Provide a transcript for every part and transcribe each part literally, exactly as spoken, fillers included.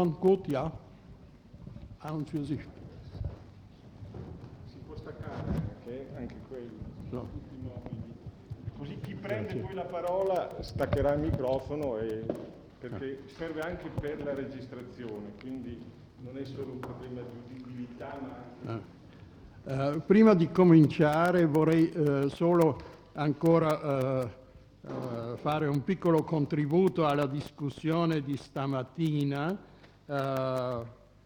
Gut, ja, an und für sich. Si può staccare anche, anche quello, No. tutti i mobili. Così chi prende poi la parola staccherà il microfono e, perché serve anche per la registrazione, quindi non è solo un problema di udibilità ma anche... Eh, prima di cominciare vorrei eh, solo ancora eh, eh, fare un piccolo contributo alla discussione di stamattina. Äh,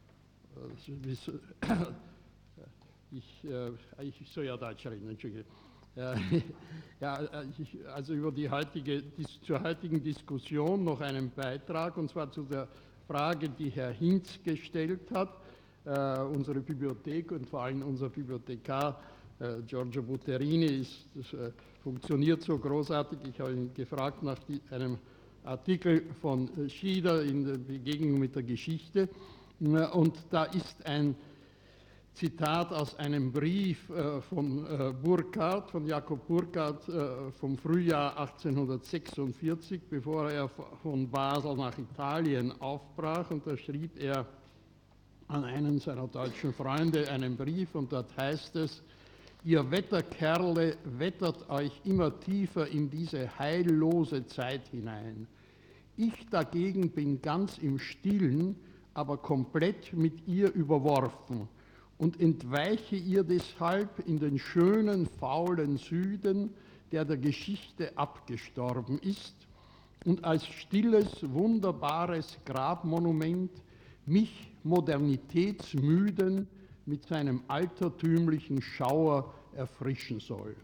ich, äh, ich soll ja Deutsch reden, Entschuldigung. Äh, ja, ich, also über die heutige, die, zur heutigen Diskussion noch einen Beitrag, und zwar zu der Frage, die Herr Hinz gestellt hat. Äh, unsere Bibliothek und vor allem unser Bibliothekar äh, Giorgio Butterini ist, das, äh, funktioniert so großartig. Ich habe ihn gefragt nach die, einem Artikel von Schieder in der Begegnung mit der Geschichte, und da ist ein Zitat aus einem Brief äh, von äh, Burckhardt, von Jakob Burckhardt äh, vom Frühjahr achtzehnhundertsechsundvierzig, bevor er von Basel nach Italien aufbrach, und da schrieb er an einen seiner deutschen Freunde einen Brief, und dort heißt es: Ihr Wetterkerle wettert euch immer tiefer in diese heillose Zeit hinein. Ich dagegen bin ganz im Stillen, aber komplett mit ihr überworfen und entweiche ihr deshalb in den schönen, faulen Süden, der der Geschichte abgestorben ist und als stilles, wunderbares Grabmonument mich modernitätsmüden mit seinem altertümlichen Schauer erfrischen soll.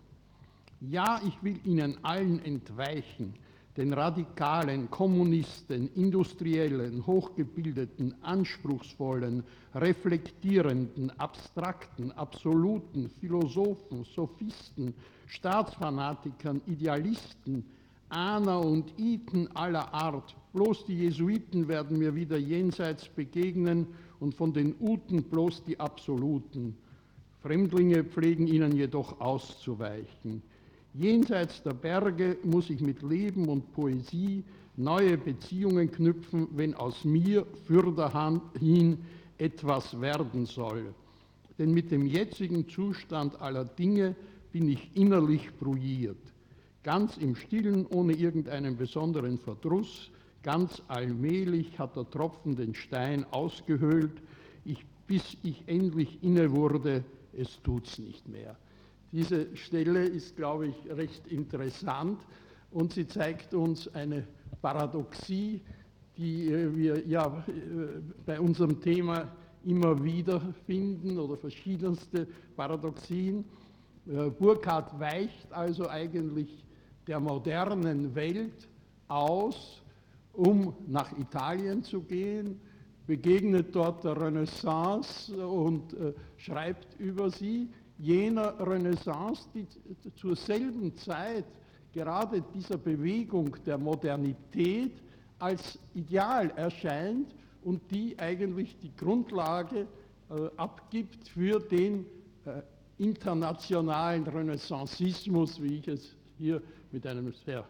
Ja, ich will ihnen allen entweichen, den Radikalen, Kommunisten, Industriellen, Hochgebildeten, Anspruchsvollen, Reflektierenden, Abstrakten, Absoluten, Philosophen, Sophisten, Staatsfanatikern, Idealisten, Ahner und Iten aller Art. Bloß die Jesuiten werden mir wieder jenseits begegnen und von den Uten bloß die Absoluten. Fremdlinge pflegen ihnen jedoch auszuweichen. Jenseits der Berge muss ich mit Leben und Poesie neue Beziehungen knüpfen, wenn aus mir fürderhin etwas werden soll. Denn mit dem jetzigen Zustand aller Dinge bin ich innerlich brouilliert. Ganz im Stillen, ohne irgendeinen besonderen Verdruss, ganz allmählich hat der Tropfen den Stein ausgehöhlt, ich, bis ich endlich inne wurde, es tut's nicht mehr. Diese Stelle ist, glaube ich, recht interessant, und sie zeigt uns eine Paradoxie, die wir ja bei unserem Thema immer wieder finden, oder verschiedenste Paradoxien. Burckhardt weicht also eigentlich der modernen Welt aus, um nach Italien zu gehen, begegnet dort der Renaissance und äh, schreibt über sie, jener Renaissance, die zur selben Zeit gerade dieser Bewegung der Modernität als Ideal erscheint und die eigentlich die Grundlage äh, abgibt für den äh, internationalen Renaissancismus, wie ich es hier mit einem sehr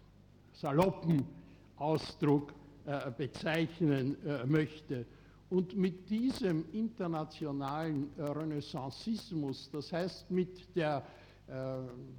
saloppen Ausdruck äh, bezeichnen äh, möchte. Und mit diesem internationalen äh, Renaissancismus, das heißt mit, der, äh,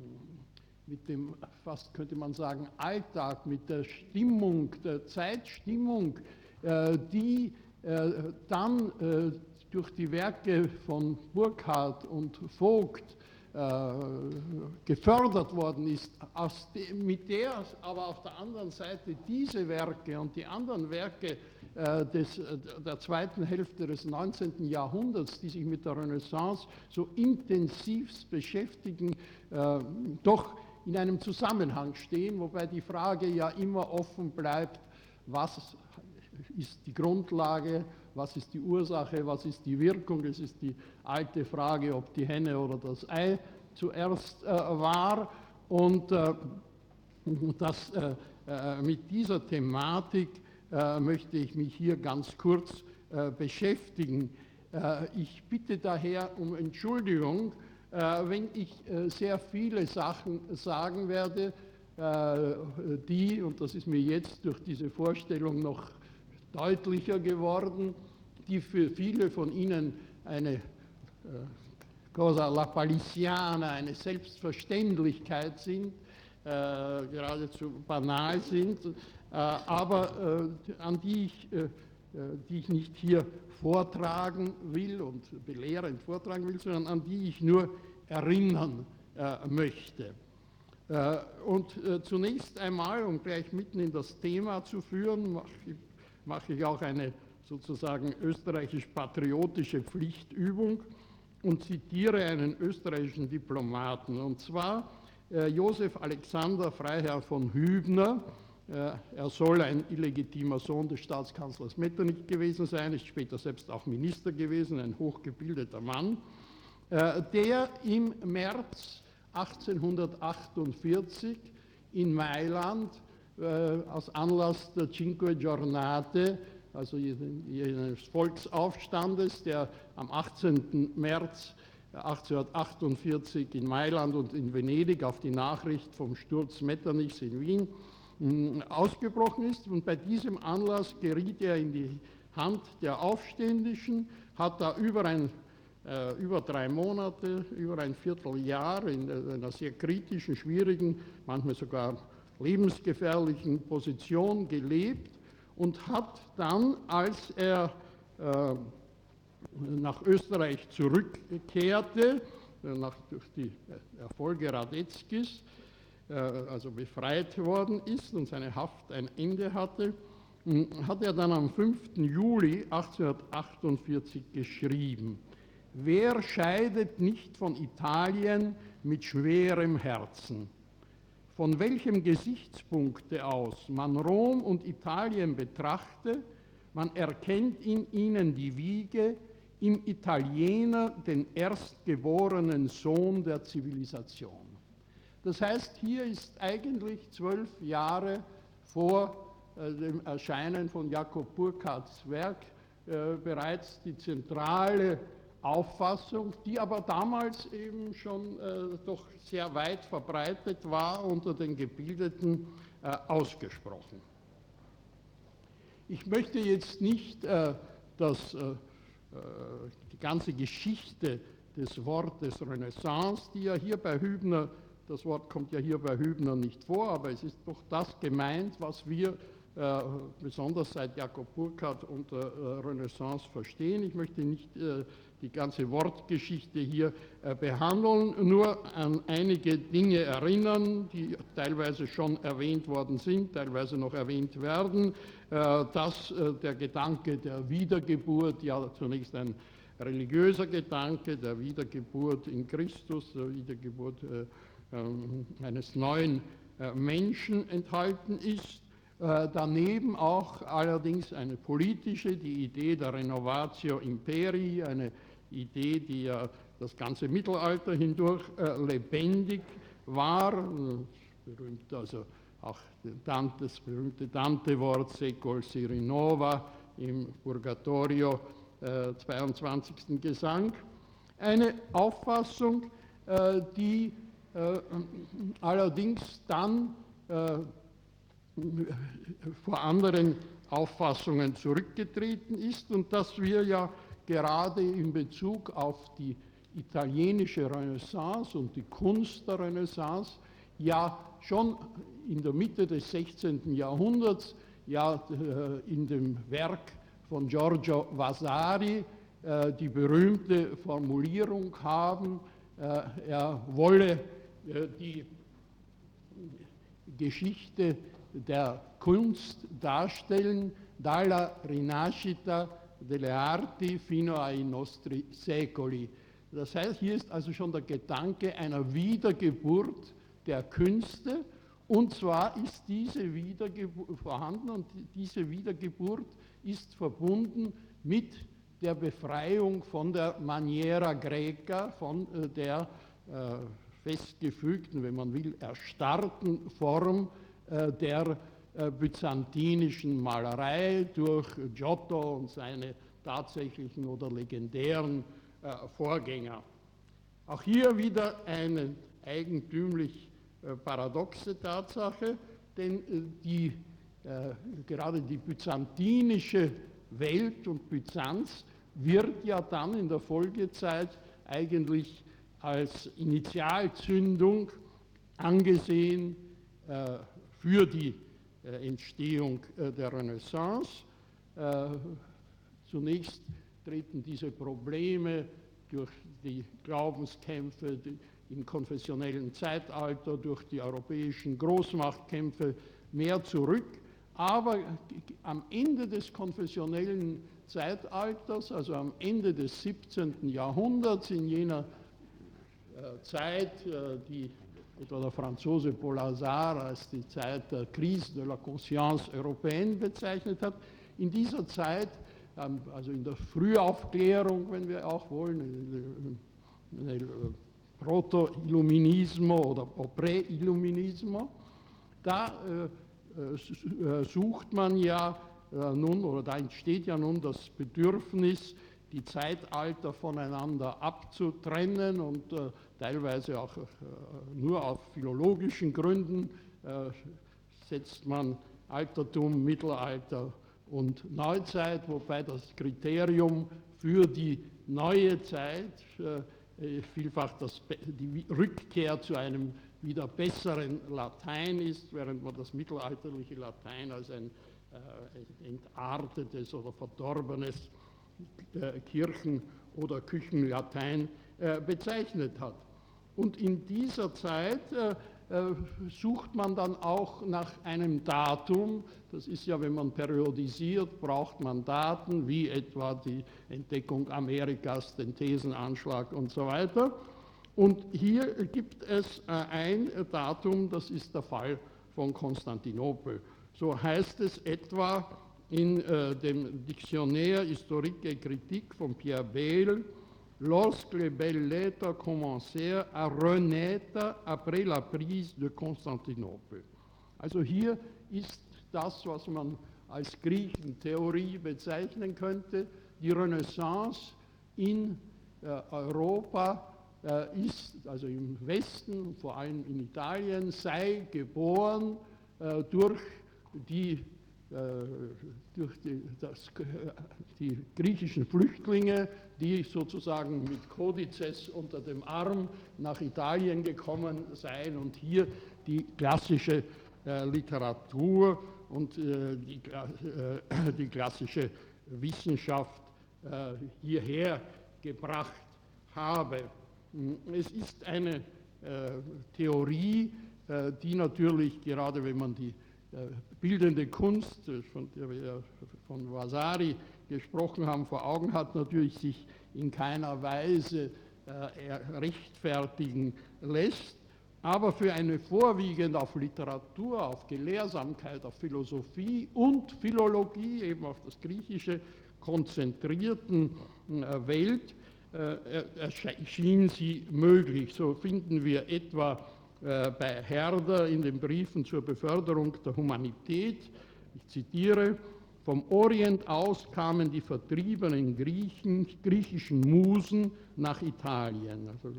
mit dem, fast könnte man sagen, Alltag, mit der Stimmung, der Zeitstimmung, äh, die äh, dann äh, durch die Werke von Burckhardt und Vogt äh, gefördert worden ist, aus dem, mit der aber auf der anderen Seite diese Werke und die anderen Werke äh, des, der zweiten Hälfte des neunzehnten Jahrhunderts, die sich mit der Renaissance so intensiv beschäftigen, äh, doch in einem Zusammenhang stehen, wobei die Frage ja immer offen bleibt, was ist die Grundlage, was ist die Ursache, was ist die Wirkung. Es ist die alte Frage, ob die Henne oder das Ei zuerst äh, war. Und äh, das, äh, äh, mit dieser Thematik äh, möchte ich mich hier ganz kurz äh, beschäftigen. Äh, ich bitte daher um Entschuldigung, äh, wenn ich äh, sehr viele Sachen sagen werde, äh, die, und das ist mir jetzt durch diese Vorstellung noch deutlicher geworden, die für viele von Ihnen eine cosa lapaliciana, eine Selbstverständlichkeit sind, äh, geradezu banal sind, äh, aber äh, an die ich, äh, die ich nicht hier vortragen will und belehrend vortragen will, sondern an die ich nur erinnern äh, möchte. Äh, und äh, zunächst einmal, um gleich mitten in das Thema zu führen, mache ich, mach ich auch eine sozusagen österreichisch-patriotische Pflichtübung und zitiere einen österreichischen Diplomaten, und zwar äh, Josef Alexander Freiherr von Hübner. Äh, er soll ein illegitimer Sohn des Staatskanzlers Metternich gewesen sein, ist später selbst auch Minister gewesen, ein hochgebildeter Mann, äh, der im März achtzehnhundertachtundvierzig in Mailand äh, aus Anlass der Cinque Giornate, also jenes Volksaufstandes, der am achtzehnten März achtzehnhundertachtundvierzig in Mailand und in Venedig auf die Nachricht vom Sturz Metternichs in Wien mh, ausgebrochen ist. Und bei diesem Anlass geriet er in die Hand der Aufständischen, hat da über, ein, äh, über drei Monate, über ein Vierteljahr in einer sehr kritischen, schwierigen, manchmal sogar lebensgefährlichen Position gelebt und hat dann, als er äh, nach Österreich zurückkehrte, äh, nach, durch die Erfolge Radetzkis, äh, also befreit worden ist und seine Haft ein Ende hatte, äh, hat er dann am fünften Juli achtzehnhundertachtundvierzig geschrieben: Wer scheidet nicht von Italien mit schwerem Herzen? Von welchem Gesichtspunkte aus man Rom und Italien betrachte, man erkennt in ihnen die Wiege, im Italiener den erstgeborenen Sohn der Zivilisation. Das heißt, hier ist eigentlich zwölf Jahre vor äh, dem Erscheinen von Jakob Burckhardts Werk äh, bereits die zentrale Auffassung, die aber damals eben schon äh, doch sehr weit verbreitet war, unter den Gebildeten äh, ausgesprochen. Ich möchte jetzt nicht äh, das, äh, die ganze Geschichte des Wortes Renaissance, die ja hier bei Hübner, das Wort kommt ja hier bei Hübner nicht vor, aber es ist doch das gemeint, was wir äh, besonders seit Jakob Burckhardt unter äh, Renaissance verstehen. Ich möchte nicht äh, die ganze Wortgeschichte hier äh, behandeln, nur an einige Dinge erinnern, die teilweise schon erwähnt worden sind, teilweise noch erwähnt werden, äh, dass äh, der Gedanke der Wiedergeburt, ja zunächst ein religiöser Gedanke, der Wiedergeburt in Christus, der Wiedergeburt äh, äh, eines neuen äh, Menschen enthalten ist. Äh, daneben auch allerdings eine politische, die Idee der Renovatio Imperii, eine Idee, die ja das ganze Mittelalter hindurch äh, lebendig war, berühmt also auch Dante, das berühmte Dante-Wort Secol si rinnova im Purgatorio, äh, zweiundzwanzigsten Gesang. Eine Auffassung, äh, die äh, allerdings dann äh, vor anderen Auffassungen zurückgetreten ist und dass wir ja gerade in Bezug auf die italienische Renaissance und die Kunst der Renaissance ja schon in der Mitte des sechzehnten Jahrhunderts ja in dem Werk von Giorgio Vasari die berühmte Formulierung haben, er wolle die Geschichte der Kunst darstellen, dalla rinascita delle arti fino ai nostri secoli. Das heißt, hier ist also schon der Gedanke einer Wiedergeburt der Künste, und zwar ist diese Wiedergeburt vorhanden und diese Wiedergeburt ist verbunden mit der Befreiung von der Maniera Greca, von der äh, festgefügten, wenn man will, erstarrten Form äh, der äh, byzantinischen Malerei durch Giotto und seine tatsächlichen oder legendären äh, Vorgänger. Auch hier wieder eine eigentümlich äh, paradoxe Tatsache, denn äh, die äh, gerade die byzantinische Welt und Byzanz wird ja dann in der Folgezeit eigentlich als Initialzündung angesehen äh, für die äh, Entstehung äh, der Renaissance. Äh, zunächst treten diese Probleme durch die Glaubenskämpfe die, im konfessionellen Zeitalter, durch die europäischen Großmachtkämpfe mehr zurück. Aber am Ende des konfessionellen Zeitalters, also am Ende des siebzehnten Jahrhunderts, in jener äh, Zeit, äh, die etwa der Franzose Paul Hazard als die Zeit der Crise de la Conscience européenne bezeichnet hat, in dieser Zeit, ähm, also in der Frühaufklärung, wenn wir auch wollen, nel Proto-Illuminismo oder Prä-Illuminismo, da äh, sucht man ja nun, oder da entsteht ja nun das Bedürfnis, die Zeitalter voneinander abzutrennen und äh, teilweise auch äh, nur auf philologischen Gründen äh, setzt man Altertum, Mittelalter und Neuzeit, wobei das Kriterium für die neue Zeit äh, vielfach das, die Rückkehr zu einem wieder besseren Latein ist, während man das mittelalterliche Latein als ein äh, entartetes oder verdorbenes äh, Kirchen- oder Küchenlatein äh, bezeichnet hat. Und in dieser Zeit äh, äh, sucht man dann auch nach einem Datum. Das ist ja, wenn man periodisiert, braucht man Daten, wie etwa die Entdeckung Amerikas, den Thesenanschlag und so weiter. Und hier gibt es ein Datum, das ist der Fall von Konstantinopel. So heißt es etwa in äh, dem Dictionnaire historique et critique von Pierre Bayle, lorsque les belles lettres commencèrent à renaître après la prise de Constantinople. Also hier ist das, was man als Griechentheorie bezeichnen könnte, die Renaissance in äh, Europa ist, also im Westen, vor allem in Italien, sei geboren äh, durch, die, äh, durch die, das, die griechischen Flüchtlinge, die sozusagen mit Codices unter dem Arm nach Italien gekommen seien und hier die klassische äh, Literatur und äh, die, äh, die klassische Wissenschaft äh, hierher gebracht habe. Es ist eine äh, Theorie, äh, die natürlich, gerade wenn man die äh, bildende Kunst, äh, von der wir von Vasari gesprochen haben, vor Augen hat, natürlich sich in keiner Weise äh, rechtfertigen lässt, aber für eine vorwiegend auf Literatur, auf Gelehrsamkeit, auf Philosophie und Philologie, eben auf das Griechische konzentrierten äh, Welt, erschien sie möglich. So finden wir etwa äh, bei Herder in den Briefen zur Beförderung der Humanität, ich zitiere, vom Orient aus kamen die vertriebenen Griechen, griechischen Musen nach Italien, also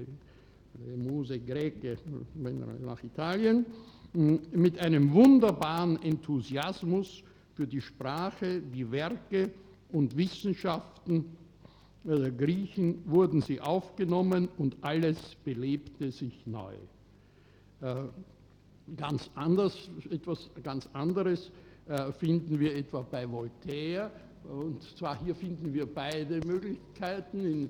die Muse Greke nach Italien, mit einem wunderbaren Enthusiasmus für die Sprache, die Werke und Wissenschaften der Griechen wurden sie aufgenommen und alles belebte sich neu. Äh, ganz anders, etwas ganz anderes äh, finden wir etwa bei Voltaire, und zwar hier finden wir beide Möglichkeiten. In,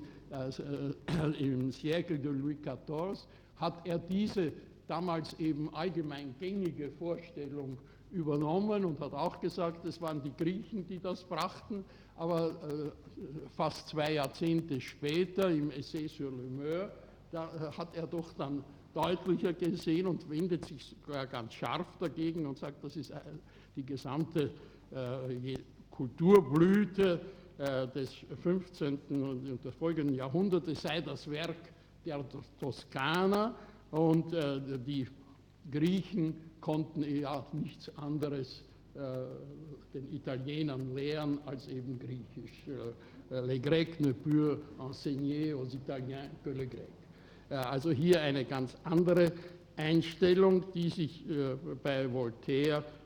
äh, im Siècle de Louis quatorze hat er diese damals eben allgemein gängige Vorstellung übernommen und hat auch gesagt, es waren die Griechen, die das brachten, aber äh, fast zwei Jahrzehnte später im Essai sur le Meur, da äh, hat er doch dann deutlicher gesehen und wendet sich sogar ganz scharf dagegen und sagt, das ist äh, die gesamte äh, Kulturblüte äh, des fünfzehnten und des folgenden Jahrhunderts sei das Werk der Toskaner und äh, die Griechen konnten ja nichts anderes äh, den Italienern lehren als eben Griechisch. Äh, les Grecs ne purent enseigner aux Italiens que le grec. Äh, also hier eine ganz andere Einstellung, die sich äh, bei Voltaire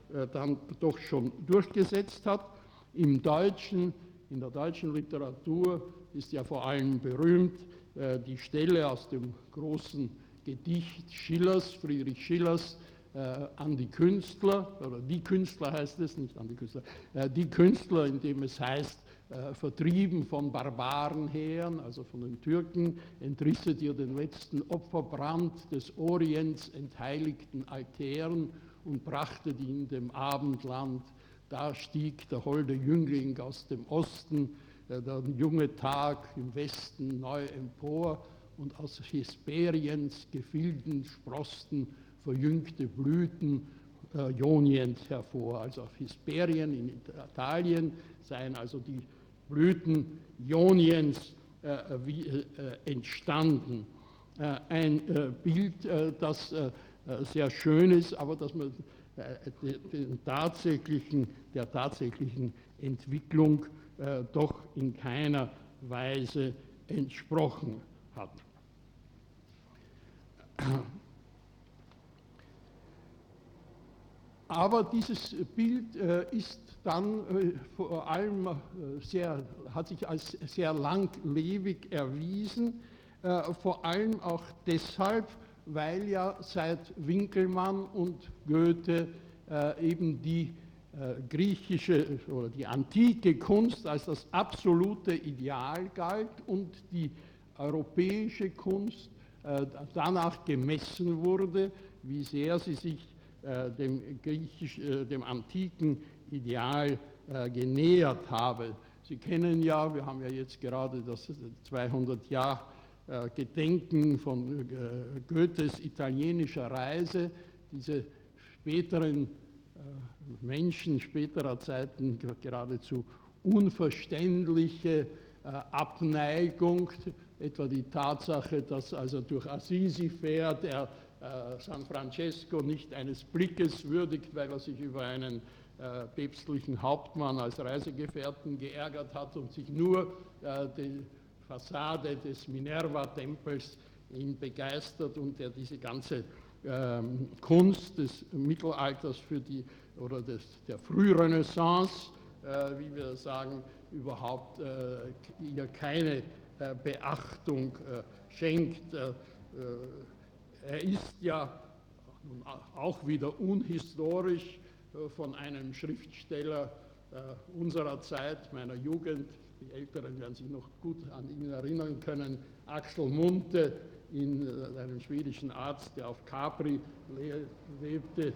dann doch schon durchgesetzt hat. Im Deutschen, in der deutschen Literatur ist ja vor allem berühmt die Stelle aus dem großen Gedicht Schillers, Friedrich Schillers, an die Künstler, oder die Künstler heißt es, nicht an die Künstler, die Künstler, in dem es heißt, Äh, vertrieben von Barbarenheeren, also von den Türken, entrisset ihr den letzten Opferbrand des Orients entheiligten Altären und brachtet ihn dem Abendland. Da stieg der holde Jüngling aus dem Osten, äh, der junge Tag im Westen neu empor, und aus Hesperiens Gefilden sproßten verjüngte Blüten äh, Ioniens hervor. Also auf Hesperien in Italien seien also die Blüten Ioniens äh, wie, äh, entstanden. Äh, ein äh, Bild, äh, das äh, sehr schön ist, aber das man äh, den tatsächlichen, der tatsächlichen Entwicklung äh, doch in keiner Weise entsprochen hat. Aber dieses Bild äh, ist dann äh, vor allem äh, sehr, hat sich als sehr langlebig erwiesen, äh, vor allem auch deshalb, weil ja seit Winckelmann und Goethe äh, eben die äh, griechische oder die antike Kunst als das absolute Ideal galt und die europäische Kunst äh, danach gemessen wurde, wie sehr sie sich Dem, griechisch, dem antiken Ideal äh, genähert habe. Sie kennen ja, wir haben ja jetzt gerade das zweihundert Jahr äh, Gedenken von äh, Goethes italienischer Reise, diese späteren äh, Menschen späterer Zeiten geradezu unverständliche äh, Abneigung, etwa die Tatsache, dass also durch Assisi fährt, er Äh, San Francesco nicht eines Blickes würdigt, weil er sich über einen äh, päpstlichen Hauptmann als Reisegefährten geärgert hat und sich nur äh, die Fassade des Minerva-Tempels ihn begeistert und der diese ganze ähm, Kunst des Mittelalters für die, oder des, der Frührenaissance, äh, wie wir sagen, überhaupt äh, ihr keine äh, Beachtung äh, schenkt. Äh, Er ist ja auch wieder unhistorisch von einem Schriftsteller unserer Zeit, meiner Jugend, die Älteren werden sich noch gut an ihn erinnern können, Axel Munthe, in einem schwedischen Arzt, der auf Capri lebte,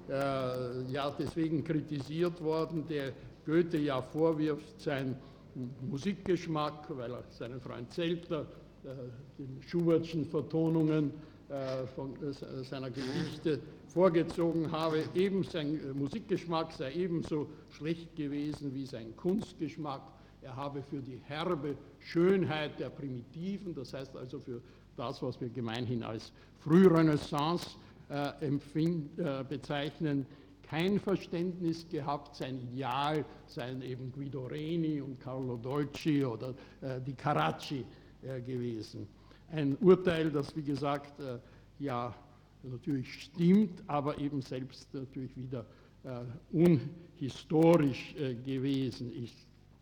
ja deswegen kritisiert worden, der Goethe ja vorwirft, sein Musikgeschmack, weil er seinen Freund Zelter, den Schubertschen Vertonungen von seiner Gedichte vorgezogen habe, eben sein Musikgeschmack sei ebenso schlecht gewesen wie sein Kunstgeschmack. Er habe für die herbe Schönheit der Primitiven, das heißt also für das, was wir gemeinhin als Frührenaissance äh, empfind, äh, bezeichnen, kein Verständnis gehabt. Sein Ideal seien eben Guido Reni und Carlo Dolci oder äh, die Carracci äh, gewesen. Ein Urteil, das, wie gesagt, äh, ja natürlich stimmt, aber eben selbst natürlich wieder äh, unhistorisch äh, gewesen ist.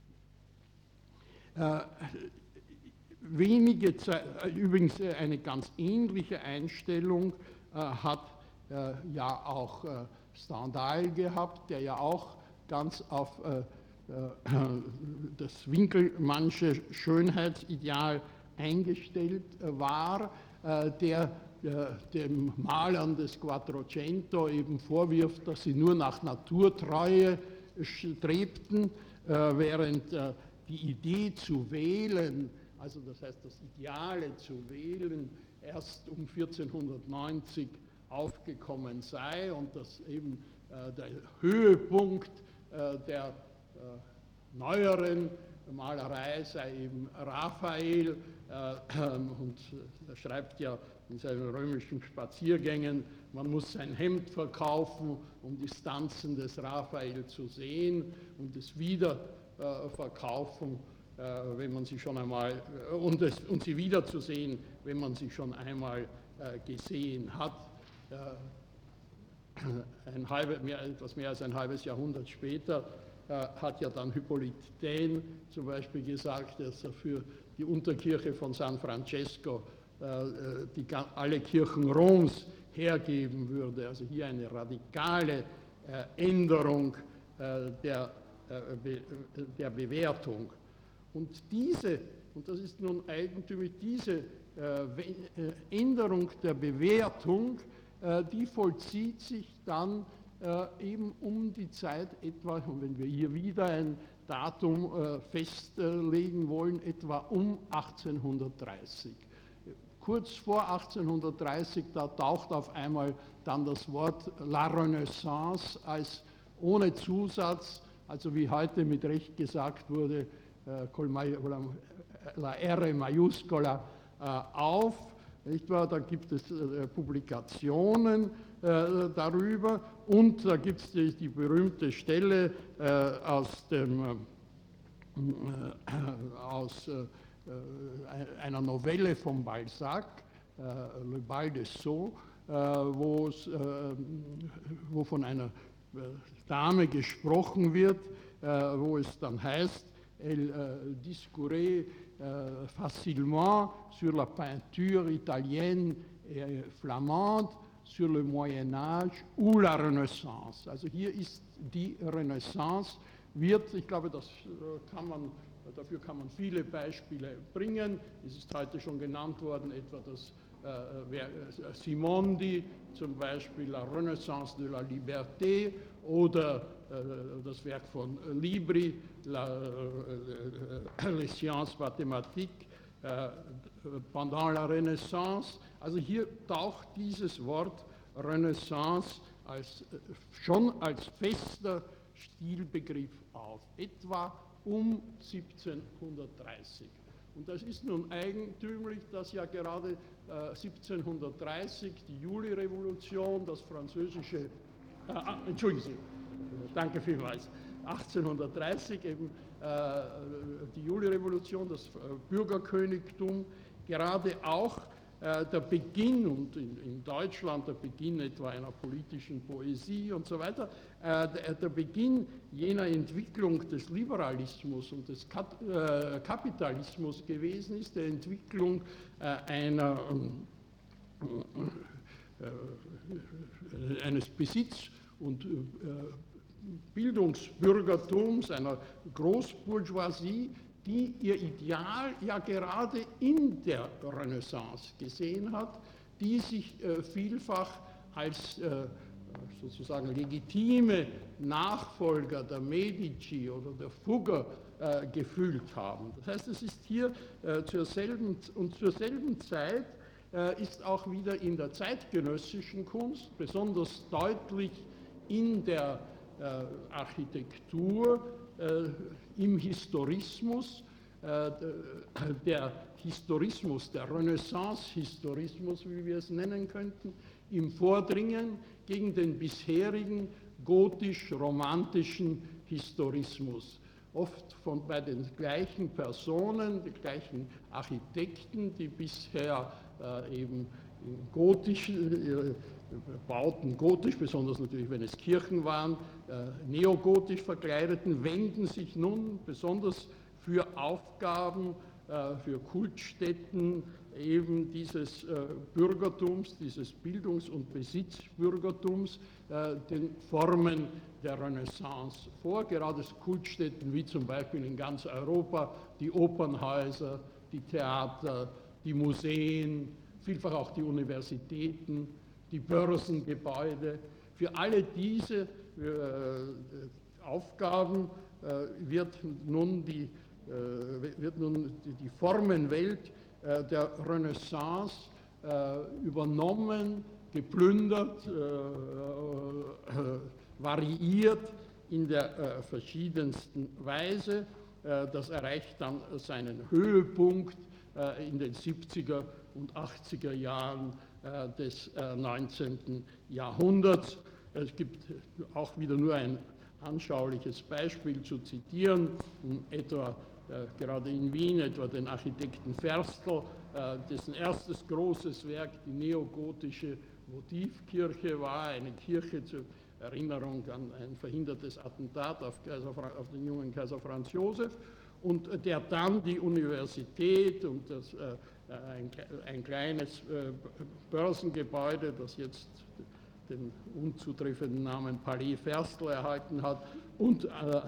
Äh, wenige Zeit, äh, übrigens äh, eine ganz ähnliche Einstellung äh, hat äh, ja auch äh, Stendhal gehabt, der ja auch ganz auf äh, äh, das Winckelmannsche Schönheitsideal eingestellt war, äh, der äh, dem Malern des Quattrocento eben vorwirft, dass sie nur nach Naturtreue strebten, äh, während äh, die Idee zu wählen, also das heißt das Ideale zu wählen, erst um vierzehnhundertneunzig aufgekommen sei und dass eben äh, der Höhepunkt äh, der äh, neueren Malerei sei eben Raphael, äh, und er schreibt ja in seinen römischen Spaziergängen, man muss sein Hemd verkaufen, um die Stanzen des Raphael zu sehen und es wieder äh, verkaufen, äh, wenn man sie schon einmal, äh, und, es, und sie wieder zu sehen, wenn man sie schon einmal äh, gesehen hat. Äh, ein halbe, mehr, etwas mehr als ein halbes Jahrhundert später äh, hat ja dann Hippolyte Taine zum Beispiel gesagt, dass er für die Unterkirche von San Francesco äh, die, alle Kirchen Roms hergeben würde. Also hier eine radikale äh, Änderung äh, der, äh, Be der Bewertung. Und diese, und das ist nun eigentümlich, diese äh, Änderung der Bewertung, äh, die vollzieht sich dann äh, eben um die Zeit etwa, und wenn wir hier wieder ein Datum äh, festlegen wollen, etwa um achtzehnhundertdreißig. Kurz vor achtzehnhundertdreißig, da taucht auf einmal dann das Wort La Renaissance als ohne Zusatz, also wie heute mit Recht gesagt wurde, la R Majuscola auf. Nicht wahr? Da gibt es Publikationen darüber und da gibt es die, die berühmte Stelle aus, dem, aus einer Novelle von Balzac, Le Bal des Sceaux, wo, es, wo von einer Dame gesprochen wird, wo es dann heißt, elle euh, discourait euh, facilement sur la peinture italienne et flamande, sur le Moyen Âge ou la Renaissance. Also hier ist die Renaissance, wird, ich glaube, das kann man, dafür kann man viele Beispiele bringen. Es ist heute schon genannt worden, etwa das äh, Simondi, zum Beispiel La Renaissance de la Liberté, oder äh, das Werk von Libri, la, äh, Les Sciences Mathématiques, äh, pendant la Renaissance. Also hier taucht dieses Wort Renaissance als, schon als fester Stilbegriff auf, etwa um siebzehnhundertdreißig. Und das ist nun eigentümlich, dass ja gerade äh, siebzehnhundertdreißig die Julirevolution, das französische, äh, entschuldigen Sie, danke vielmals, achtzehnhundertdreißig eben äh, die Julirevolution, das äh, Bürgerkönigtum, gerade auch äh, der Beginn, und in, in Deutschland der Beginn etwa einer politischen Poesie und so weiter, äh, der, der Beginn jener Entwicklung des Liberalismus und des Kat äh, Kapitalismus gewesen ist, der Entwicklung äh, einer, äh, eines Besitz- und äh, Bildungsbürgertums, einer Großbourgeoisie, die ihr Ideal ja gerade in der Renaissance gesehen hat, die sich äh, vielfach als äh, sozusagen legitime Nachfolger der Medici oder der Fugger äh, gefühlt haben. Das heißt, es ist hier äh, zur selben, und zur selben Zeit äh, ist auch wieder in der zeitgenössischen Kunst, besonders deutlich in der äh, Architektur, äh, im Historismus, äh, der Historismus, der Renaissance-Historismus, wie wir es nennen könnten, im Vordringen gegen den bisherigen gotisch-romantischen Historismus. Oft von, bei den gleichen Personen, den gleichen Architekten, die bisher äh, eben gotischen äh, Bauten gotisch, besonders natürlich, wenn es Kirchen waren, äh, neogotisch verkleideten, wenden sich nun besonders für Aufgaben, äh, für Kultstätten eben dieses äh, Bürgertums, dieses Bildungs- und Besitzbürgertums, äh, den Formen der Renaissance vor. Gerade Kultstätten wie zum Beispiel in ganz Europa die Opernhäuser, die Theater, die Museen, vielfach auch die Universitäten, die Börsengebäude. Für alle diese äh, Aufgaben äh, wird nun die, äh, wird nun die, die Formenwelt äh, der Renaissance äh, übernommen, geplündert, äh, äh, variiert in der äh, verschiedensten Weise. Äh, das erreicht dann seinen Höhepunkt äh, in den siebziger und achtziger Jahren des neunzehnten Jahrhunderts. Es gibt auch wieder nur ein anschauliches Beispiel zu zitieren, etwa äh, gerade in Wien, etwa den Architekten Ferstl, äh, dessen erstes großes Werk, die neogotische Votivkirche war, eine Kirche zur Erinnerung an ein verhindertes Attentat auf, Kaiser, auf den jungen Kaiser Franz Josef, und der dann die Universität und das, äh, ein, ein kleines äh, Börsengebäude, das jetzt den unzutreffenden Namen Palais Ferstel erhalten hat, und äh,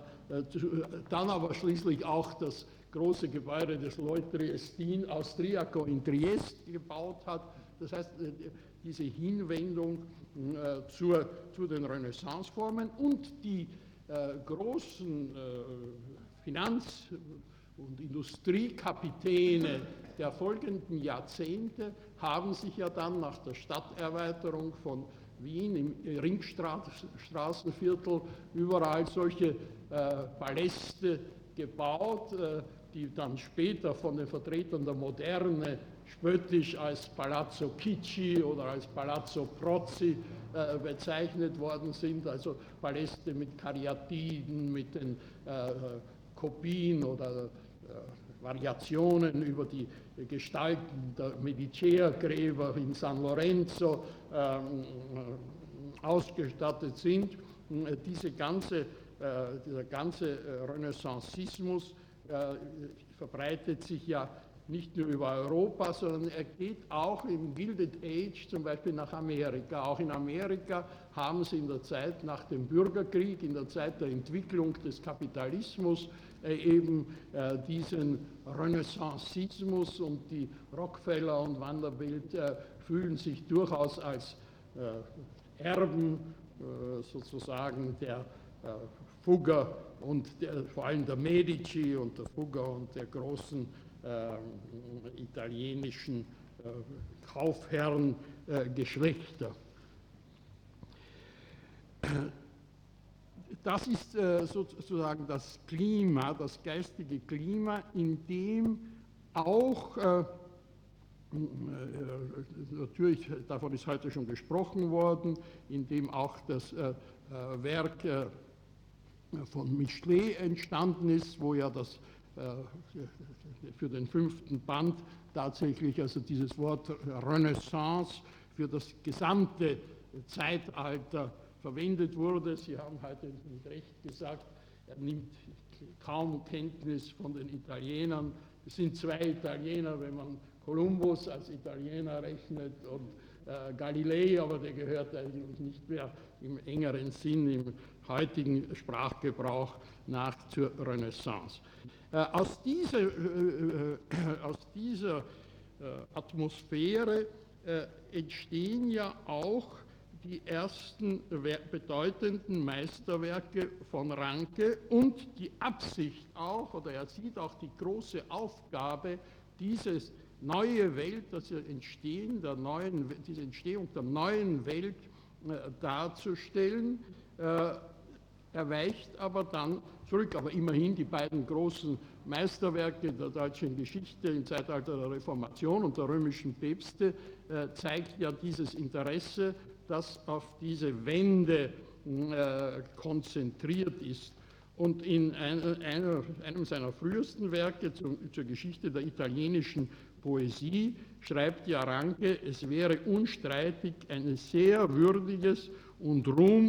dann aber schließlich auch das große Gebäude des Lloyd Triestin Austriaco in Triest gebaut hat. Das heißt, diese Hinwendung äh, zur, zu den Renaissanceformen und die äh, großen äh, Finanz- und Industriekapitäne der folgenden Jahrzehnte haben sich ja dann nach der Stadterweiterung von Wien im Ringstraßenviertel überall solche äh, Paläste gebaut, äh, die dann später von den Vertretern der Moderne spöttisch als Palazzo Chigi oder als Palazzo Prozzi äh, bezeichnet worden sind, also Paläste mit Karyatiden, mit den äh, Kopien oder äh, Variationen über die Gestalten der Mediceergräber in San Lorenzo äh, ausgestattet sind. Diese ganze, äh, dieser ganze Renaissancismus äh, verbreitet sich ja nicht nur über Europa, sondern er geht auch im Gilded Age zum Beispiel nach Amerika. Auch in Amerika haben sie in der Zeit nach dem Bürgerkrieg, in der Zeit der Entwicklung des Kapitalismus äh, eben äh, diesen Renaissancismus, und die Rockefeller und Vanderbilt äh, fühlen sich durchaus als äh, Erben äh, sozusagen der äh, Fugger und der, vor allem der Medici und der Fugger und der großen äh, italienischen äh, Kaufherrengeschlechter. Äh, das ist äh, sozusagen das Klima, das geistige Klima, in dem auch, äh, äh, natürlich, davon ist heute schon gesprochen worden, in dem auch das äh, Werk äh, von Michelet entstanden ist, wo ja das für den fünften Band tatsächlich also dieses Wort Renaissance für das gesamte Zeitalter verwendet wurde. Sie haben heute mit Recht gesagt, er nimmt kaum Kenntnis von den Italienern. Es sind zwei Italiener, wenn man Kolumbus als Italiener rechnet, und äh, Galilei, aber der gehört eigentlich nicht mehr im engeren Sinn, im heutigen Sprachgebrauch nach zur Renaissance. Äh, aus dieser, äh, aus dieser äh, Atmosphäre äh, entstehen ja auch die ersten bedeutenden Meisterwerke von Ranke und die Absicht auch, oder er sieht auch die große Aufgabe, dieses neue Welt, das Entstehen der neuen, diese Entstehung der neuen Welt äh, darzustellen. Äh, er weicht aber dann zurück, aber immerhin die beiden großen Meisterwerke der deutschen Geschichte im Zeitalter der Reformation und der römischen Päpste äh, zeigt ja dieses Interesse, das auf diese Wende äh, konzentriert ist. Und in einer, einer, einem seiner frühesten Werke zum, zur Geschichte der italienischen Poesie schreibt ja Ranke, es wäre unstreitig ein sehr würdiges und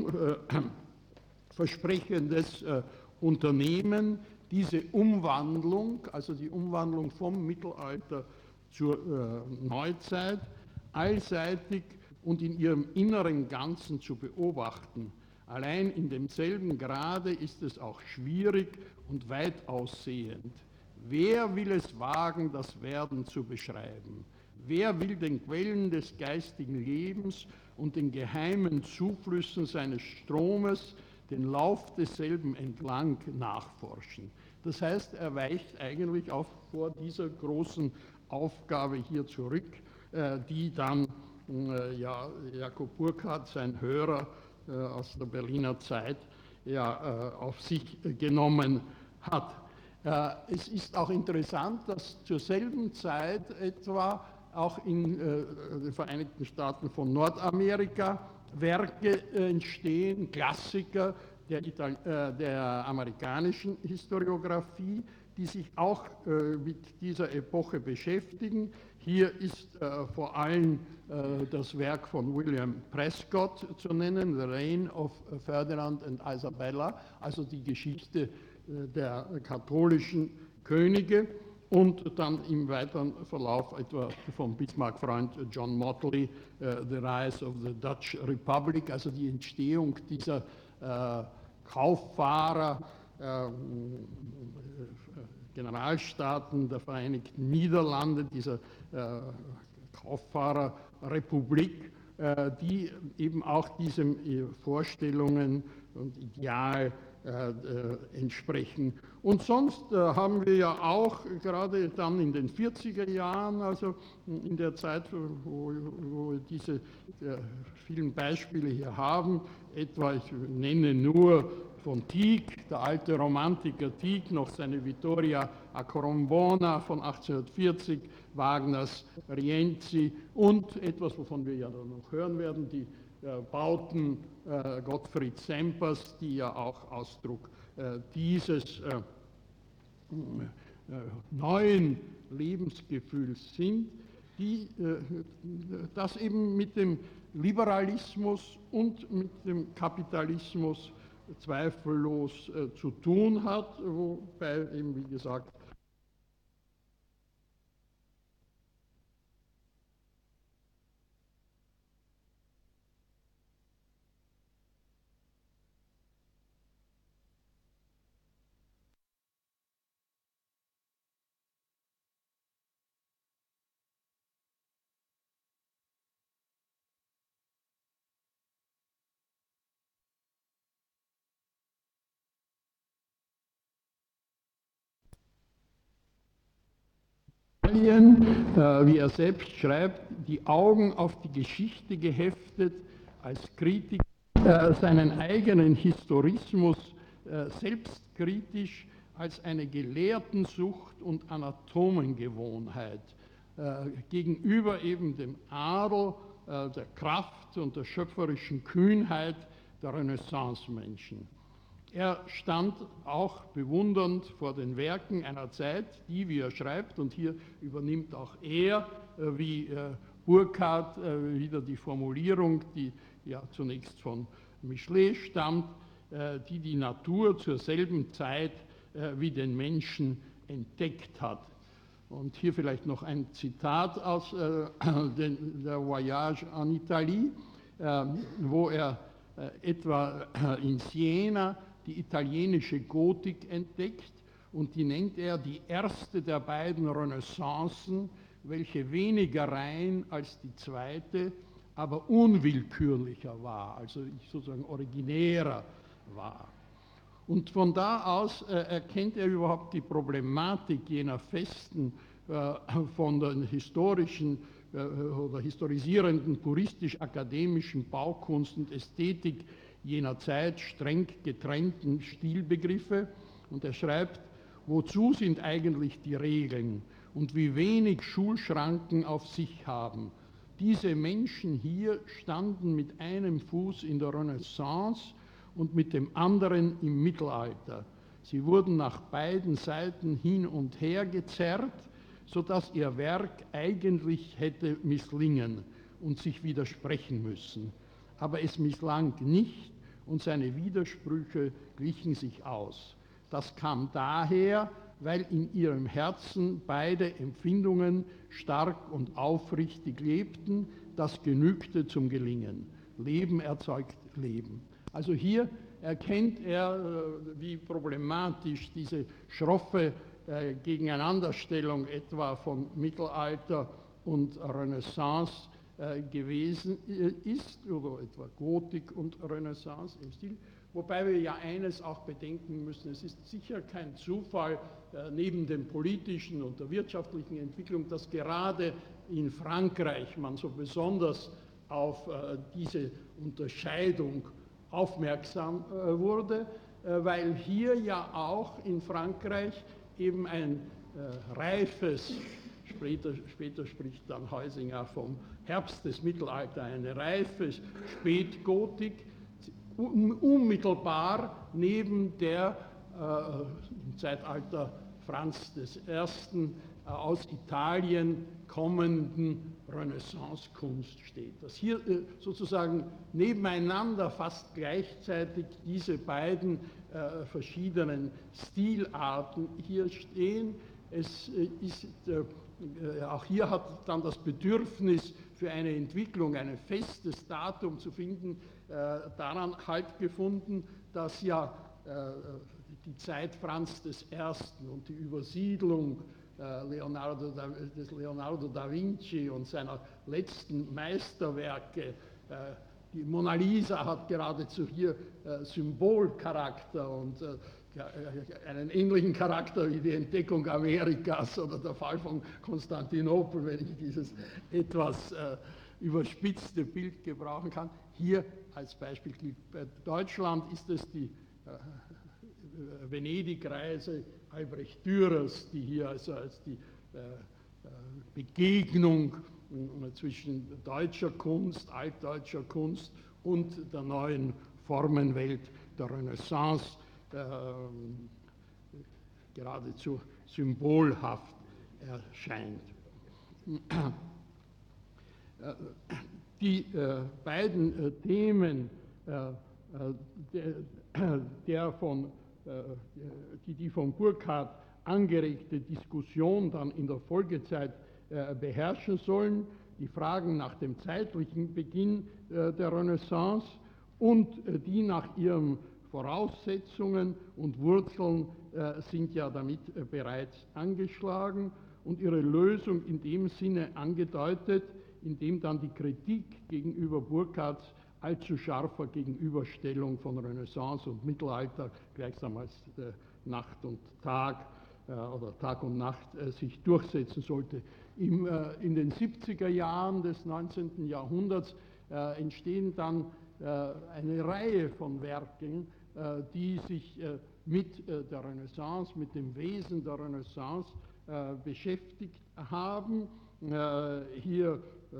ruhmversprechendes äh, äh, Unternehmen, diese Umwandlung, also die Umwandlung vom Mittelalter zur äh, Neuzeit, allseitig und in ihrem inneren Ganzen zu beobachten. Allein in demselben Grade ist es auch schwierig und weit aussehend. Wer will es wagen, das Werden zu beschreiben? Wer will den Quellen des geistigen Lebens und den geheimen Zuflüssen seines Stromes, den Lauf desselben entlang nachforschen? Das heißt, er weicht eigentlich auch vor dieser großen Aufgabe hier zurück, die dann ja, Jakob Burckhardt, sein Hörer aus der Berliner Zeit, ja, auf sich genommen hat. Es ist auch interessant, dass zur selben Zeit etwa auch in den Vereinigten Staaten von Nordamerika Werke entstehen, Klassiker der, Ital der amerikanischen Historiographie, die sich auch äh, mit dieser Epoche beschäftigen. Hier ist äh, vor allem äh, das Werk von William Prescott zu nennen, The Reign of Ferdinand and Isabella, also die Geschichte äh, der katholischen Könige, und dann im weiteren Verlauf etwa vom Bismarck-Freund John Motley, äh, The Rise of the Dutch Republic, also die Entstehung dieser äh, Kauffahrer, äh, Generalstaaten der Vereinigten Niederlande, dieser äh, Kauffahrerrepublik, äh, die eben auch diesen äh, Vorstellungen und Ideal äh, äh, entsprechen. Und sonst äh, haben wir ja auch gerade dann in den vierziger Jahren, also in der Zeit, wo, wo wir diese äh, vielen Beispiele hier haben, etwa, ich nenne nur von Tieck, der alte Romantiker Tieck, noch seine Vittoria a Corombona von achtzehnhundertvierzig, Wagners Rienzi und etwas, wovon wir ja dann noch hören werden, die äh, Bauten äh, Gottfried Sempers, die ja auch Ausdruck äh, dieses äh, äh, neuen Lebensgefühls sind, die äh, das eben mit dem Liberalismus und mit dem Kapitalismus zweifellos äh, zu tun hat, wobei eben, wie gesagt, wie er selbst schreibt, die Augen auf die Geschichte geheftet, als Kritiker äh, seinen eigenen Historismus äh, selbstkritisch als eine Gelehrtensucht und Anatomengewohnheit äh, gegenüber eben dem Adel, äh, der Kraft und der schöpferischen Kühnheit der Renaissance-Menschen. Er stand auch bewundernd vor den Werken einer Zeit, die, wie er schreibt, und hier übernimmt auch er, wie Burckhardt, wieder die Formulierung, die ja zunächst von Michelet stammt, die die Natur zur selben Zeit wie den Menschen entdeckt hat. Und hier vielleicht noch ein Zitat aus der Voyage en Italie, wo er etwa in Siena die italienische Gotik entdeckt, und die nennt er die erste der beiden Renaissancen, welche weniger rein als die zweite, aber unwillkürlicher war, also sozusagen originärer war. Und von da aus äh, erkennt er überhaupt die Problematik jener festen, äh, von den historischen äh, oder historisierenden, puristisch-akademischen Baukunst und Ästhetik jener Zeit streng getrennten Stilbegriffe. Und er schreibt, wozu sind eigentlich die Regeln und wie wenig Schulschranken auf sich haben. Diese Menschen hier standen mit einem Fuß in der Renaissance und mit dem anderen im Mittelalter. Sie wurden nach beiden Seiten hin und her gezerrt, sodass ihr Werk eigentlich hätte misslingen und sich widersprechen müssen. Aber es misslang nicht und seine Widersprüche glichen sich aus. Das kam daher, weil in ihrem Herzen beide Empfindungen stark und aufrichtig lebten, das genügte zum Gelingen. Leben erzeugt Leben. Also hier erkennt er, wie problematisch diese schroffe Gegeneinanderstellung etwa von Mittelalter und Renaissance gewesen ist, oder etwa Gotik und Renaissance im Stil. Wobei wir ja eines auch bedenken müssen, es ist sicher kein Zufall, äh, neben den politischen und der wirtschaftlichen Entwicklung, dass gerade in Frankreich man so besonders auf äh, diese Unterscheidung aufmerksam äh, wurde, äh, weil hier ja auch in Frankreich eben ein äh, reifes, später, später spricht dann Heusinger vom Herbst des Mittelalters, eine reife Spätgotik, unmittelbar neben der äh, im Zeitalter Franz des Ersten äh, aus Italien kommenden Renaissance-Kunst steht. Dass hier äh, sozusagen nebeneinander fast gleichzeitig diese beiden äh, verschiedenen Stilarten hier stehen. Es äh, ist, äh, auch hier hat dann das Bedürfnis für eine Entwicklung, ein festes Datum zu finden, äh, daran Halt gefunden, dass ja äh, die Zeit Franz des Ersten und die Übersiedlung äh, Leonardo da, des Leonardo da Vinci und seiner letzten Meisterwerke, äh, die Mona Lisa hat geradezu hier äh, Symbolcharakter und äh, einen ähnlichen Charakter wie die Entdeckung Amerikas oder der Fall von Konstantinopel, wenn ich dieses etwas äh, überspitzte Bild gebrauchen kann. Hier als Beispiel bei Deutschland ist es die äh, Venedig-Reise Albrecht Dürers, die hier also als die äh, Begegnung äh, zwischen deutscher Kunst, altdeutscher Kunst und der neuen Formenwelt der Renaissance äh, geradezu symbolhaft erscheint. Die äh, beiden äh, Themen, äh, der, der von, äh, die, die von Burckhardt angeregte Diskussion dann in der Folgezeit äh, beherrschen sollen, die Fragen nach dem zeitlichen Beginn äh, der Renaissance und äh, die nach ihren Voraussetzungen und Wurzeln äh, sind ja damit äh, bereits angeschlagen und ihre Lösung in dem Sinne angedeutet, indem dann die Kritik gegenüber Burckhardts allzu scharfer Gegenüberstellung von Renaissance und Mittelalter gleichsam als äh, Nacht und Tag äh, oder Tag und Nacht äh, sich durchsetzen sollte. Im, äh, in den siebziger Jahren des neunzehnten Jahrhunderts äh, entstehen dann äh, eine Reihe von Werken, äh, die sich äh, mit äh, der Renaissance, mit dem Wesen der Renaissance äh, beschäftigt haben. Äh, hier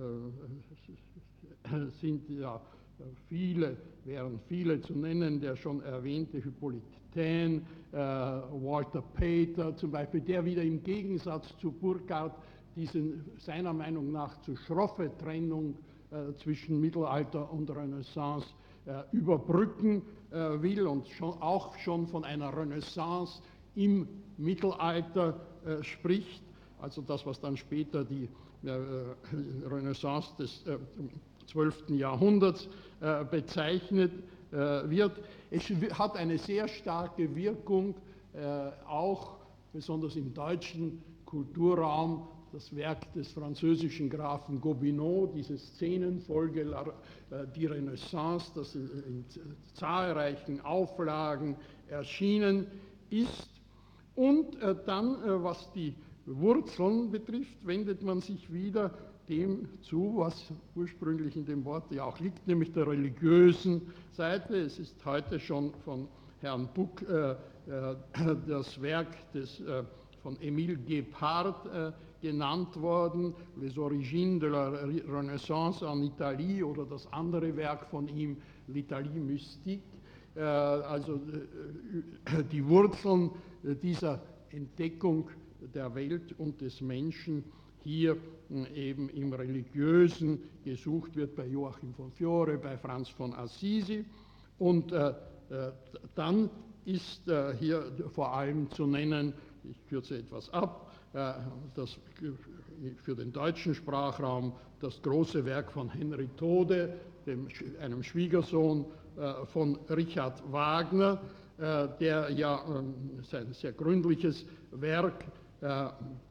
äh, sind ja viele, wären viele zu nennen, der schon erwähnte Hippolyte Taine, äh, Walter Pater zum Beispiel, der wieder im Gegensatz zu Burckhardt diesen seiner Meinung nach zu schroffe Trennung äh, zwischen Mittelalter und Renaissance äh, überbrücken äh, will und schon, auch schon von einer Renaissance im Mittelalter äh, spricht, also das, was dann später die äh, Renaissance des äh, zwölften Jahrhunderts äh, bezeichnet äh, wird. Es hat eine sehr starke Wirkung, äh, auch besonders im deutschen Kulturraum, das Werk des französischen Grafen Gobineau, diese Szenenfolge äh, Die Renaissance, das in zahlreichen Auflagen erschienen ist. Und äh, dann, äh, was die Wurzeln betrifft, wendet man sich wieder dem zu, was ursprünglich in dem Wort ja auch liegt, nämlich der religiösen Seite. Es ist heute schon von Herrn Buck äh, äh, das Werk des, äh, von Émile Gebhard äh, genannt worden, Les Origines de la Renaissance en Italie, oder das andere Werk von ihm, L'Italie Mystique. Äh, also äh, die Wurzeln dieser Entdeckung der Welt und des Menschen hier eben im Religiösen gesucht wird, bei Joachim von Fiore, bei Franz von Assisi. Und äh, dann ist äh, hier vor allem zu nennen, ich kürze etwas ab, äh, das für den deutschen Sprachraum das große Werk von Henry Tode, dem, einem Schwiegersohn äh, von Richard Wagner, äh, der ja äh, sein sehr gründliches Werk äh,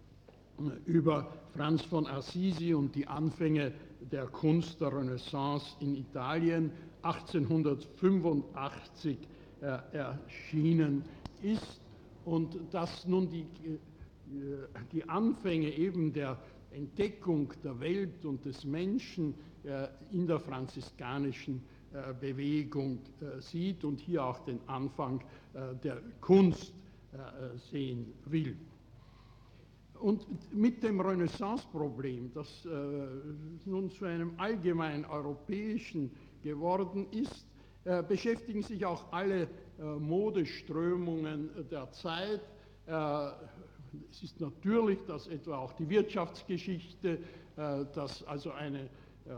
über Franz von Assisi und die Anfänge der Kunst der Renaissance in Italien achtzehnhundertfünfundachtzig äh, erschienen ist, und dass nun die, äh, die Anfänge eben der Entdeckung der Welt und des Menschen äh, in der franziskanischen äh, Bewegung äh, sieht und hier auch den Anfang äh, der Kunst äh, sehen will. Und mit dem Renaissance-Problem, das äh, nun zu einem allgemein europäischen geworden ist, äh, beschäftigen sich auch alle äh, Modeströmungen der Zeit. Es ist natürlich, dass etwa auch die Wirtschaftsgeschichte, dass also eine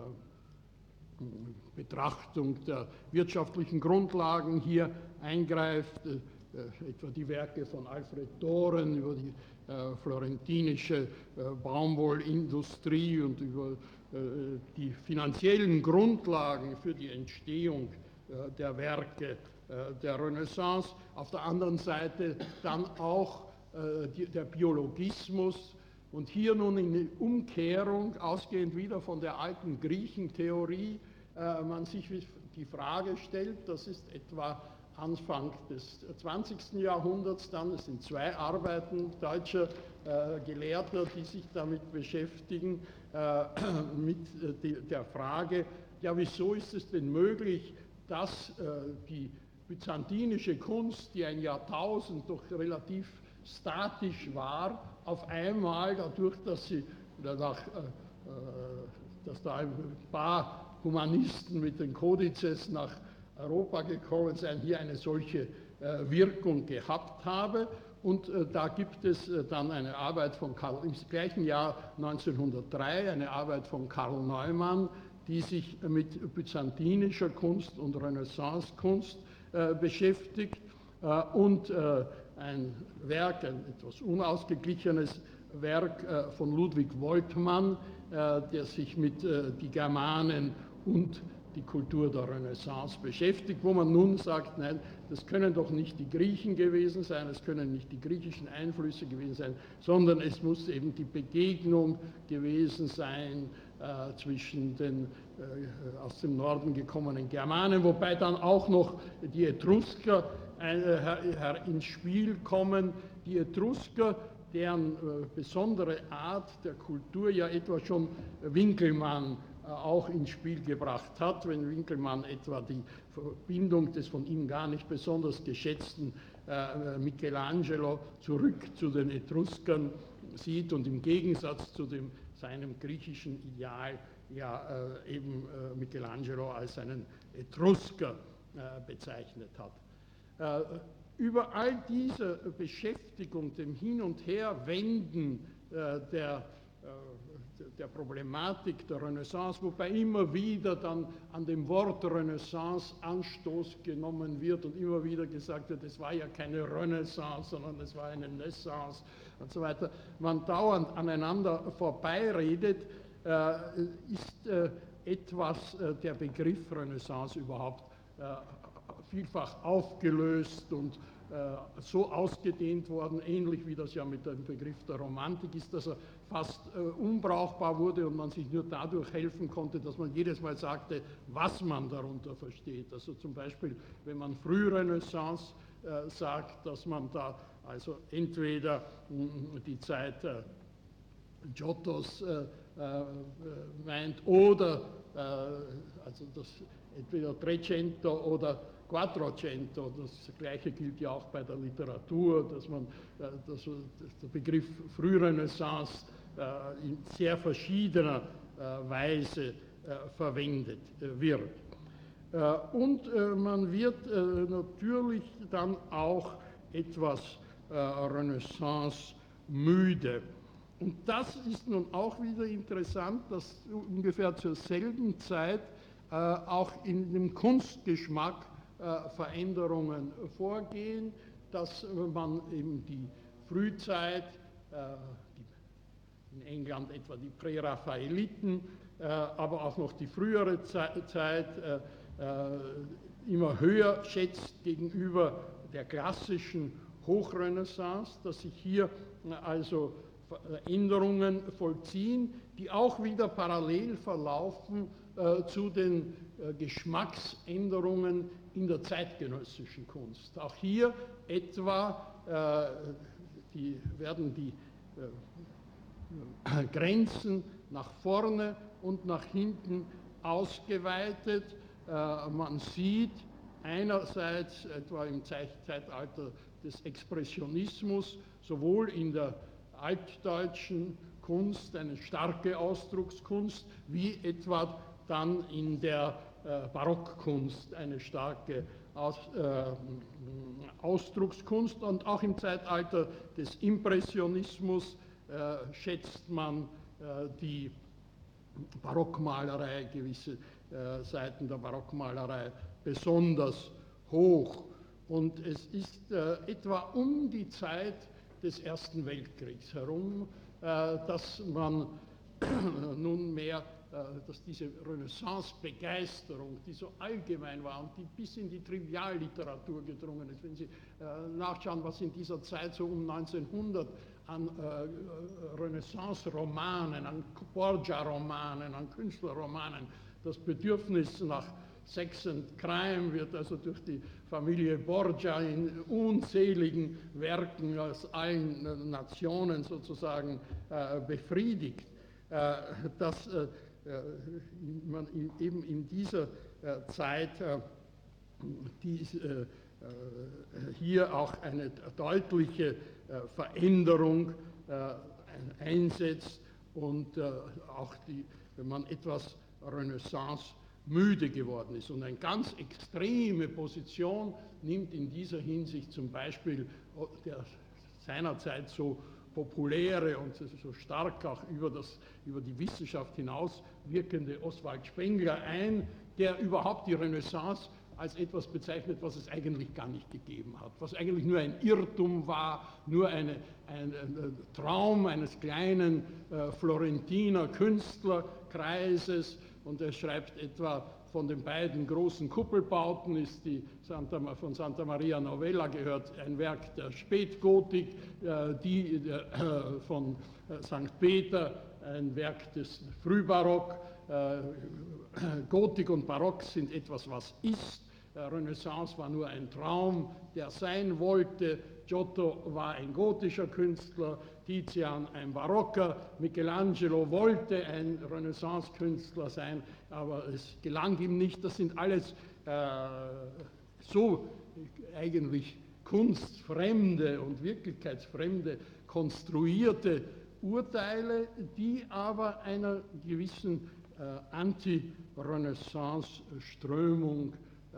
Betrachtung der wirtschaftlichen Grundlagen hier eingreift, etwa die Werke von Alfred Doren über die florentinische Baumwollindustrie und über die finanziellen Grundlagen für die Entstehung der Werke der Renaissance. Auf der anderen Seite dann auch der Biologismus und hier nun in die Umkehrung, ausgehend wieder von der alten Griechentheorie, man sich die Frage stellt, das ist etwa Anfang des zwanzigsten Jahrhunderts dann, es sind zwei Arbeiten deutscher äh, Gelehrter, die sich damit beschäftigen, äh, mit äh, die, der Frage, ja, wieso ist es denn möglich, dass äh, die byzantinische Kunst, die ein Jahrtausend doch relativ statisch war, auf einmal dadurch, dass sie danach, äh, dass da ein paar Humanisten mit den Kodizes nach Europa gekommen sind, hier eine solche äh, Wirkung gehabt habe. Und äh, da gibt es äh, dann eine Arbeit von Karl, im gleichen Jahr neunzehnhundertdrei, eine Arbeit von Karl Neumann, die sich mit byzantinischer Kunst und Renaissancekunst äh, beschäftigt. Äh, und äh, ein Werk, ein etwas unausgeglichenes Werk äh, von Ludwig Woltmann, äh, der sich mit äh, die Germanen und die Kultur der Renaissance beschäftigt, wo man nun sagt, nein, das können doch nicht die Griechen gewesen sein, es können nicht die griechischen Einflüsse gewesen sein, sondern es muss eben die Begegnung gewesen sein äh, zwischen den äh, aus dem Norden gekommenen Germanen, wobei dann auch noch die Etrusker äh, her, her ins Spiel kommen. Die Etrusker, deren äh, besondere Art der Kultur ja etwa schon Winkelmann auch ins Spiel gebracht hat, wenn Winkelmann etwa die Verbindung des von ihm gar nicht besonders geschätzten äh, Michelangelo zurück zu den Etruskern sieht und im Gegensatz zu dem, seinem griechischen Ideal ja äh, eben äh, Michelangelo als einen Etrusker äh, bezeichnet hat. Äh, über all diese Beschäftigung, dem Hin- und Herwenden äh, der der Problematik der Renaissance, wobei immer wieder dann an dem Wort Renaissance Anstoß genommen wird und immer wieder gesagt wird, es war ja keine Renaissance, sondern es war eine Naissance und so weiter. Man dauernd aneinander vorbeiredet, äh, ist äh, etwas äh, der Begriff Renaissance überhaupt äh, vielfach aufgelöst und so ausgedehnt worden, ähnlich wie das ja mit dem Begriff der Romantik ist, dass er fast äh, unbrauchbar wurde und man sich nur dadurch helfen konnte, dass man jedes Mal sagte, was man darunter versteht. Also zum Beispiel, wenn man Frührenaissance äh, sagt, dass man da also entweder mh, die Zeit äh, Giottos äh, äh, meint oder äh, also das entweder Trecento oder Quattrocento, das Gleiche gilt ja auch bei der Literatur, dass man dass der Begriff Frührenaissance in sehr verschiedener Weise verwendet wird. Und man wird natürlich dann auch etwas Renaissance müde. Und das ist nun auch wieder interessant, dass ungefähr zur selben Zeit auch in dem Kunstgeschmack Veränderungen vorgehen, dass man eben die Frühzeit, in England etwa die Präraffaeliten, aber auch noch die frühere Zeit immer höher schätzt gegenüber der klassischen Hochrenaissance, dass sich hier also Änderungen vollziehen, die auch wieder parallel verlaufen zu den Geschmacksänderungen in der zeitgenössischen Kunst. Auch hier etwa äh, die, werden die äh, Grenzen nach vorne und nach hinten ausgeweitet. Äh, man sieht einerseits etwa im Zeitalter des Expressionismus sowohl in der altdeutschen Kunst eine starke Ausdruckskunst, wie etwa dann in der äh, Barockkunst eine starke Aus, äh, Ausdruckskunst, und auch im Zeitalter des Impressionismus äh, schätzt man äh, die Barockmalerei, gewisse äh, Seiten der Barockmalerei besonders hoch. Und es ist äh, etwa um die Zeit des Ersten Weltkriegs herum, äh, dass man nunmehr, äh, dass diese Renaissance-Begeisterung, die so allgemein war und die bis in die Trivialliteratur gedrungen ist, wenn Sie äh, nachschauen, was in dieser Zeit so um neunzehnhundert an äh, Renaissance-Romanen, an Borgia-Romanen, an Künstlerromanen, das Bedürfnis nach Sex and Crime wird also durch die Familie Borgia in unzähligen Werken aus allen Nationen sozusagen äh, befriedigt. Äh, dass äh, man in, eben in dieser äh, Zeit äh, die, äh, hier auch eine deutliche äh, Veränderung äh, einsetzt und äh, auch die, wenn man etwas Renaissance müde geworden ist. Und eine ganz extreme Position nimmt in dieser Hinsicht zum Beispiel der seinerzeit so populäre und so stark auch über, das, über die Wissenschaft hinaus wirkende Oswald Spengler ein, der überhaupt die Renaissance als etwas bezeichnet, was es eigentlich gar nicht gegeben hat, was eigentlich nur ein Irrtum war, nur eine, ein, ein Traum eines kleinen äh, Florentiner Künstlerkreises. Und er schreibt etwa, von den beiden großen Kuppelbauten ist die Santa, von Santa Maria Novella gehört ein Werk der Spätgotik, äh, die äh, von äh, Sankt Peter ein Werk des Frühbarock. Äh, Gotik und Barock sind etwas, was ist. Renaissance war nur ein Traum, der sein wollte. Giotto war ein gotischer Künstler, Tizian ein Barocker, Michelangelo wollte ein Renaissance-Künstler sein, aber es gelang ihm nicht. Das sind alles äh, so eigentlich kunstfremde und wirklichkeitsfremde konstruierte Urteile, die aber einer gewissen äh, Anti-Renaissance-Strömung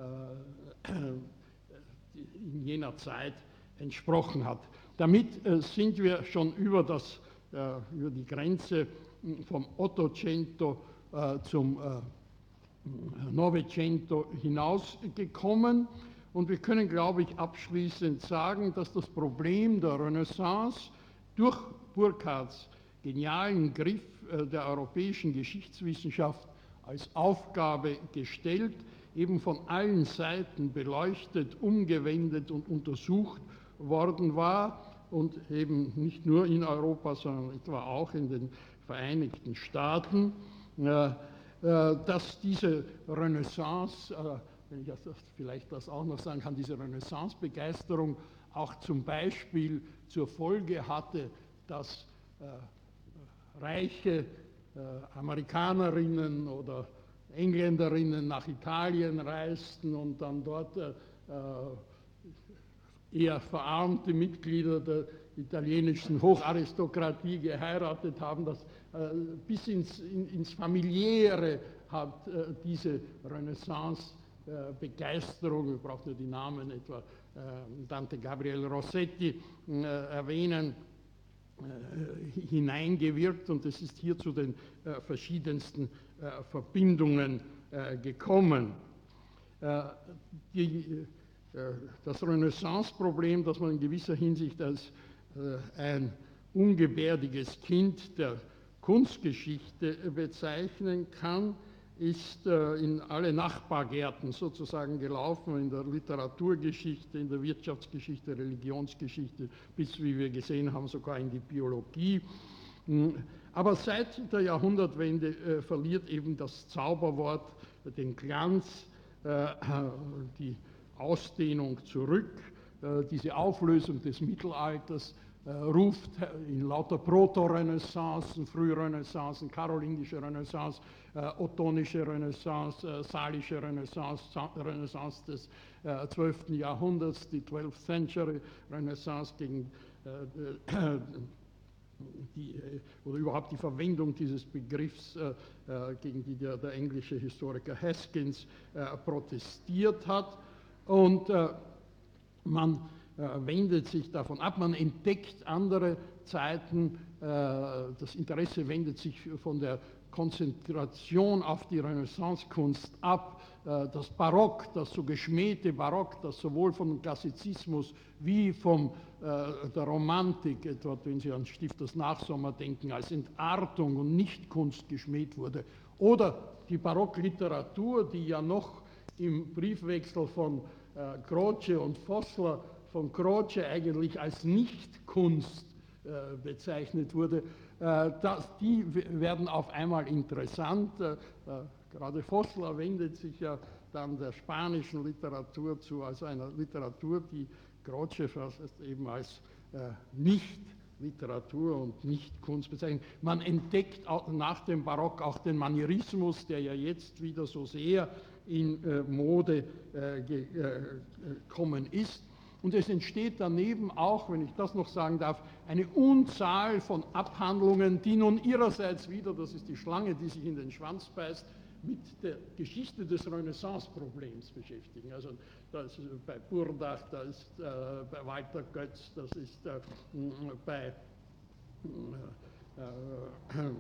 in jener Zeit entsprochen hat. Damit äh, sind wir schon über, das, äh, über die Grenze vom Ottocento äh, zum äh, Novecento hinausgekommen, und wir können, glaube ich, abschließend sagen, dass das Problem der Renaissance durch Burckhardts genialen Griff äh, der europäischen Geschichtswissenschaft als Aufgabe gestellt, eben von allen Seiten beleuchtet, umgewendet und untersucht worden war, und eben nicht nur in Europa, sondern etwa auch in den Vereinigten Staaten, dass diese Renaissance, wenn ich das vielleicht das auch noch sagen kann, diese Renaissance-Begeisterung auch zum Beispiel zur Folge hatte, dass reiche Amerikanerinnen oder Engländerinnen nach Italien reisten und dann dort äh, eher verarmte Mitglieder der italienischen Hocharistokratie geheiratet haben. Das, äh, bis ins, in, ins Familiäre hat äh, diese Renaissance-Begeisterung, äh, wir brauchen nur die Namen etwa äh, Dante Gabriel Rossetti äh, erwähnen, hineingewirkt, und es ist hier zu den äh, verschiedensten äh, Verbindungen äh, gekommen. Äh, die, äh, das Renaissance-Problem, das man in gewisser Hinsicht als äh, ein ungebärdiges Kind der Kunstgeschichte bezeichnen kann, ist äh, in alle Nachbargärten sozusagen gelaufen, in der Literaturgeschichte, in der Wirtschaftsgeschichte, Religionsgeschichte, bis, wie wir gesehen haben, sogar in die Biologie. Aber seit der Jahrhundertwende äh, verliert eben das Zauberwort den Glanz, äh, die Ausdehnung zurück, äh, diese Auflösung des Mittelalters äh, ruft in lauter Proto-Renaissancen, Frührenaissancen, karolingische Renaissance, äh, ottonische Renaissance, äh, salische Renaissance, Renaissance des äh, zwölften Jahrhunderts, die twelfth Century Renaissance gegen äh, die, oder überhaupt die Verwendung dieses Begriffs, äh, gegen die der, der englische Historiker Haskins äh, protestiert hat. Und äh, man äh, wendet sich davon ab, man entdeckt andere Zeiten, äh, das Interesse wendet sich von der Konzentration auf die Renaissancekunst ab. Das Barock, das so geschmähte Barock, das sowohl vom Klassizismus wie von äh, der Romantik, etwa wenn Sie an Stifters Nachsommer denken, als Entartung und Nichtkunst geschmäht wurde. Oder die Barockliteratur, die ja noch im Briefwechsel von äh, Croce und Vossler, von Croce eigentlich als Nichtkunst äh, bezeichnet wurde, äh, das, die werden auf einmal interessant. Äh, Gerade Vossler wendet sich ja dann der spanischen Literatur zu, also einer Literatur, die Croce eben als äh, Nicht-Literatur und Nicht-Kunst bezeichnet. Man entdeckt auch nach dem Barock auch den Manierismus, der ja jetzt wieder so sehr in äh, Mode äh, gekommen äh, ist. Und es entsteht daneben auch, wenn ich das noch sagen darf, eine Unzahl von Abhandlungen, die nun ihrerseits wieder, das ist die Schlange, die sich in den Schwanz beißt, mit der Geschichte des Renaissance-Problems beschäftigen. Also das ist bei Burdach, das ist äh, bei Walter Götz, das ist äh, bei äh, äh,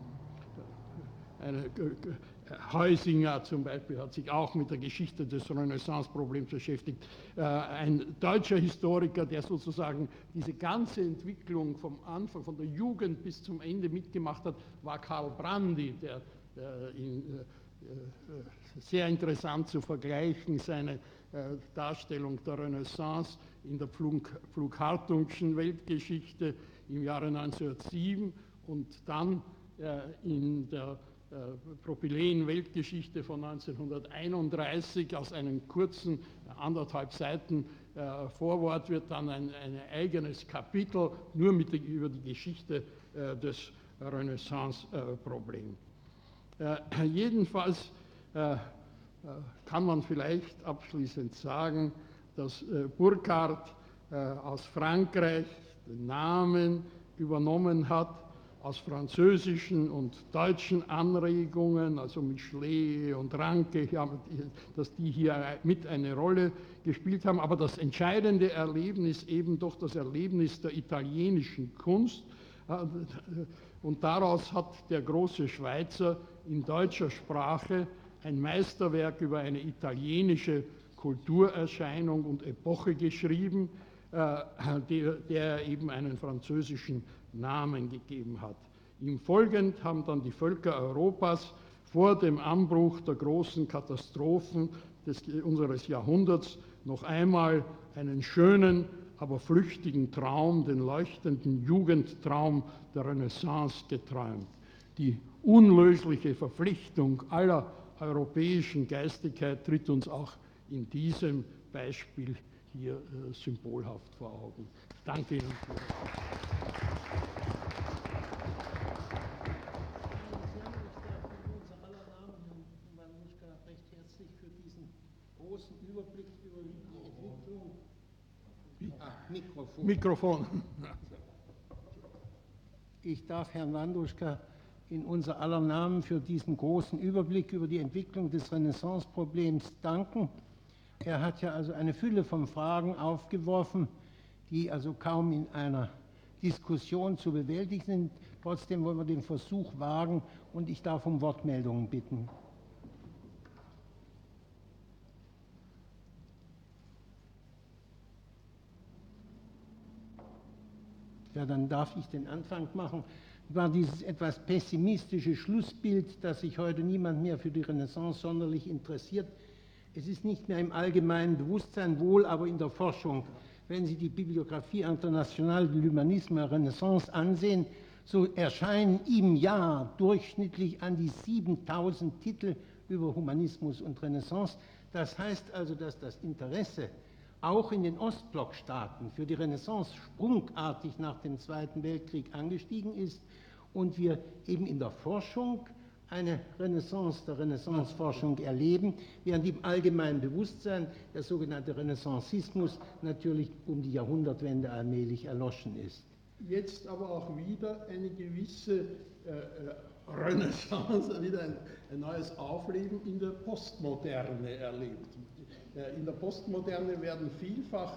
eine, Heusinger zum Beispiel hat sich auch mit der Geschichte des Renaissance-Problems beschäftigt. Äh, ein deutscher Historiker, der sozusagen diese ganze Entwicklung vom Anfang, von der Jugend bis zum Ende mitgemacht hat, war Karl Brandi, der In, äh, sehr interessant zu vergleichen, seine äh, Darstellung der Renaissance in der Pflug-Hartungschen Weltgeschichte im Jahre neunzehnhundertsieben und dann äh, in der äh, Propyläen-Weltgeschichte von neunzehnhunderteinunddreißig. Aus einem kurzen, anderthalb Seiten äh, Vorwort wird dann ein, ein eigenes Kapitel nur mit der, über die Geschichte äh, des Renaissance-Problems. Äh, jedenfalls äh, kann man vielleicht abschließend sagen, dass äh, Burckhardt äh, aus Frankreich den Namen übernommen hat, aus französischen und deutschen Anregungen, also Michelet und Ranke, dass die hier mit eine Rolle gespielt haben. Aber das entscheidende Erlebnis eben doch das Erlebnis der italienischen Kunst. Und daraus hat der große Schweizer in deutscher Sprache ein Meisterwerk über eine italienische Kulturerscheinung und Epoche geschrieben, äh, der, der eben einen französischen Namen gegeben hat. Ihm folgend haben dann die Völker Europas vor dem Anbruch der großen Katastrophen des, unseres Jahrhunderts noch einmal einen schönen, aber flüchtigen Traum, den leuchtenden Jugendtraum der Renaissance geträumt. Die unlösliche Verpflichtung aller europäischen Geistigkeit tritt uns auch in diesem Beispiel hier äh, symbolhaft vor Augen. Ich danke Ihnen für das. Überblick über die Entwicklung. Ah, Mikrofon. Mikrofon. Ich darf Herrn Wanduschka in unser aller Namen für diesen großen Überblick über die Entwicklung des Renaissance-Problems danken. Er hat ja also eine Fülle von Fragen aufgeworfen, die also kaum in einer Diskussion zu bewältigen sind. Trotzdem wollen wir den Versuch wagen und ich darf um Wortmeldungen bitten. Ja, dann darf ich den Anfang machen. War dieses etwas pessimistische Schlussbild, dass sich heute niemand mehr für die Renaissance sonderlich interessiert. Es ist nicht mehr im allgemeinen Bewusstsein, wohl aber in der Forschung. Wenn Sie die Bibliographie Internationale de l'Humanisme et Renaissance ansehen, so erscheinen im Jahr durchschnittlich an die siebentausend Titel über Humanismus und Renaissance. Das heißt also, dass das Interesse auch in den Ostblockstaaten für die Renaissance sprungartig nach dem Zweiten Weltkrieg angestiegen ist und wir eben in der Forschung eine Renaissance der Renaissanceforschung erleben, während im allgemeinen Bewusstsein der sogenannte Renaissancismus natürlich um die Jahrhundertwende allmählich erloschen ist. Jetzt aber auch wieder eine gewisse äh, Renaissance, wieder ein, ein neues Aufleben in der Postmoderne erlebt. In der Postmoderne werden vielfach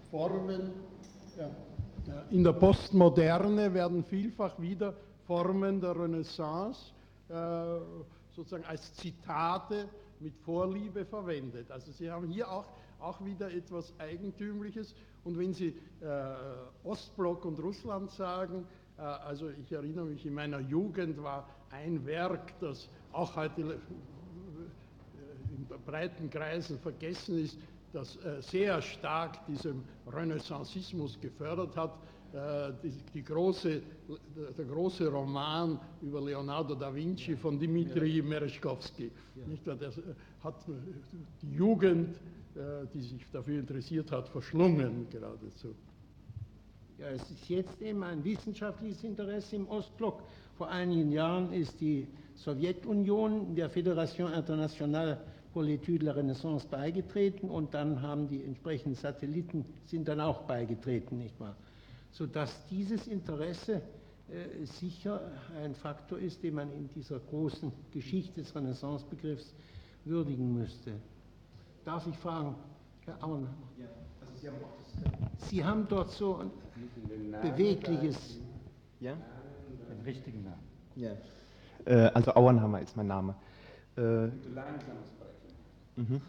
Formen, ja, in der Postmoderne werden vielfach wieder Formen der Renaissance äh, sozusagen als Zitate mit Vorliebe verwendet. Also Sie haben hier auch, auch wieder etwas Eigentümliches. Und wenn Sie äh, Ostblock und Russland sagen, äh, also ich erinnere mich, in meiner Jugend war ein Werk, das auch heute äh, in breiten Kreisen vergessen ist, das äh, sehr stark diesen Renaissancismus gefördert hat, äh, die, die große, der große Roman über Leonardo da Vinci von Dmitri Merezhkovsky. Ja. Nicht wahr? Der hat die Jugend, äh, die sich dafür interessiert hat, verschlungen geradezu. Ja, es ist jetzt eben ein wissenschaftliches Interesse im Ostblock. Vor einigen Jahren ist die Sowjetunion der Fédération Internationale pour l'étude de la Renaissance beigetreten und dann haben die entsprechenden Satelliten sind dann auch beigetreten, nicht wahr? Sodass dieses Interesse äh, sicher ein Faktor ist, den man in dieser großen Geschichte des Renaissance-Begriffs würdigen müsste. Darf ich fragen, Herr Auenhammer? Ja, also Sie, haben auch das Sie haben dort so ein bewegliches... Ja? Den richtigen Namen. Ja. Äh, also Auenhammer ist mein Name. Äh, Mhm.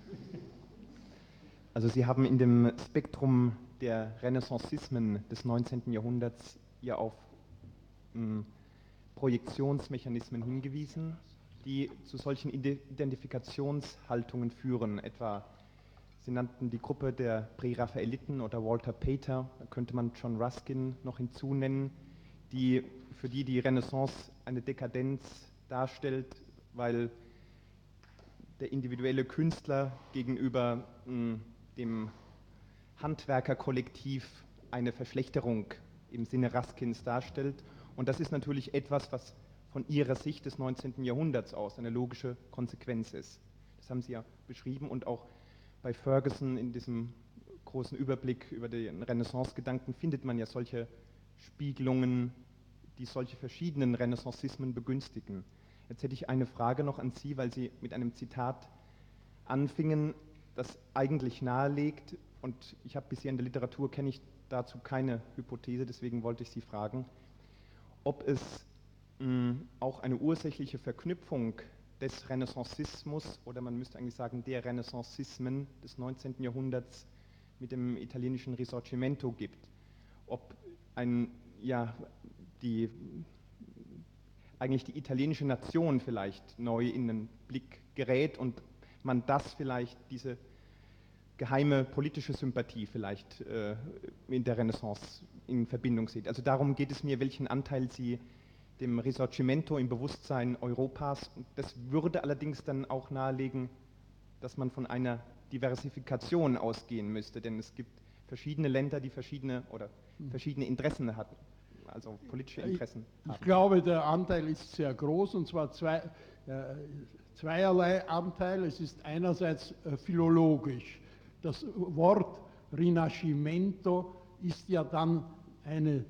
Also Sie haben in dem Spektrum der Renaissancismen des neunzehnten Jahrhunderts ja auf mh, Projektionsmechanismen hingewiesen, die zu solchen Identifikationshaltungen führen. Etwa, Sie nannten die Gruppe der Präraffaeliten oder Walter Pater, da könnte man John Ruskin noch hinzunennen, die, für die die Renaissance eine Dekadenz darstellt, weil der individuelle Künstler gegenüber mh, dem Handwerkerkollektiv eine Verschlechterung im Sinne Ruskins darstellt. Und das ist natürlich etwas, was von Ihrer Sicht des neunzehnten Jahrhunderts aus eine logische Konsequenz ist. Das haben Sie ja beschrieben und auch bei Ferguson in diesem großen Überblick über den Renaissance-Gedanken findet man ja solche Spiegelungen, die solche verschiedenen Renaissancismen begünstigen. Jetzt hätte ich eine Frage noch an Sie, weil Sie mit einem Zitat anfingen, das eigentlich nahelegt, und ich habe bisher in der Literatur, kenne ich dazu keine Hypothese, deswegen wollte ich Sie fragen, ob es mh, auch eine ursächliche Verknüpfung des Renaissancismus, oder man müsste eigentlich sagen, der Renaissancismen des neunzehnten Jahrhunderts mit dem italienischen Risorgimento gibt. Ob ein, ja, die eigentlich die italienische Nation vielleicht neu in den Blick gerät und man das vielleicht, diese geheime politische Sympathie vielleicht äh, in der Renaissance in Verbindung sieht. Also darum geht es mir, welchen Anteil Sie dem Risorgimento im Bewusstsein Europas, und das würde allerdings dann auch nahelegen, dass man von einer Diversifikation ausgehen müsste, denn es gibt verschiedene Länder, die verschiedene oder verschiedene Interessen hatten. Also politische Interessen ich, haben. Ich glaube, der Anteil ist sehr groß, und zwar zwei, äh, zweierlei Anteil. Es ist einerseits äh, philologisch. Das Wort Rinascimento ist ja dann eine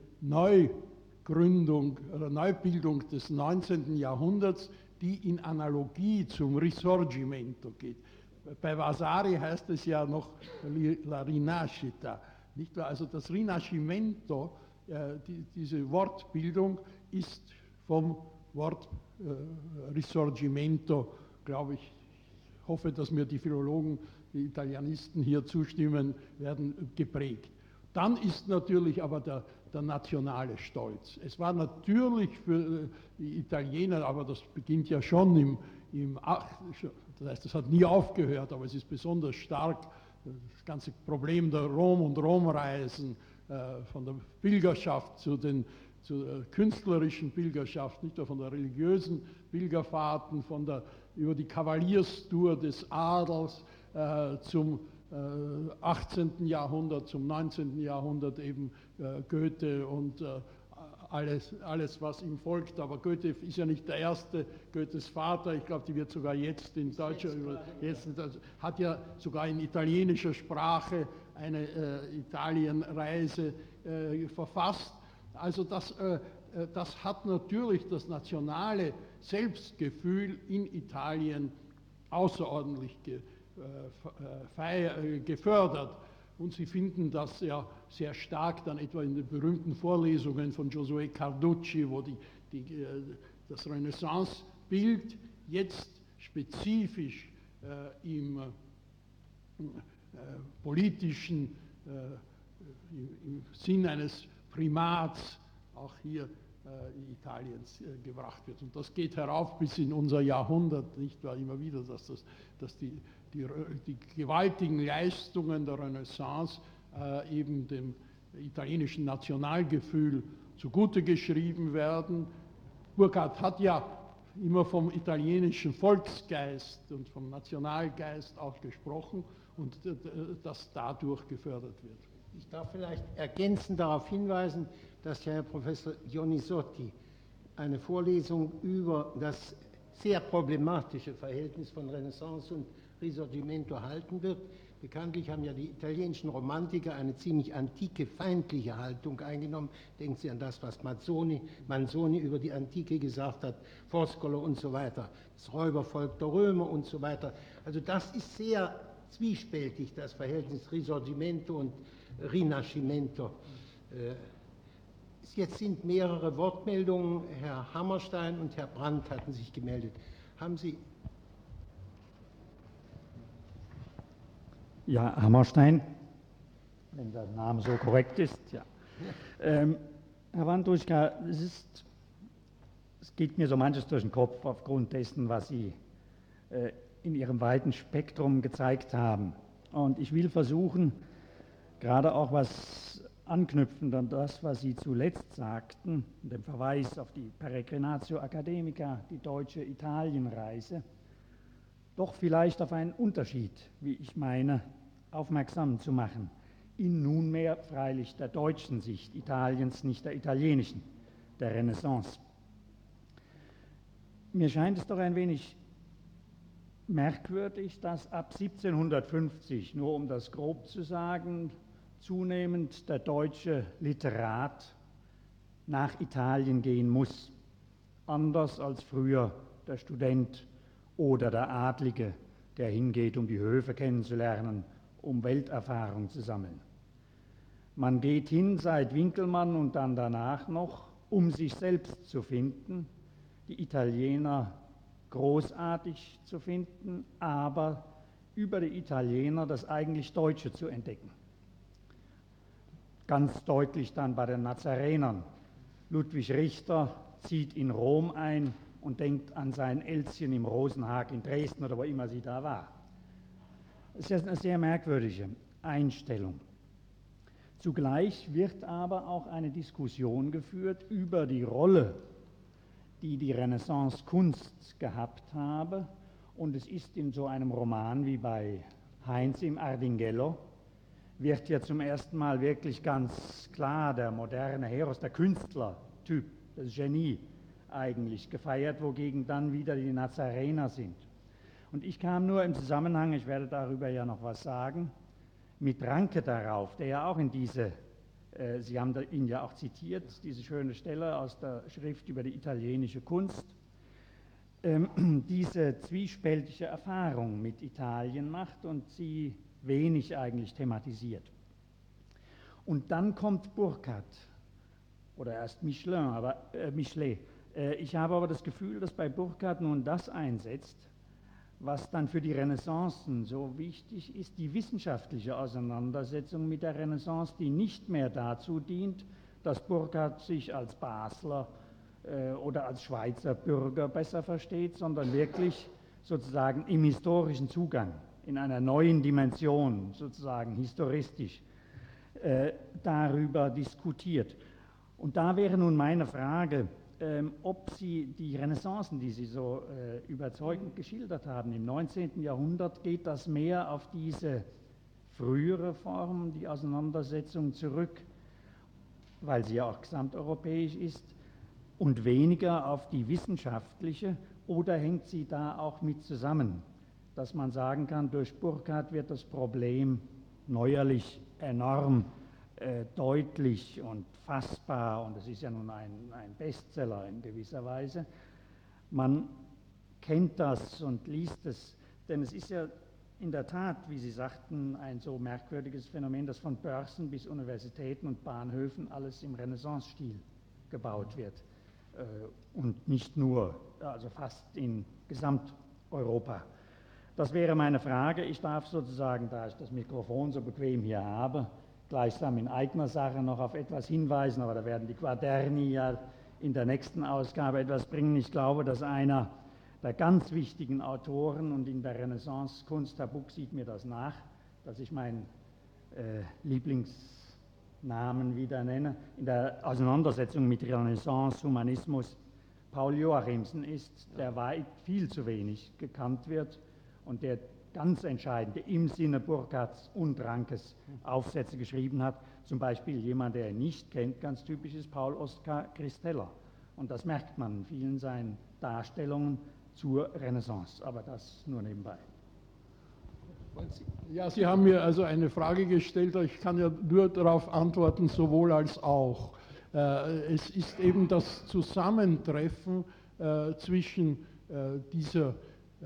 Neugründung oder Neubildung des neunzehnten Jahrhunderts, die in Analogie zum Risorgimento geht. Bei Vasari heißt es ja noch La Rinascita. Nicht wahr? Also das Rinascimento, Die, diese Wortbildung ist vom Wort äh, Risorgimento, glaube ich, hoffe, dass mir die Philologen, die Italienisten hier zustimmen werden, geprägt. Dann ist natürlich aber der, der nationale Stolz. Es war natürlich für die Italiener, aber das beginnt ja schon im, im das heißt, das hat nie aufgehört, aber es ist besonders stark, das ganze Problem der Rom- und Romreisen, von der Pilgerschaft zu den zur künstlerischen Pilgerschaft, nicht nur von der religiösen Pilgerfahrten, von der, über die Kavalierstour des Adels äh, zum äh, achtzehnten Jahrhundert, zum neunzehnten Jahrhundert eben äh, Goethe und äh, alles, alles, was ihm folgt. Aber Goethe ist ja nicht der erste, Goethes Vater, ich glaube, die wird sogar jetzt in deutscher, jetzt, hat ja sogar in italienischer Sprache eine äh, Italienreise äh, verfasst. Also das, äh, das hat natürlich das nationale Selbstgefühl in Italien außerordentlich ge, äh, feier, äh, gefördert. und Sie finden das ja sehr stark dann etwa in den berühmten Vorlesungen von Giosuè Carducci, wo die, die, das Renaissance-Bild jetzt spezifisch äh, im äh, politischen, äh, im Sinn eines Primats auch hier äh, Italiens äh, gebracht wird. Und das geht herauf bis in unser Jahrhundert, nicht wahr, immer wieder, dass, das, dass die, die, die gewaltigen Leistungen der Renaissance äh, eben dem italienischen Nationalgefühl zugute geschrieben werden. Burckhardt hat ja immer vom italienischen Volksgeist und vom Nationalgeist auch gesprochen und äh, das dadurch gefördert wird. Ich darf vielleicht ergänzend darauf hinweisen, dass Herr Professor Dionisotti eine Vorlesung über das sehr problematische Verhältnis von Renaissance und Risorgimento halten wird. Bekanntlich haben ja die italienischen Romantiker eine ziemlich antike, feindliche Haltung eingenommen. Denken Sie an das, was Manzoni, Manzoni über die Antike gesagt hat, Foscolo und so weiter, das Räubervolk der Römer und so weiter. Also das ist sehr zwiespältig, das Verhältnis Risorgimento und Rinascimento. Jetzt sind mehrere Wortmeldungen. Herr Hammerstein und Herr Brandt hatten sich gemeldet. Haben Sie... Ja, Hammerstein, wenn der Name so korrekt ist. Ja. Ähm, Herr Wandruschka, es, ist, es geht mir so manches durch den Kopf aufgrund dessen, was Sie äh, in Ihrem weiten Spektrum gezeigt haben. Und ich will versuchen, gerade auch was anknüpfend an das, was Sie zuletzt sagten, dem Verweis auf die Peregrinatio Academica, die deutsche Italienreise, doch vielleicht auf einen Unterschied, wie ich meine, aufmerksam zu machen, in nunmehr freilich der deutschen Sicht Italiens, nicht der italienischen, der Renaissance. Mir scheint es doch ein wenig merkwürdig, dass ab siebzehnhundertfünfzig, nur um das grob zu sagen, zunehmend der deutsche Literat nach Italien gehen muss, anders als früher der Student oder der Adlige, der hingeht, um die Höfe kennenzulernen, um Welterfahrung zu sammeln. Man geht hin seit Winkelmann und dann danach noch, um sich selbst zu finden, die Italiener großartig zu finden, aber über die Italiener das eigentlich Deutsche zu entdecken. Ganz deutlich dann bei den Nazarenern. Ludwig Richter zieht in Rom ein und denkt an sein Elschen im Rosenhag in Dresden oder wo immer sie da war. Das ist eine sehr merkwürdige Einstellung. Zugleich wird aber auch eine Diskussion geführt über die Rolle, die die Renaissance-Kunst gehabt habe. Und es ist in so einem Roman wie bei Heinz im Ardinghello, wird ja zum ersten Mal wirklich ganz klar der moderne Heros, der Künstlertyp, das Genie eigentlich gefeiert, wogegen dann wieder die Nazarener sind. Und ich kam nur im Zusammenhang, ich werde darüber ja noch was sagen, mit Ranke darauf, der ja auch in diese, äh, Sie haben ihn ja auch zitiert, diese schöne Stelle aus der Schrift über die italienische Kunst, ähm, diese zwiespältige Erfahrung mit Italien macht und sie wenig eigentlich thematisiert. Und dann kommt Burckhardt, oder erst Michelin, aber, äh, Michelet. Äh, ich habe aber das Gefühl, dass bei Burckhardt nun das einsetzt, was dann für die Renaissancen so wichtig ist, die wissenschaftliche Auseinandersetzung mit der Renaissance, die nicht mehr dazu dient, dass Burckhardt sich als Basler äh, oder als Schweizer Bürger besser versteht, sondern wirklich sozusagen im historischen Zugang, in einer neuen Dimension, sozusagen historistisch, äh, darüber diskutiert. Und da wäre nun meine Frage, Ähm, ob Sie die Renaissancen, die Sie so äh, überzeugend geschildert haben, im neunzehnten Jahrhundert, geht das mehr auf diese frühere Form, die Auseinandersetzung zurück, weil sie ja auch gesamteuropäisch ist, und weniger auf die wissenschaftliche, oder hängt sie da auch mit zusammen, dass man sagen kann, durch Burckhardt wird das Problem neuerlich enorm Äh, deutlich und fassbar, und es ist ja nun ein, ein Bestseller in gewisser Weise. Man kennt das und liest es, denn es ist ja in der Tat, wie Sie sagten, ein so merkwürdiges Phänomen, dass von Börsen bis Universitäten und Bahnhöfen alles im Renaissance-Stil gebaut wird. Äh, und nicht nur, also fast in Gesamteuropa. Das wäre meine Frage. Ich darf sozusagen, da ich das Mikrofon so bequem hier habe, gleichsam in eigener Sache noch auf etwas hinweisen, aber da werden die Quaderni ja in der nächsten Ausgabe etwas bringen. Ich glaube, dass einer der ganz wichtigen Autoren und in der Renaissance-Kunst, Herr Buck sieht mir das nach, dass ich meinen äh, Lieblingsnamen wieder nenne, in der Auseinandersetzung mit Renaissance, Humanismus, Paul Joachimsen ist, der weit viel zu wenig gekannt wird und der ganz entscheidende im Sinne Burckhardts und Rankes Aufsätze geschrieben hat. Zum Beispiel jemand, der ihn nicht kennt, ganz typisch ist Paul Oskar Christeller. Und das merkt man in vielen seinen Darstellungen zur Renaissance. Aber das nur nebenbei. Ja, Sie haben mir also eine Frage gestellt, ich kann ja nur darauf antworten, sowohl als auch. Äh, es ist eben das Zusammentreffen äh, zwischen äh, dieser äh,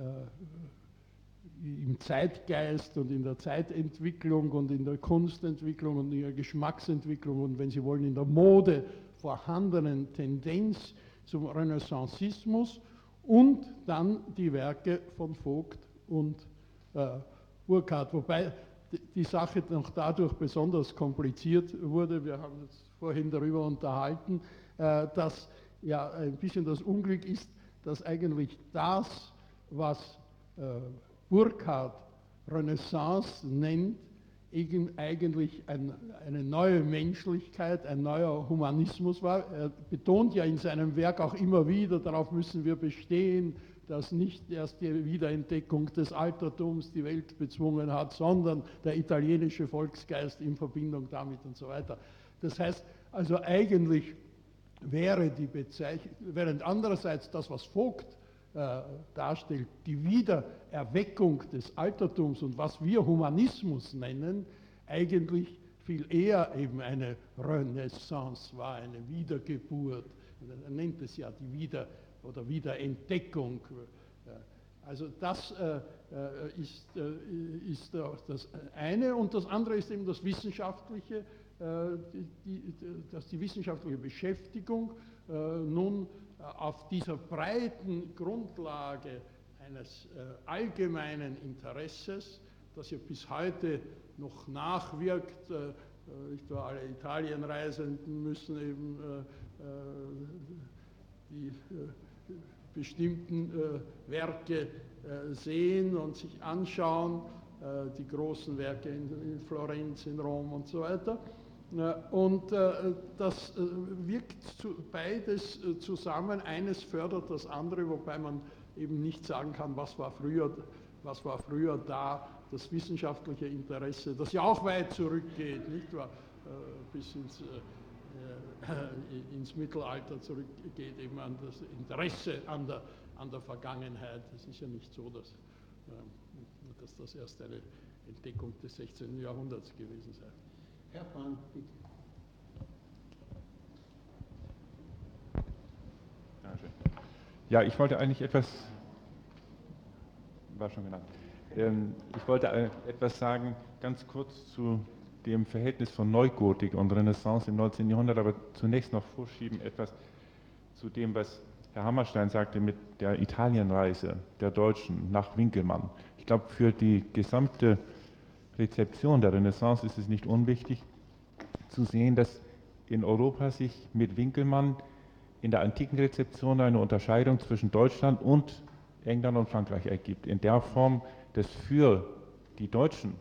im Zeitgeist und in der Zeitentwicklung und in der Kunstentwicklung und in der Geschmacksentwicklung und, wenn Sie wollen, in der Mode vorhandenen Tendenz zum Renaissancismus und dann die Werke von Vogt und äh, Burckhardt, wobei die Sache noch dadurch besonders kompliziert wurde, wir haben uns vorhin darüber unterhalten, äh, dass ja ein bisschen das Unglück ist, dass eigentlich das, was äh, Burckhardt Renaissance nennt, eigentlich ein, eine neue Menschlichkeit, ein neuer Humanismus war. Er betont ja in seinem Werk auch immer wieder, darauf müssen wir bestehen, dass nicht erst die Wiederentdeckung des Altertums die Welt bezwungen hat, sondern der italienische Volksgeist in Verbindung damit und so weiter. Das heißt also eigentlich wäre die Bezeichnung, während andererseits das, was Vogt äh, darstellt, die Wiedererweckung des Altertums und was wir Humanismus nennen, eigentlich viel eher eben eine Renaissance war, eine Wiedergeburt. Er nennt es ja die Wieder- oder Wiederentdeckung. Also das äh, ist, äh, ist das eine, und das andere ist eben das Wissenschaftliche, äh, die, die, dass die wissenschaftliche Beschäftigung äh, nun auf dieser breiten Grundlage eines äh, allgemeinen Interesses, das ja bis heute noch nachwirkt, äh, alle Italienreisenden müssen eben äh, die äh, bestimmten äh, Werke äh, sehen und sich anschauen, äh, die großen Werke in, in Florenz, in Rom und so weiter. Äh, und äh, das äh, wirkt zu, beides äh, zusammen, eines fördert das andere, wobei man eben nicht sagen kann, was war früher, was war früher da, das wissenschaftliche Interesse, das ja auch weit zurückgeht, nicht wahr, äh, bis ins äh, ins Mittelalter zurückgeht, eben an das Interesse an der, an der Vergangenheit. Es ist ja nicht so, dass, dass das erst eine Entdeckung des sechzehnten Jahrhunderts gewesen sei. Herr Brandt, bitte. Ja, ich wollte eigentlich etwas, war schon genannt, ähm, ich wollte etwas sagen, ganz kurz zu dem Verhältnis von Neugotik und Renaissance im neunzehnten Jahrhundert, aber zunächst noch vorschieben etwas zu dem, was Herr Hammerstein sagte mit der Italienreise der Deutschen nach Winkelmann. Ich glaube, für die gesamte Rezeption der Renaissance ist es nicht unwichtig zu sehen, dass in Europa sich mit Winkelmann in der antiken Rezeption eine Unterscheidung zwischen Deutschland und England und Frankreich ergibt, in der Form, dass für die Deutschen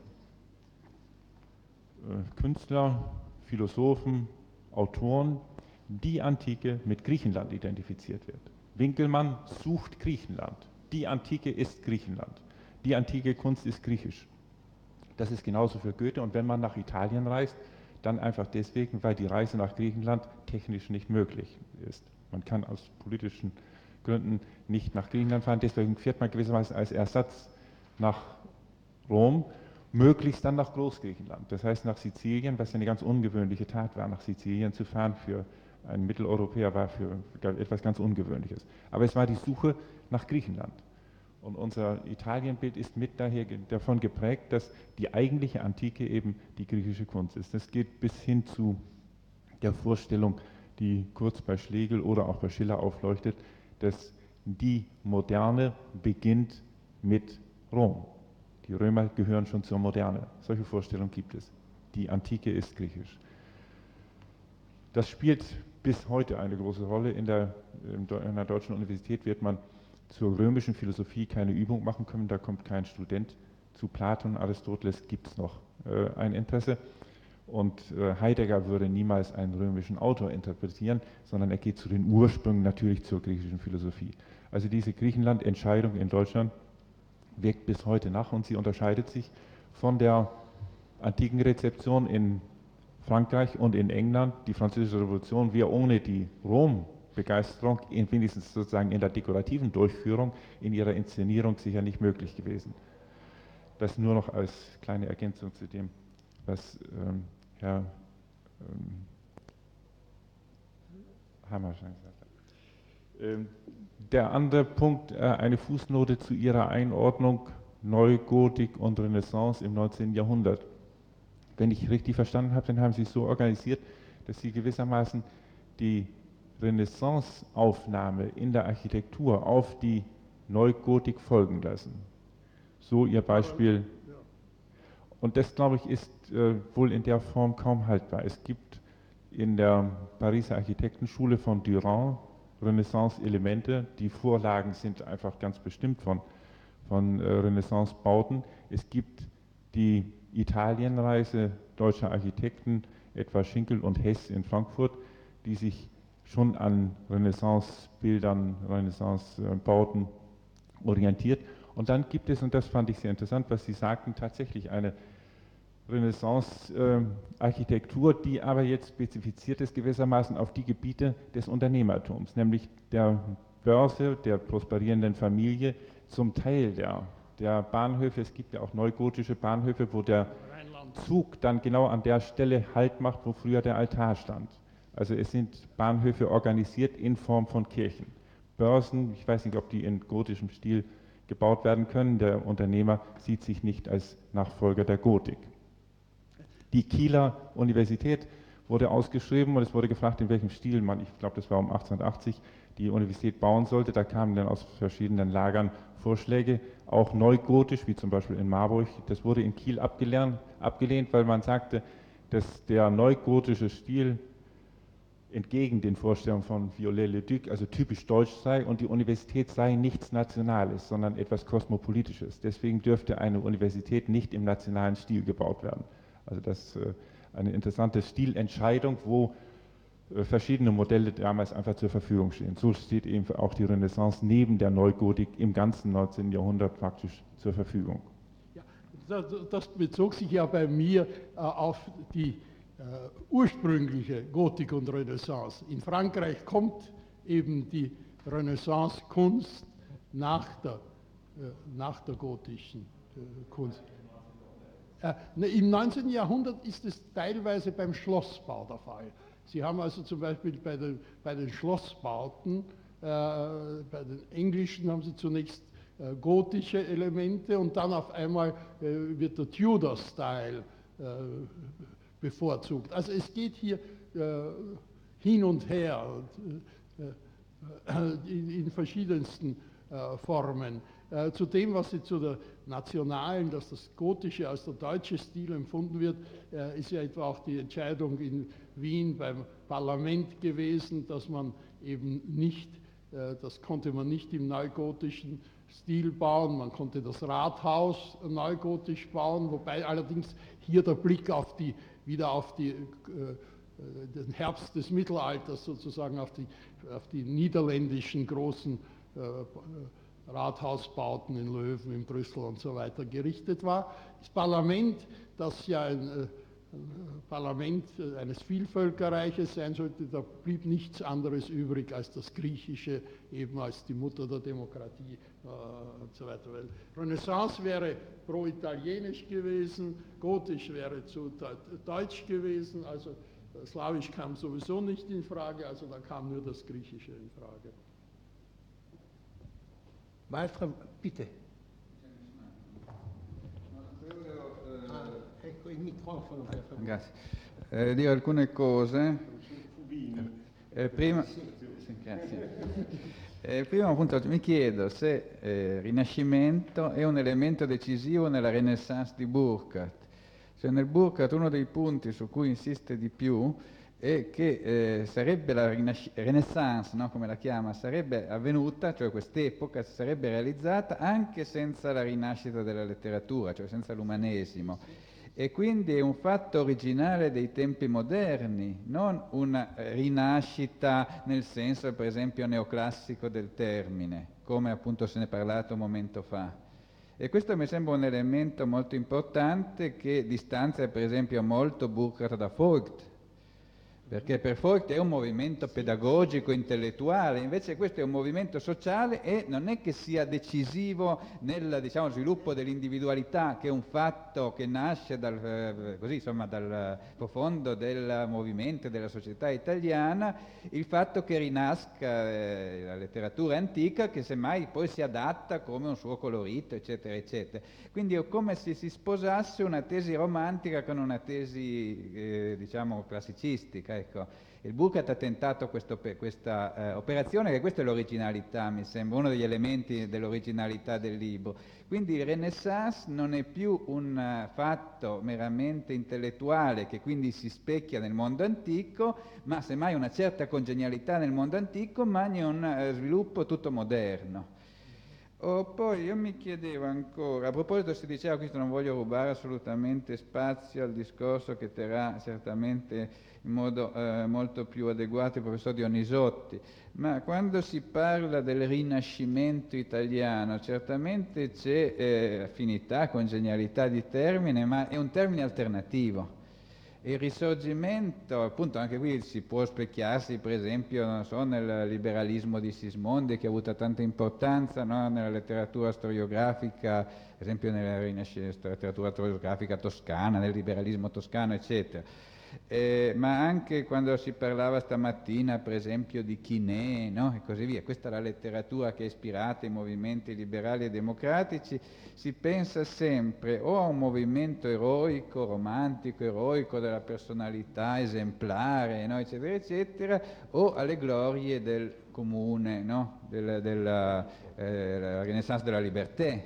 Künstler, Philosophen, Autoren die Antike mit Griechenland identifiziert wird. Winkelmann sucht Griechenland. Die Antike ist Griechenland. Die antike Kunst ist griechisch. Das ist genauso für Goethe, und wenn man nach Italien reist, dann einfach deswegen, weil die Reise nach Griechenland technisch nicht möglich ist. Man kann aus politischen Gründen nicht nach Griechenland fahren, deswegen fährt man gewissermaßen als Ersatz nach Rom, möglichst dann nach Großgriechenland, das heißt nach Sizilien, was eine ganz ungewöhnliche Tat war, nach Sizilien zu fahren für einen Mitteleuropäer war für etwas ganz Ungewöhnliches. Aber es war die Suche nach Griechenland. Und unser Italienbild ist mit daher davon geprägt, dass die eigentliche Antike eben die griechische Kunst ist. Das geht bis hin zu der Vorstellung, die kurz bei Schlegel oder auch bei Schiller aufleuchtet, dass die Moderne beginnt mit Rom. Die Römer gehören schon zur Moderne. Solche Vorstellungen gibt es. Die Antike ist griechisch. Das spielt bis heute eine große Rolle. In der, in der Deutschen Universität wird man zur römischen Philosophie keine Übung machen können, da kommt kein Student. Zu Platon, Aristoteles gibt es noch äh, ein Interesse. Und äh, Heidegger würde niemals einen römischen Autor interpretieren, sondern er geht zu den Ursprüngen natürlich zur griechischen Philosophie. Also diese Griechenland-Entscheidung in Deutschland wirkt bis heute nach und sie unterscheidet sich von der antiken Rezeption in Frankreich und in England. Die Französische Revolution wäre ohne die Rom-Begeisterung, wenigstens sozusagen in der dekorativen Durchführung, in ihrer Inszenierung sicher nicht möglich gewesen. Das nur noch als kleine Ergänzung zu dem, was ähm, Herr ähm, Hammerstein gesagt hat. Ähm, der andere Punkt, äh, eine Fußnote zu Ihrer Einordnung Neugotik und Renaissance im neunzehnten Jahrhundert. Wenn ich richtig verstanden habe, dann haben Sie es so organisiert, dass Sie gewissermaßen die Renaissance-Aufnahme in der Architektur auf die Neugotik folgen lassen. So Ihr Beispiel. Und das, glaube ich, ist äh, wohl in der Form kaum haltbar. Es gibt in der Pariser Architektenschule von Durand Renaissance-Elemente. Die Vorlagen sind einfach ganz bestimmt von, von äh, Renaissance-Bauten. Es gibt die Italienreise deutscher Architekten, etwa Schinkel und Hess in Frankfurt, die sich schon an Renaissance-Bildern, Renaissance-Bauten orientiert. Und dann gibt es, und das fand ich sehr interessant, was Sie sagten, tatsächlich eine Renaissance-Architektur, die aber jetzt spezifiziert ist gewissermaßen auf die Gebiete des Unternehmertums, nämlich der Börse, der prosperierenden Familie, zum Teil der, der Bahnhöfe. Es gibt ja auch neugotische Bahnhöfe, wo der Zug dann genau an der Stelle Halt macht, wo früher der Altar stand. Also es sind Bahnhöfe organisiert in Form von Kirchen. Börsen, ich weiß nicht, ob die in gotischem Stil gebaut werden können. Der Unternehmer sieht sich nicht als Nachfolger der Gotik. Die Kieler Universität wurde ausgeschrieben und es wurde gefragt, in welchem Stil man, ich glaube, das war um achtzehnhundertachtzig, die Universität bauen sollte. Da kamen dann aus verschiedenen Lagern Vorschläge, auch neugotisch, wie zum Beispiel in Marburg. Das wurde in Kiel abgelehnt, abgelehnt, weil man sagte, dass der neugotische Stil entgegen den Vorstellungen von Viollet-le-Duc, also typisch deutsch sei und die Universität sei nichts Nationales, sondern etwas Kosmopolitisches. Deswegen dürfte eine Universität nicht im nationalen Stil gebaut werden. Also das ist eine interessante Stilentscheidung, wo verschiedene Modelle damals einfach zur Verfügung stehen. So steht eben auch die Renaissance neben der Neugotik im ganzen neunzehnten Jahrhundert praktisch zur Verfügung. Ja, das bezog sich ja bei mir auf die Uh, ursprüngliche Gotik und Renaissance. In Frankreich kommt eben die Renaissance-Kunst nach der, uh, nach der gotischen uh, Kunst. Uh, ne, Im neunzehnten Jahrhundert ist es teilweise beim Schlossbau der Fall. Sie haben also zum Beispiel bei den, bei den Schlossbauten, uh, bei den englischen haben Sie zunächst uh, gotische Elemente und dann auf einmal uh, wird der Tudor-Style uh, bevorzugt. Also es geht hier äh, hin und her äh, äh, in, in verschiedensten äh, Formen. Äh, zu dem, was Sie zu der nationalen, dass das Gotische als der deutsche Stil empfunden wird, äh, ist ja etwa auch die Entscheidung in Wien beim Parlament gewesen, dass man eben nicht, äh, das konnte man nicht im neugotischen Stil bauen, man konnte das Rathaus neugotisch bauen, wobei allerdings hier der Blick auf die wieder auf die, äh, den Herbst des Mittelalters sozusagen, auf die, auf die niederländischen großen äh, Rathausbauten in Löwen, in Brüssel und so weiter gerichtet war. Das Parlament, das ja ein äh, Parlament eines Vielvölkerreiches sein sollte, da blieb nichts anderes übrig als das Griechische, eben als die Mutter der Demokratie äh, und so weiter. Weil Renaissance wäre pro-italienisch gewesen, Gotisch wäre zu deutsch gewesen, also Slawisch kam sowieso nicht in Frage, also da kam nur das Griechische in Frage. Walter, bitte. Ah, ecco il microfono per favore. Grazie. Eh, dire alcune cose. Eh, prima, sì, grazie. Eh, prima appunto mi chiedo se eh, Rinascimento è un elemento decisivo nella Renaissance di Burckhardt. Cioè nel Burckhardt uno dei punti su cui insiste di più è che eh, sarebbe la Renaissance, no, come la chiama, sarebbe avvenuta, cioè quest'epoca sarebbe realizzata anche senza la rinascita della letteratura, cioè senza l'umanesimo. E quindi è un fatto originale dei tempi moderni, non una rinascita nel senso, per esempio, neoclassico del termine, come appunto se ne è parlato un momento fa. E questo mi sembra un elemento molto importante che distanzia, per esempio, molto Burckhardt da Voigt, perché per Voigt è un movimento pedagogico, intellettuale, invece questo è un movimento sociale e non è che sia decisivo nel, diciamo, sviluppo dell'individualità, che è un fatto che nasce dal, eh, così, insomma, dal profondo del movimento della società italiana, il fatto che rinasca eh, la letteratura antica, che semmai poi si adatta come un suo colorito, eccetera, eccetera. Quindi è come se si sposasse una tesi romantica con una tesi, eh, diciamo, classicistica. Ecco, il Burckhardt ha tentato questo, questa eh, operazione, che questa è l'originalità, mi sembra, uno degli elementi dell'originalità del libro. Quindi il Renaissance non è più un uh, fatto meramente intellettuale che quindi si specchia nel mondo antico, ma semmai una certa congenialità nel mondo antico, ma in un uh, sviluppo tutto moderno. Oh, poi io mi chiedevo ancora, a proposito si diceva, questo non voglio rubare assolutamente spazio al discorso che terrà certamente in modo eh, molto più adeguato il professor Dionisotti, ma quando si parla del Rinascimento italiano certamente c'è eh, affinità, congenialità di termine, ma è un termine alternativo. Il Risorgimento, appunto, anche qui si può specchiarsi, per esempio, non so, nel liberalismo di Sismondi, che ha avuto tanta importanza, no? Nella letteratura storiografica, per esempio nella letteratura storiografica toscana, nel liberalismo toscano, eccetera. Eh, ma anche quando si parlava stamattina, per esempio, di Quinet, no? E così via, questa è la letteratura che ha ispirato i movimenti liberali e democratici, si pensa sempre o a un movimento eroico, romantico, eroico della personalità esemplare, no? Eccetera, eccetera, o alle glorie del comune, no? Della, della eh, Renaissance della libertà.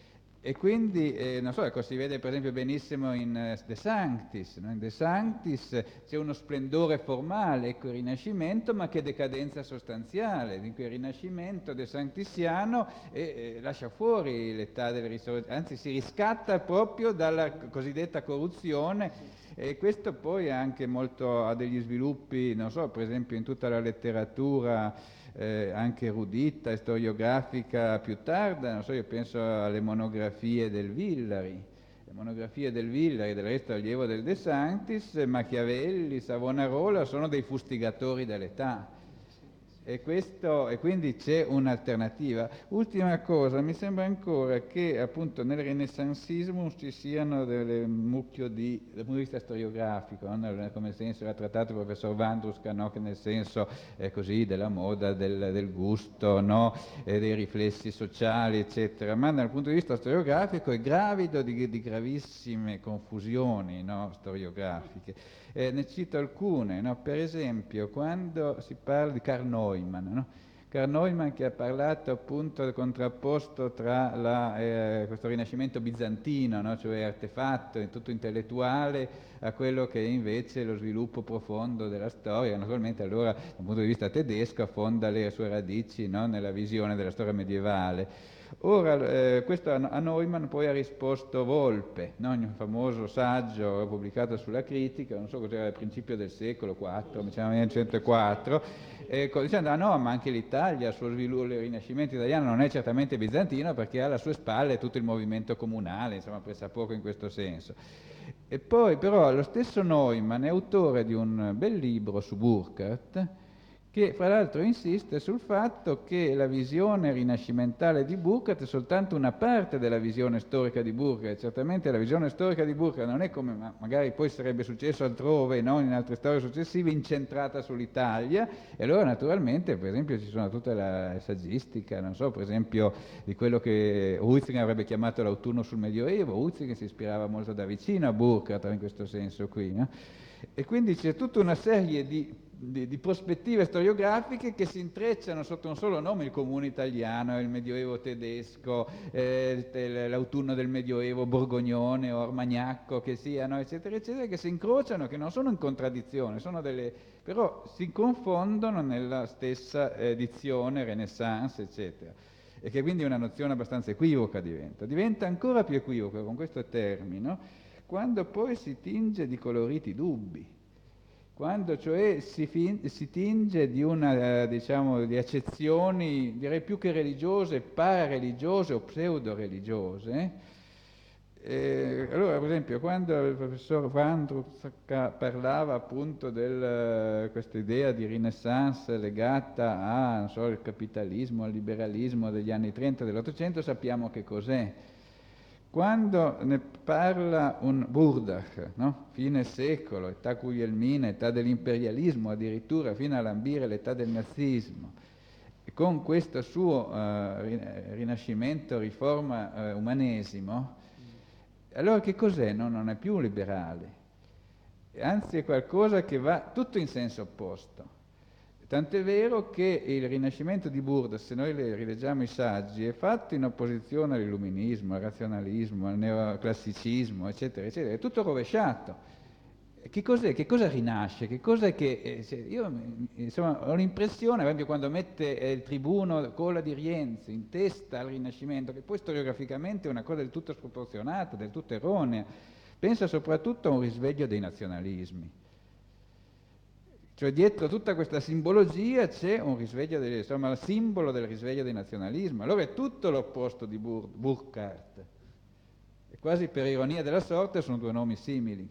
E quindi, eh, non so, ecco, si vede per esempio benissimo in uh, De Sanctis, no? In De Sanctis c'è uno splendore formale, ecco il Rinascimento, ma che decadenza sostanziale, in cui il Rinascimento de Sanctisiano e, eh, lascia fuori l'età del Risorgimento, anzi si riscatta proprio dalla cosiddetta corruzione, e questo poi anche molto, ha degli sviluppi, non so, per esempio in tutta la letteratura Eh, anche erudita e storiografica più tarda, non so, io penso alle monografie del Villari, le monografie del Villari, del resto allievo del De Sanctis, Machiavelli, Savonarola sono dei fustigatori dell'età. E, questo, e quindi c'è un'alternativa. Ultima cosa, mi sembra ancora che appunto nel renessancismo ci siano delle mucchio di, dal punto di vista storiografico, no? Come senso era trattato il professor Vandruska, no? Che nel senso eh, così della moda, del, del gusto, no? E dei riflessi sociali, eccetera, ma dal punto di vista storiografico è gravido di, di gravissime confusioni, no? Storiografiche. Eh, ne cito alcune, no? Per esempio quando si parla di Karl Neumann, no? Karl Neumann che ha parlato appunto del contrapposto tra la, eh, questo rinascimento bizantino, no? Cioè artefatto, tutto intellettuale, a quello che è invece lo sviluppo profondo della storia. Naturalmente allora dal punto di vista tedesco affonda le sue radici, no? Nella visione della storia medievale. Ora, eh, questo a Neumann poi ha risposto Volpe, no? In un famoso saggio pubblicato sulla critica, non so cos'era, al principio del secolo quattro, mi sembra millenovecentoquattro, eh, dicendo, ah no, ma anche l'Italia, il suo sviluppo, il Rinascimento italiano non è certamente bizantino perché ha alle sue spalle tutto il movimento comunale, insomma, pensa poco in questo senso. E poi però lo stesso Neumann è autore di un bel libro su Burckhardt, che che fra l'altro insiste sul fatto che la visione rinascimentale di Burckhardt è soltanto una parte della visione storica di Burckhardt. Certamente la visione storica di Burckhardt non è come ma magari poi sarebbe successo altrove, non in altre storie successive, incentrata sull'Italia, e allora naturalmente per esempio ci sono tutta la saggistica, non so, per esempio di quello che Huizinga avrebbe chiamato l'autunno sul Medioevo. Huizinga si ispirava molto da vicino a Burckhardt in questo senso qui, no? E quindi c'è tutta una serie di Di, di prospettive storiografiche che si intrecciano sotto un solo nome: il comune italiano, il medioevo tedesco, eh, l'autunno del medioevo borgognone o armagnacco che siano, eccetera, eccetera, che si incrociano, che non sono in contraddizione, sono delle, però si confondono nella stessa edizione, Renaissance, eccetera. E che quindi una nozione abbastanza equivoca diventa. Diventa ancora più equivoca, con questo termino, quando poi si tinge di coloriti dubbi. Quando cioè si, fin- si tinge di una, eh, diciamo, di accezioni, direi più che religiose, parareligiose o pseudo-religiose. Eh, allora, per esempio, quando il professor Vandrucka parlava appunto di questa idea di Renaissance legata a, non so, il capitalismo, al liberalismo degli anni trenta dell'Ottocento, sappiamo che cos'è. Quando ne parla un Burdach, no? Fine secolo, età guglielmina, età dell'imperialismo, addirittura fino a lambire l'età del nazismo, e con questo suo uh, rinascimento, riforma uh, umanesimo, allora che cos'è? No, non è più liberale, anzi è qualcosa che va tutto in senso opposto. Tant'è vero che il Rinascimento di Burdach, se noi le rileggiamo i saggi, è fatto in opposizione all'illuminismo, al razionalismo, al neoclassicismo, eccetera, eccetera. È tutto rovesciato. Che cos'è? Che cosa rinasce? Che cos'è che... Eh, io insomma, ho l'impressione, per esempio, quando mette eh, il tribuno Cola di Rienzi in testa al Rinascimento, che poi storiograficamente è una cosa del tutto sproporzionata, del tutto erronea, pensa soprattutto a un risveglio dei nazionalismi. Cioè dietro tutta questa simbologia c'è un risveglio, dei, insomma, il simbolo del risveglio dei nazionalismi. Allora è tutto l'opposto di Bur- Burckhardt. E quasi per ironia della sorte sono due nomi simili.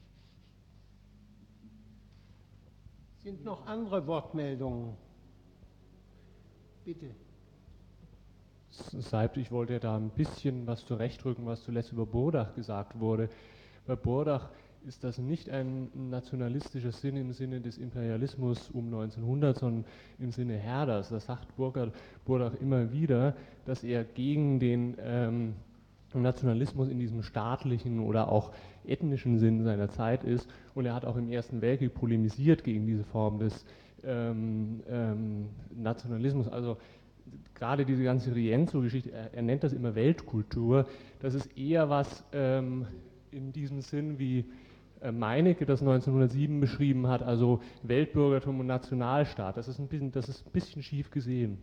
Sind noch andere Wortmeldungen? Bitte. Seibt, ich wollte ja da ein bisschen was zurechtrücken, was zuletzt über Burdach gesagt wurde. Bei Burdach ist das nicht ein nationalistischer Sinn im Sinne des Imperialismus um neunzehnhundert, sondern im Sinne Herders. Das sagt Burckhardt, Burdach immer wieder, dass er gegen den ähm, Nationalismus in diesem staatlichen oder auch ethnischen Sinn seiner Zeit ist. Und er hat auch im Ersten Weltkrieg polemisiert gegen diese Form des ähm, ähm, Nationalismus. Also gerade diese ganze Rienzo-Geschichte, er, er nennt das immer Weltkultur, das ist eher was ähm, in diesem Sinn wie Meinecke das neunzehnhundertsieben beschrieben hat, also Weltbürgertum und Nationalstaat. Das ist ein bisschen, das ist ein bisschen schief gesehen.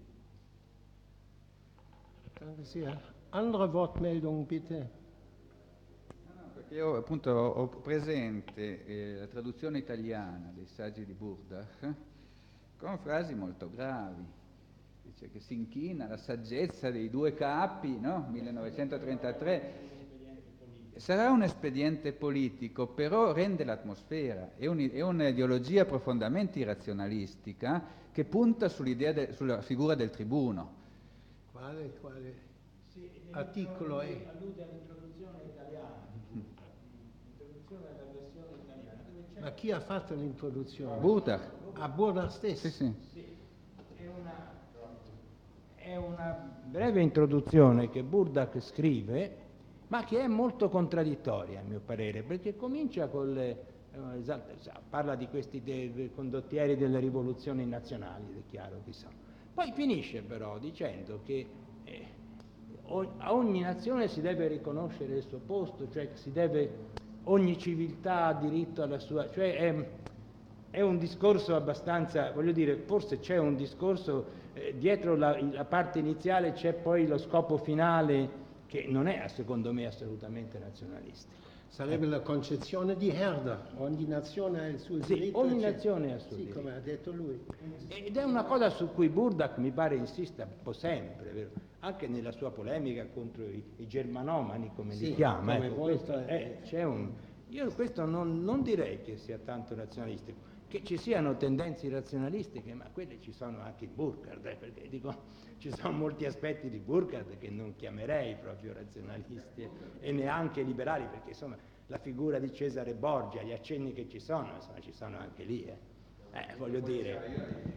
Danke sehr. Andere Wortmeldungen bitte. Perché io appunto ho presente eh, la traduzione italiana dei saggi di Burdach con frasi molto gravi. Dice che si inchina alla saggezza dei due capi, no? millenovecentotrentatré. Sarà un espediente politico, però rende l'atmosfera, è, un, è un'ideologia profondamente irrazionalistica che punta sull'idea de, sulla figura del tribuno. Quale, quale articolo è? Allude all'introduzione italiana, l'introduzione della versione italiana. Ma chi ha fatto l'introduzione? Burdach. A Burdach stesso? Sì, sì. Sì, è una, è una breve introduzione che Burdach scrive, ma che è molto contraddittoria a mio parere, perché comincia con le, eh, parla di questi de, de condottieri delle rivoluzioni nazionali, è chiaro chi sono. Poi finisce però dicendo che eh, o, a ogni nazione si deve riconoscere il suo posto, cioè che si deve, ogni civiltà ha diritto alla sua, cioè è, è un discorso abbastanza, voglio dire, forse c'è un discorso, eh, dietro la, la parte iniziale c'è poi lo scopo finale, che non è secondo me assolutamente nazionalistico. Sarebbe la concezione di Herder, ogni nazione ha il suo sì, diritto. Ogni nazione ha il suo sì, diritto. come ha detto lui. Ed è una cosa su cui Burdach mi pare insista un po' sempre, vero? Anche nella sua polemica contro i, i germanomani, come sì, li chiama. Come ecco, voi questo fate. è, c'è un, io questo non, non direi che sia tanto nazionalistico. che ci siano tendenze razionalistiche, ma quelle ci sono anche in Burckhardt, eh, perché dico, ci sono molti aspetti di Burckhardt che non chiamerei proprio razionalisti e neanche liberali, perché insomma la figura di Cesare Borgia, gli accenni che ci sono, insomma ci sono anche lì, eh, eh voglio dire.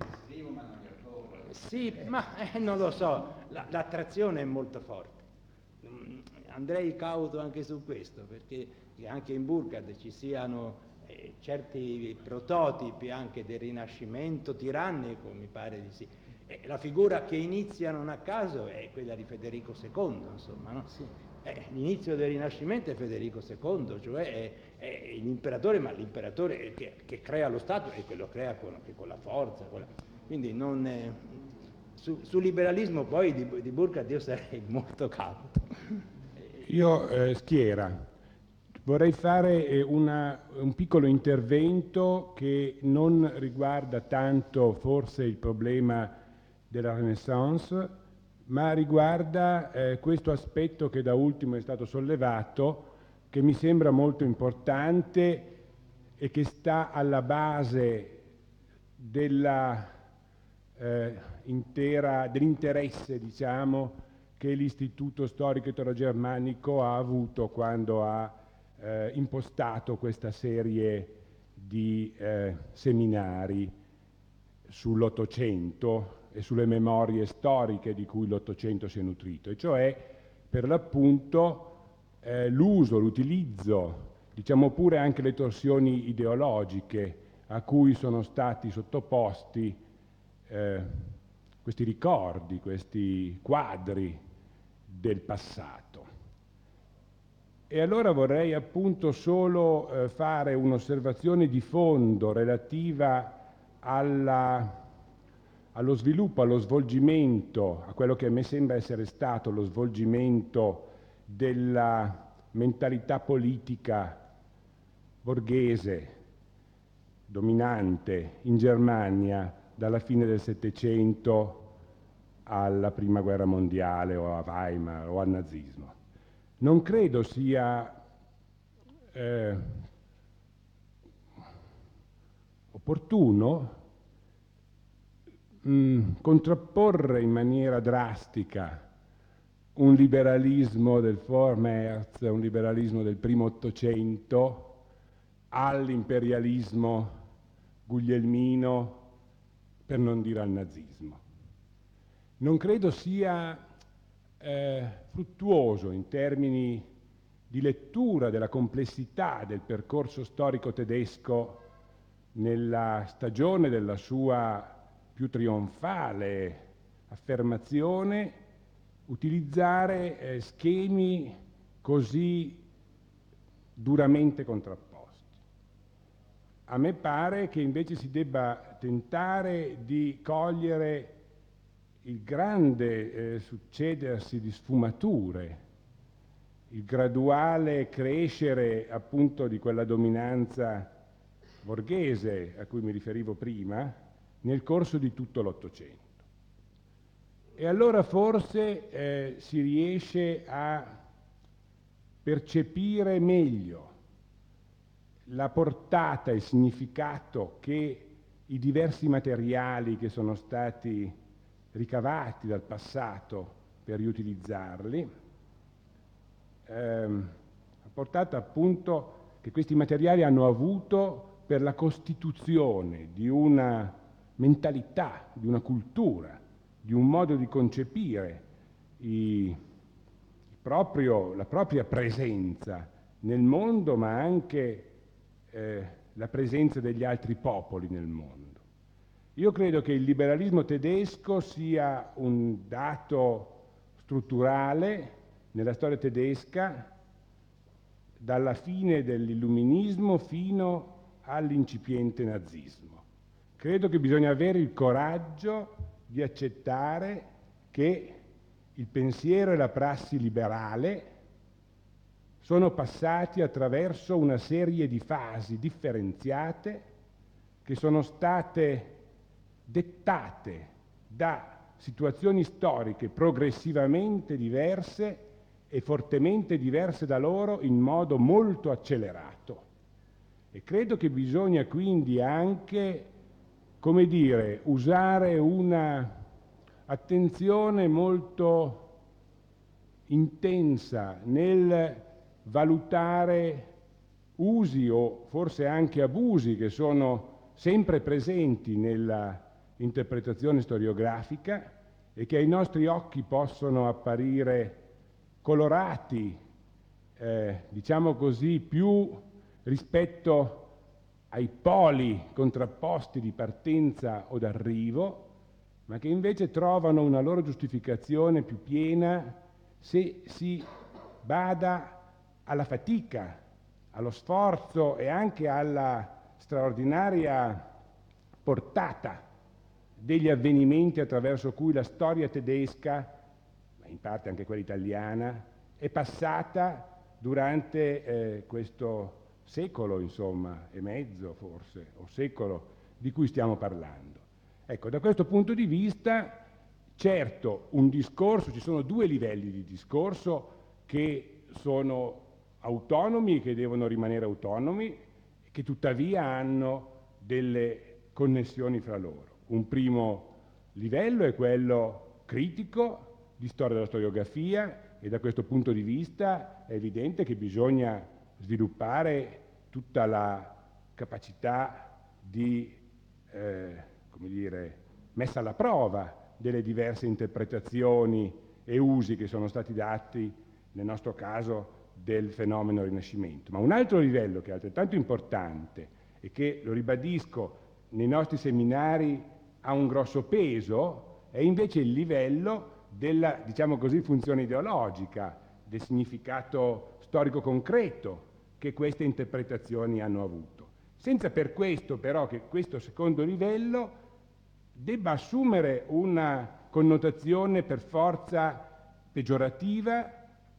Sì, ma eh, non lo so, la, l'attrazione è molto forte. Mm, andrei cauto anche su questo, perché anche in Burckhardt ci siano eh, certi prototipi anche del Rinascimento tirannico, mi pare di sì. Eh, la figura che inizia non a caso è quella di Federico secondo, insomma, no? Sì. Eh, l'inizio del Rinascimento è Federico secondo, cioè è, è l'imperatore, ma l'imperatore che, che crea lo Stato e che lo crea con, che con la forza. Con la... Quindi non... È... Su, sul liberalismo poi di, di Burckhardt io sarei molto cauto. Io, eh, Schiera, vorrei fare eh, una, un piccolo intervento che non riguarda tanto forse il problema della Renaissance, ma riguarda eh, questo aspetto che da ultimo è stato sollevato, che mi sembra molto importante e che sta alla base della... Eh, intera, dell'interesse, diciamo, che l'Istituto Storico Italo-Germanico ha avuto quando ha eh, impostato questa serie di eh, seminari sull'Ottocento e sulle memorie storiche di cui l'Ottocento si è nutrito, e cioè per l'appunto eh, l'uso, l'utilizzo, diciamo pure anche le torsioni ideologiche a cui sono stati sottoposti Eh, questi ricordi, questi quadri del passato. E allora vorrei appunto solo eh, fare un'osservazione di fondo relativa alla, allo sviluppo, allo svolgimento, a quello che a me sembra essere stato lo svolgimento della mentalità politica borghese dominante in Germania dalla fine del Settecento alla Prima Guerra Mondiale o a Weimar o al nazismo. Non credo sia eh, opportuno mh, contrapporre in maniera drastica un liberalismo del Vormärz, un liberalismo del primo Ottocento all'imperialismo guglielmino, per non dire al nazismo. Non credo sia eh, fruttuoso in termini di lettura della complessità del percorso storico tedesco nella stagione della sua più trionfale affermazione, utilizzare eh, schemi così duramente contrapposti. A me pare che invece si debba tentare di cogliere il grande eh, succedersi di sfumature, il graduale crescere appunto di quella dominanza borghese a cui mi riferivo prima nel corso di tutto l'Ottocento. E allora forse eh, si riesce a percepire meglio la portata e il significato che i diversi materiali che sono stati ricavati dal passato per riutilizzarli, ehm, la portata appunto che questi materiali hanno avuto per la costituzione di una mentalità, di una cultura, di un modo di concepire i, proprio, la propria presenza nel mondo, ma anche eh, la presenza degli altri popoli nel mondo. Io credo che il liberalismo tedesco sia un dato strutturale nella storia tedesca dalla fine dell'illuminismo fino all'incipiente nazismo. Credo che bisogna avere il coraggio di accettare che il pensiero e la prassi liberale sono passati attraverso una serie di fasi differenziate che sono state dettate da situazioni storiche progressivamente diverse e fortemente diverse da loro in modo molto accelerato. E credo che bisogna quindi anche, come dire, usare una attenzione molto intensa nel valutare usi o forse anche abusi che sono sempre presenti nella interpretazione storiografica e che ai nostri occhi possono apparire colorati, eh, diciamo così, più rispetto ai poli contrapposti di partenza o d'arrivo, ma che invece trovano una loro giustificazione più piena se si bada alla fatica, allo sforzo e anche alla straordinaria portata degli avvenimenti attraverso cui la storia tedesca, ma in parte anche quella italiana, è passata durante eh, questo secolo, insomma, e mezzo forse, o secolo di cui stiamo parlando. Ecco, da questo punto di vista, certo, un discorso, ci sono due livelli di discorso che sono autonomi e che devono rimanere autonomi, che tuttavia hanno delle connessioni fra loro. Un primo livello è quello critico di storia della storiografia e da questo punto di vista è evidente che bisogna sviluppare tutta la capacità di, eh, come dire, messa alla prova delle diverse interpretazioni e usi che sono stati dati, nel nostro caso, del fenomeno Rinascimento. Ma un altro livello che è altrettanto importante e che, lo ribadisco, nei nostri seminari ha un grosso peso, è invece il livello della, diciamo così, funzione ideologica, del significato storico concreto che queste interpretazioni hanno avuto. Senza per questo però che questo secondo livello debba assumere una connotazione per forza peggiorativa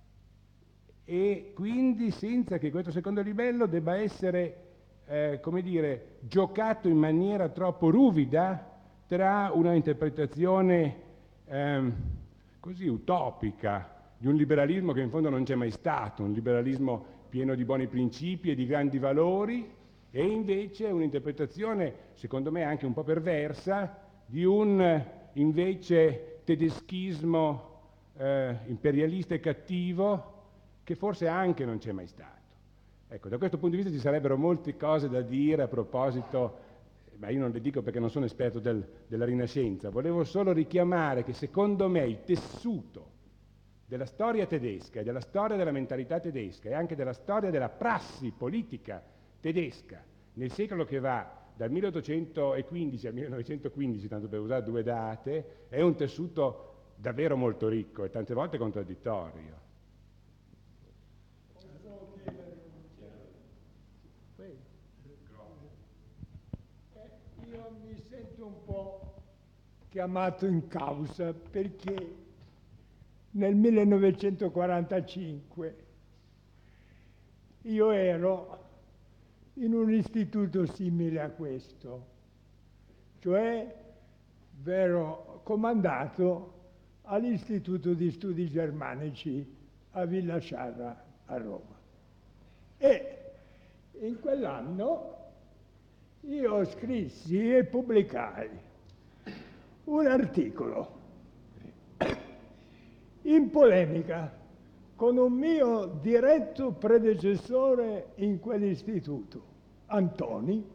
e quindi senza che questo secondo livello debba essere, eh, come dire, giocato in maniera troppo ruvida tra una interpretazione ehm, così utopica di un liberalismo che in fondo non c'è mai stato, un liberalismo pieno di buoni principi e di grandi valori, e invece un'interpretazione, secondo me anche un po' perversa, di un invece tedeschismo eh, imperialista e cattivo che forse anche non c'è mai stato. Ecco, da questo punto di vista ci sarebbero molte cose da dire a proposito, ma io non le dico perché non sono esperto del, della Rinascenza, volevo solo richiamare che secondo me il tessuto della storia tedesca e della storia della mentalità tedesca e anche della storia della prassi politica tedesca nel secolo che va dal milleottocentoquindici al millenovecentoquindici, tanto per usare due date, è un tessuto davvero molto ricco e tante volte contraddittorio. Io mi sento un po' chiamato in causa perché nel millenovecentoquarantacinque io ero in un istituto simile a questo, cioè vero comandato all'Istituto di Studi Germanici a Villa Sciarra a Roma. E in quell'anno io scrissi e pubblicai un articolo in polemica con un mio diretto predecessore in quell'istituto, Antoni,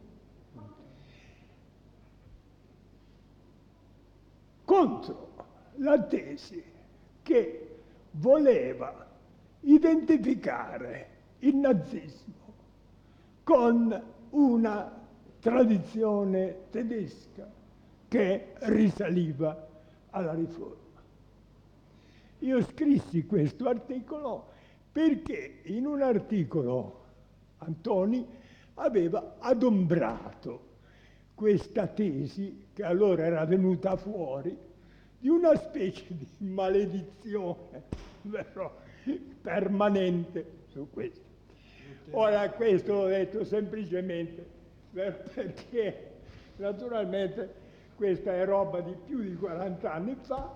contro la tesi che voleva identificare il nazismo con una tradizione tedesca che risaliva alla Riforma. Io scrissi questo articolo perché in un articolo Antoni aveva adombrato questa tesi, che allora era venuta fuori, di una specie di maledizione vero, permanente su questo. Ora questo l'ho detto semplicemente perché naturalmente questa è roba di più di quaranta anni fa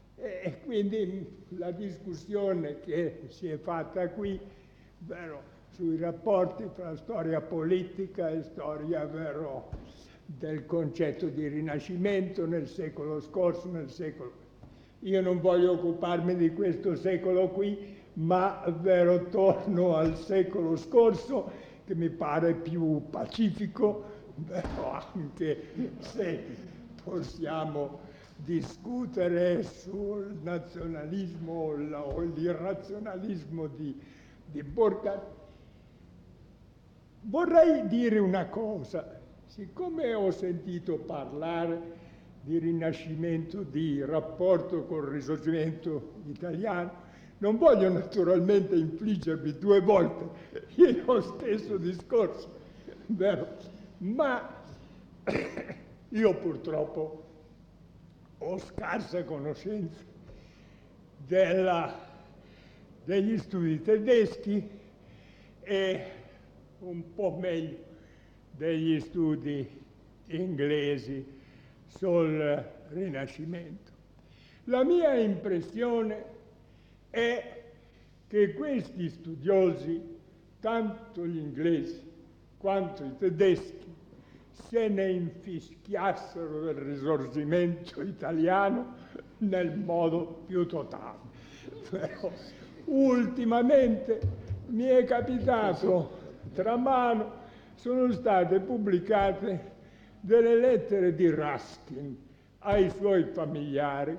e quindi la discussione che si è fatta qui vero, sui rapporti tra storia politica e storia vero del concetto di Rinascimento nel secolo scorso, nel secolo. Io non voglio occuparmi di questo secolo qui, ma vero torno al secolo scorso, che mi pare più pacifico, però anche se possiamo discutere sul nazionalismo o l'irrazionalismo di, di Burkhardt. Vorrei dire una cosa, siccome ho sentito parlare di Rinascimento, di rapporto col Risorgimento italiano, non voglio naturalmente infliggervi due volte lo stesso discorso, vero? Ma io purtroppo ho scarsa conoscenza della, degli studi tedeschi e un po' meglio degli studi inglesi sul Rinascimento. La mia impressione è che questi studiosi, tanto gli inglesi quanto i tedeschi, se ne infischiassero del Risorgimento italiano nel modo più totale. Però, ultimamente mi è capitato, tra mano, sono state pubblicate delle lettere di Ruskin ai suoi familiari.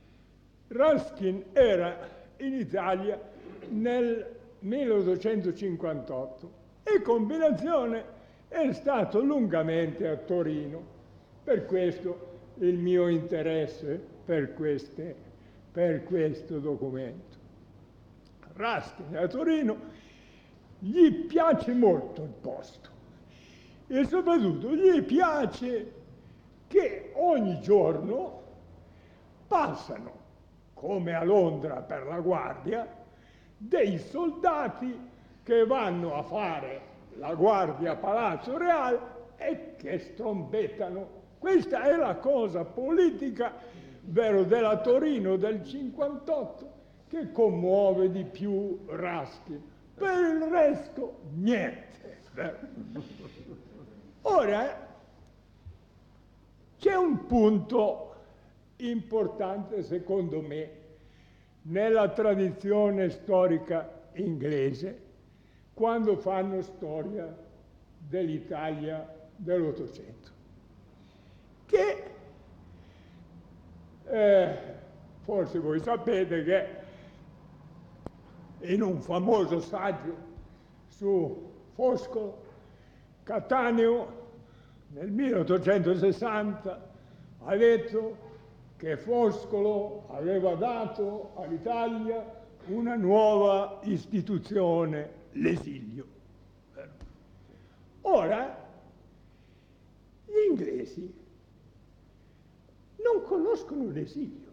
Ruskin era in Italia nel milleottocentocinquantotto e combinazione è stato lungamente a Torino. Per questo il mio interesse per, queste, per questo documento. Ruskin a Torino gli piace molto il posto e soprattutto gli piace che ogni giorno passano, come a Londra per la guardia, dei soldati che vanno a fare la guardia a Palazzo Reale e che strombettano. Questa è la cosa politica, vero, della Torino del cinquantotto che commuove di più Ruskin. Per il resto, niente. Vero? Ora, c'è un punto importante, secondo me, nella tradizione storica inglese, quando fanno storia dell'Italia dell'Ottocento, che eh, forse voi sapete che in un famoso saggio su Foscolo, Cattaneo nel milleottocentosessanta ha detto che Foscolo aveva dato all'Italia una nuova istituzione, l'esilio. Ora, gli inglesi non conoscono l'esilio,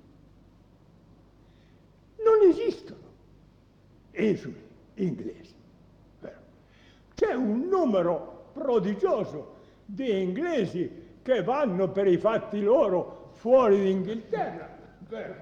non esistono esuli inglesi. C'è un numero prodigioso di inglesi che vanno per i fatti loro fuori d'Inghilterra, vero?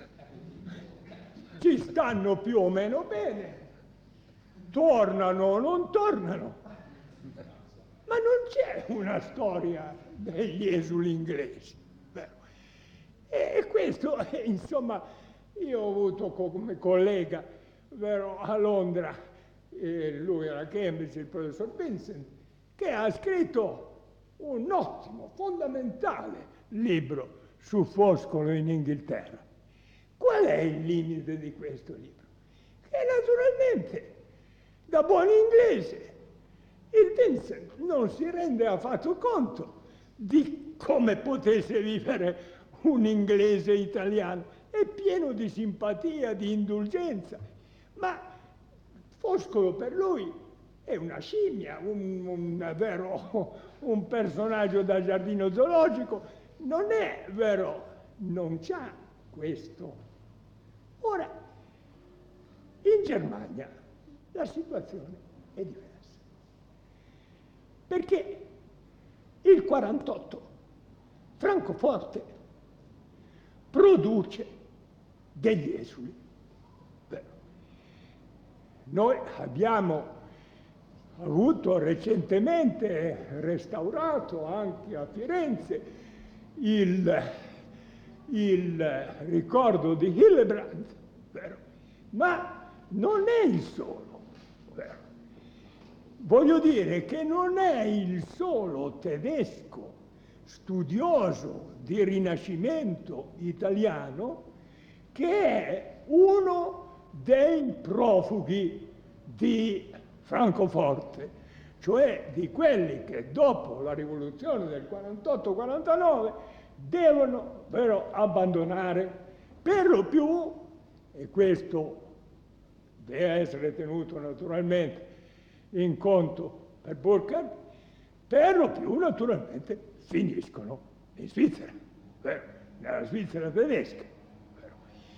Ci stanno più o meno bene, tornano o non tornano, ma non c'è una storia degli esuli inglesi, vero? E questo, insomma, io ho avuto come collega, vero, a Londra, eh, lui era a Cambridge, il professor Vincent, che ha scritto un ottimo, fondamentale libro su Foscolo in Inghilterra. Qual è il limite di questo libro? Che naturalmente, da buon inglese, il Vincent non si rende affatto conto di come potesse vivere un inglese italiano. È pieno di simpatia, di indulgenza, ma Foscolo per lui è una scimmia, un, un, vero, un personaggio da giardino zoologico, non è vero, non c'ha questo. Ora, in Germania la situazione è diversa, perché il quarantotto Francoforte produce degli esuli. Beh, noi abbiamo avuto recentemente restaurato anche a Firenze il, il ricordo di Hillebrand, vero? Ma non è il solo, vero? Voglio dire che non è il solo tedesco studioso di Rinascimento italiano che è uno dei profughi di Francoforte, cioè di quelli che dopo la rivoluzione del quarantotto quarantanove devono però abbandonare per lo più, e questo deve essere tenuto naturalmente in conto per Burckhardt, per lo più naturalmente finiscono in Svizzera, vero? Nella Svizzera tedesca. Vero?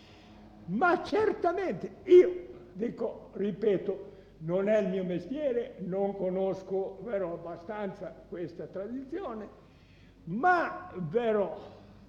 Ma certamente io dico, ripeto, non è il mio mestiere, non conosco vero, abbastanza questa tradizione, ma vero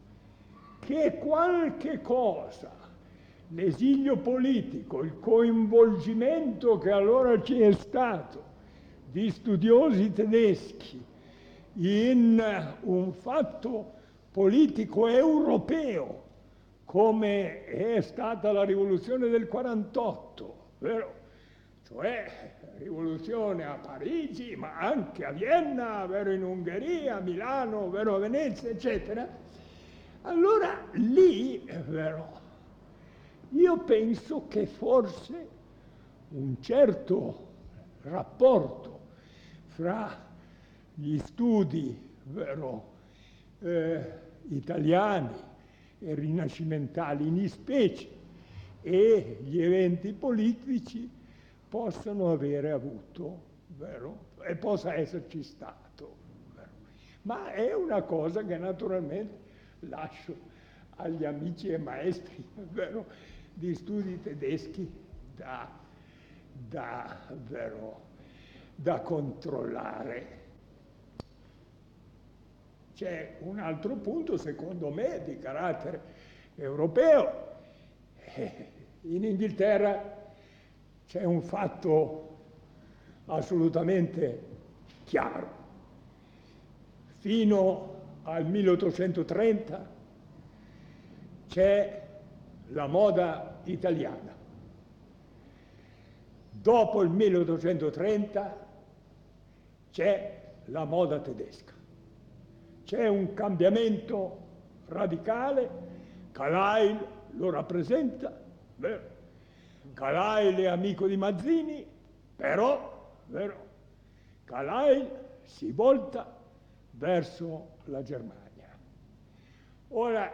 che qualche cosa, l'esilio politico, il coinvolgimento che allora ci è stato di studiosi tedeschi in un fatto politico europeo come è stata la rivoluzione del quarantotto, vero? Cioè rivoluzione a Parigi, ma anche a Vienna, vero, in Ungheria, a Milano, vero, a Venezia, eccetera. Allora lì, vero, io penso che forse un certo rapporto fra gli studi, vero, eh, italiani e rinascimentali in specie e gli eventi politici possano avere avuto, vero? E possa esserci stato, vero? Ma è una cosa che naturalmente lascio agli amici e maestri, vero, di studi tedeschi da, da, vero, da controllare. C'è un altro punto, secondo me, di carattere europeo. In Inghilterra c'è un fatto assolutamente chiaro. Fino al milleottocentotrenta c'è la moda italiana. Dopo il milleottocentotrenta c'è la moda tedesca. C'è un cambiamento radicale, Carlyle lo rappresenta, vero? Carlyle è amico di Mazzini, però, vero, Carlyle si volta verso la Germania. Ora,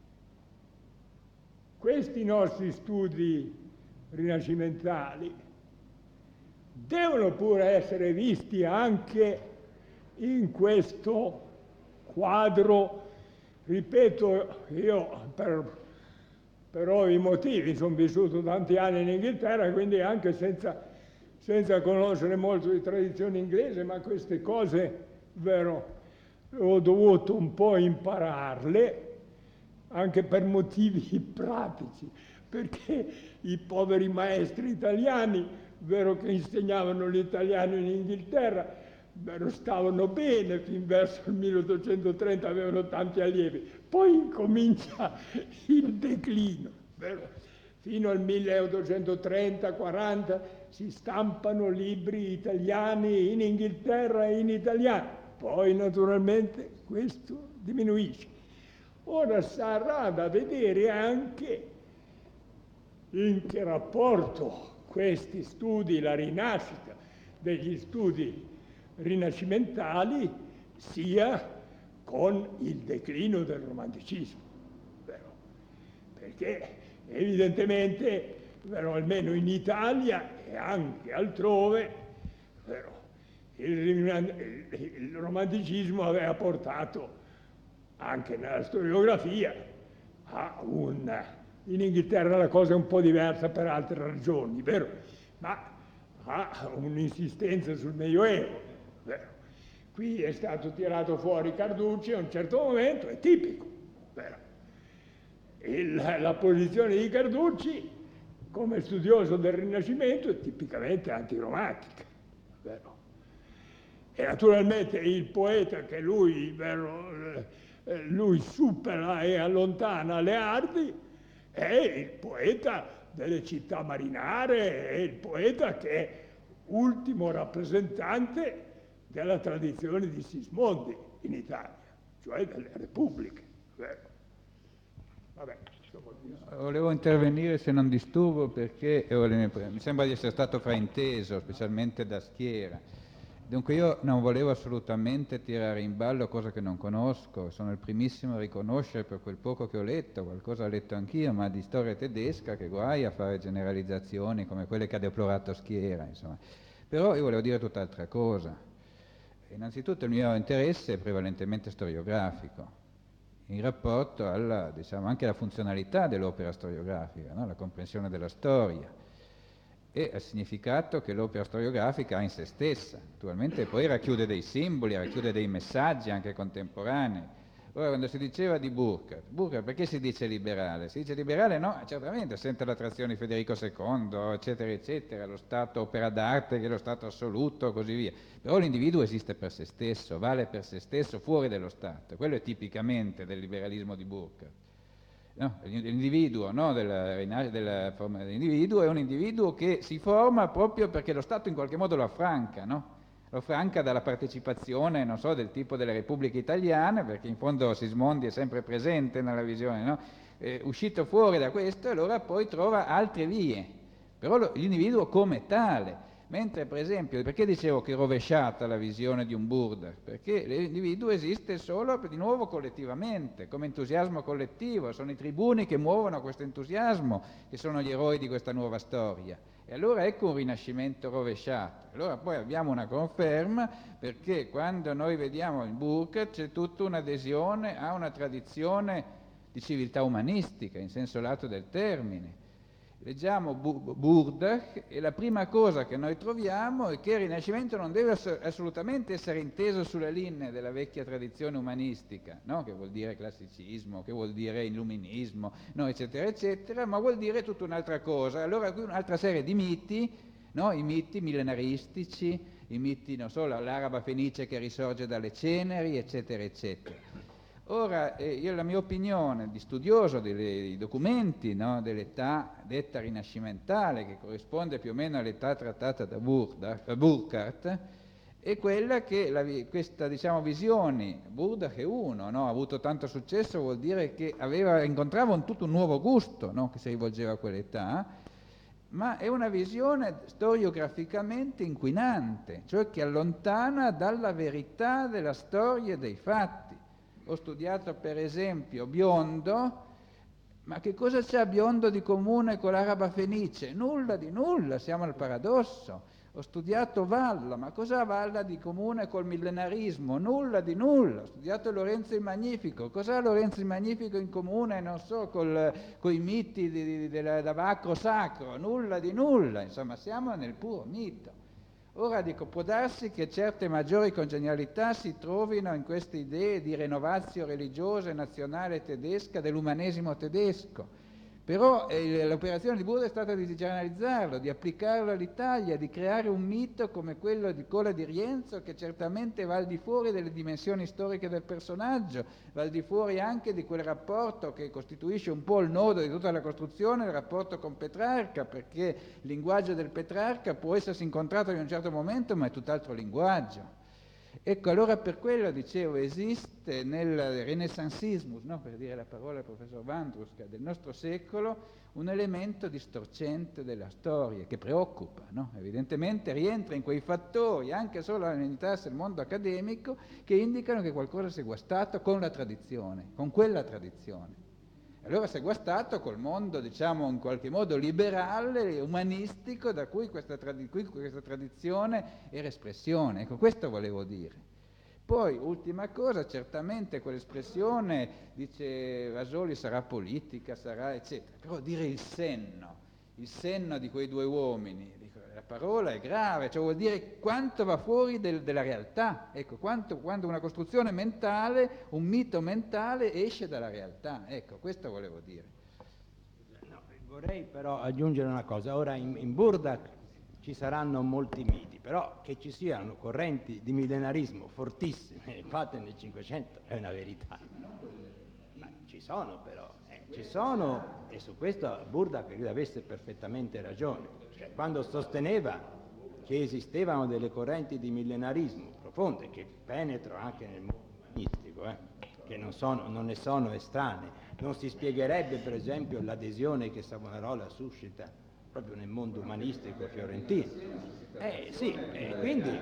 questi nostri studi rinascimentali devono pure essere visti anche in questo quadro, ripeto, io per Per ovvi motivi sono vissuto tanti anni in Inghilterra, quindi anche senza, senza conoscere molto di tradizione inglese, ma queste cose, vero, ho dovuto un po' impararle, anche per motivi pratici, perché i poveri maestri italiani, vero, che insegnavano l'italiano in Inghilterra, vero, stavano bene fin verso il milleottocentotrenta, avevano tanti allievi. Poi incomincia il declino, vero? Fino al milleottocentotrenta quaranta si stampano libri italiani in Inghilterra e in italiano. Poi naturalmente questo diminuisce. Ora sarà da vedere anche in che rapporto questi studi, la rinascita degli studi rinascimentali, sia con il declino del romanticismo, vero? Perché evidentemente, vero, almeno in Italia e anche altrove, vero, il, il romanticismo aveva portato anche nella storiografia a un... In Inghilterra la cosa è un po' diversa per altre ragioni, vero? Ma ha un'insistenza sul Medioevo, vero? Qui è stato tirato fuori Carducci a un certo momento, è tipico, vero? Il, la posizione di Carducci come studioso del Rinascimento è tipicamente antiromantica, vero? E naturalmente il poeta che lui, vero, lui supera e allontana le arti è il poeta delle città marinare, è il poeta che è ultimo rappresentante della tradizione di Sismondi in Italia, cioè delle repubbliche. Vero? Vabbè. Volevo intervenire, se non disturbo, perché mi sembra di essere stato frainteso, specialmente da Schiera. Dunque io non volevo assolutamente tirare in ballo cose che non conosco, sono il primissimo a riconoscere per quel poco che ho letto, qualcosa ho letto anch'io, ma di storia tedesca che guai a fare generalizzazioni come quelle che ha deplorato Schiera, insomma. Però io volevo dire tutt'altra cosa. Innanzitutto il mio interesse è prevalentemente storiografico, in rapporto alla, diciamo, anche alla funzionalità dell'opera storiografica, no? La comprensione della storia e al significato che l'opera storiografica ha in se stessa. Naturalmente poi racchiude dei simboli, racchiude dei messaggi anche contemporanei. Ora, quando si diceva di Burckhardt, Burckhardt perché si dice liberale? Si dice liberale, no, certamente sente l'attrazione di Federico secondo, eccetera, eccetera, lo Stato opera d'arte che è lo Stato assoluto, così via. Però l'individuo esiste per se stesso, vale per se stesso fuori dello Stato. Quello è tipicamente del liberalismo di Burckhardt. No? L'individuo, no? della, della forma dell'individuo è un individuo che si forma proprio perché lo Stato in qualche modo lo affranca, no? Lo affranca dalla partecipazione, non so, del tipo delle repubbliche italiane, perché in fondo Sismondi è sempre presente nella visione, no? Eh, uscito fuori da questo, allora poi trova altre vie, però lo, l'individuo come tale. Mentre, per esempio, perché dicevo che è rovesciata la visione di un Burckhardt? Perché l'individuo esiste solo, di nuovo, collettivamente, come entusiasmo collettivo, sono i tribuni che muovono questo entusiasmo, che sono gli eroi di questa nuova storia. E allora ecco un rinascimento rovesciato. Allora poi abbiamo una conferma, perché quando noi vediamo il Burckhardt c'è tutta un'adesione a una tradizione di civiltà umanistica, in senso lato del termine. Leggiamo Burdach e la prima cosa che noi troviamo è che il Rinascimento non deve assolutamente essere inteso sulle linee della vecchia tradizione umanistica, no? Che vuol dire classicismo, che vuol dire illuminismo, no? eccetera, eccetera, ma vuol dire tutta un'altra cosa. Allora qui un'altra serie di miti, no? I miti millenaristici, i miti, non so, l'araba fenice che risorge dalle ceneri, eccetera, eccetera. Ora, eh, io la mia opinione di studioso dei, dei documenti, no, dell'età detta rinascimentale, che corrisponde più o meno all'età trattata da Burckhardt, è quella che la, questa, diciamo, visione, Burckhardt è uno, no, ha avuto tanto successo, vuol dire che aveva, incontrava un, tutto un nuovo gusto, no, che si rivolgeva a quell'età, ma è una visione storiograficamente inquinante, cioè che allontana dalla verità della storia e dei fatti. Ho studiato per esempio Biondo, ma che cosa c'ha Biondo di comune con l'araba fenice? Nulla di nulla, siamo al paradosso. Ho studiato Valla, ma cosa ha Valla di comune col millenarismo? Nulla di nulla. Ho studiato Lorenzo il Magnifico, cosa ha Lorenzo il Magnifico in comune, non so, con i miti di, di, della Davacro Sacro? Nulla di nulla, insomma siamo nel puro mito. Ora dico, può darsi che certe maggiori congenialità si trovino in queste idee di renovatio religiosa e nazionale tedesca dell'umanesimo tedesco, però eh, l'operazione di Burckhardt è stata di generalizzarlo, di applicarlo all'Italia, di creare un mito come quello di Cola di Rienzo, che certamente va al di fuori delle dimensioni storiche del personaggio, va al di fuori anche di quel rapporto che costituisce un po' il nodo di tutta la costruzione, il rapporto con Petrarca, perché il linguaggio del Petrarca può essersi incontrato in un certo momento, ma è tutt'altro linguaggio. Ecco, allora per quello, dicevo, esiste nel renaissansismo, no, per dire la parola del professor Vandruska, del nostro secolo, un elemento distorcente della storia che preoccupa, no? Evidentemente rientra in quei fattori, anche solo all'unità del mondo accademico, che indicano che qualcosa si è guastato con la tradizione, con quella tradizione. Allora si è guastato col mondo, diciamo, in qualche modo liberale, umanistico, da cui questa, tradi- cui questa tradizione era espressione. Ecco, questo volevo dire. Poi, ultima cosa, certamente quell'espressione, dice Vasoli, sarà politica, sarà eccetera, però dire il senno, il senno di quei due uomini, dico, la parola è grave, cioè vuol dire quanto va fuori del, della realtà, ecco, quanto, quando una costruzione mentale, un mito mentale esce dalla realtà, ecco, questo volevo dire. No, vorrei però aggiungere una cosa, ora in, in Burckhardt ci saranno molti miti, però che ci siano correnti di millenarismo fortissime fatte nel Cinquecento è una verità. Ma ci sono però, eh, ci sono, e su questo Burda credo avesse perfettamente ragione, cioè quando sosteneva che esistevano delle correnti di millenarismo profonde che penetrano anche nel mondo umanistico, eh, che non, sono, non ne sono estranee. Non si spiegherebbe per esempio l'adesione che Savonarola suscita proprio nel mondo umanistico fiorentino. Eh sì, eh, quindi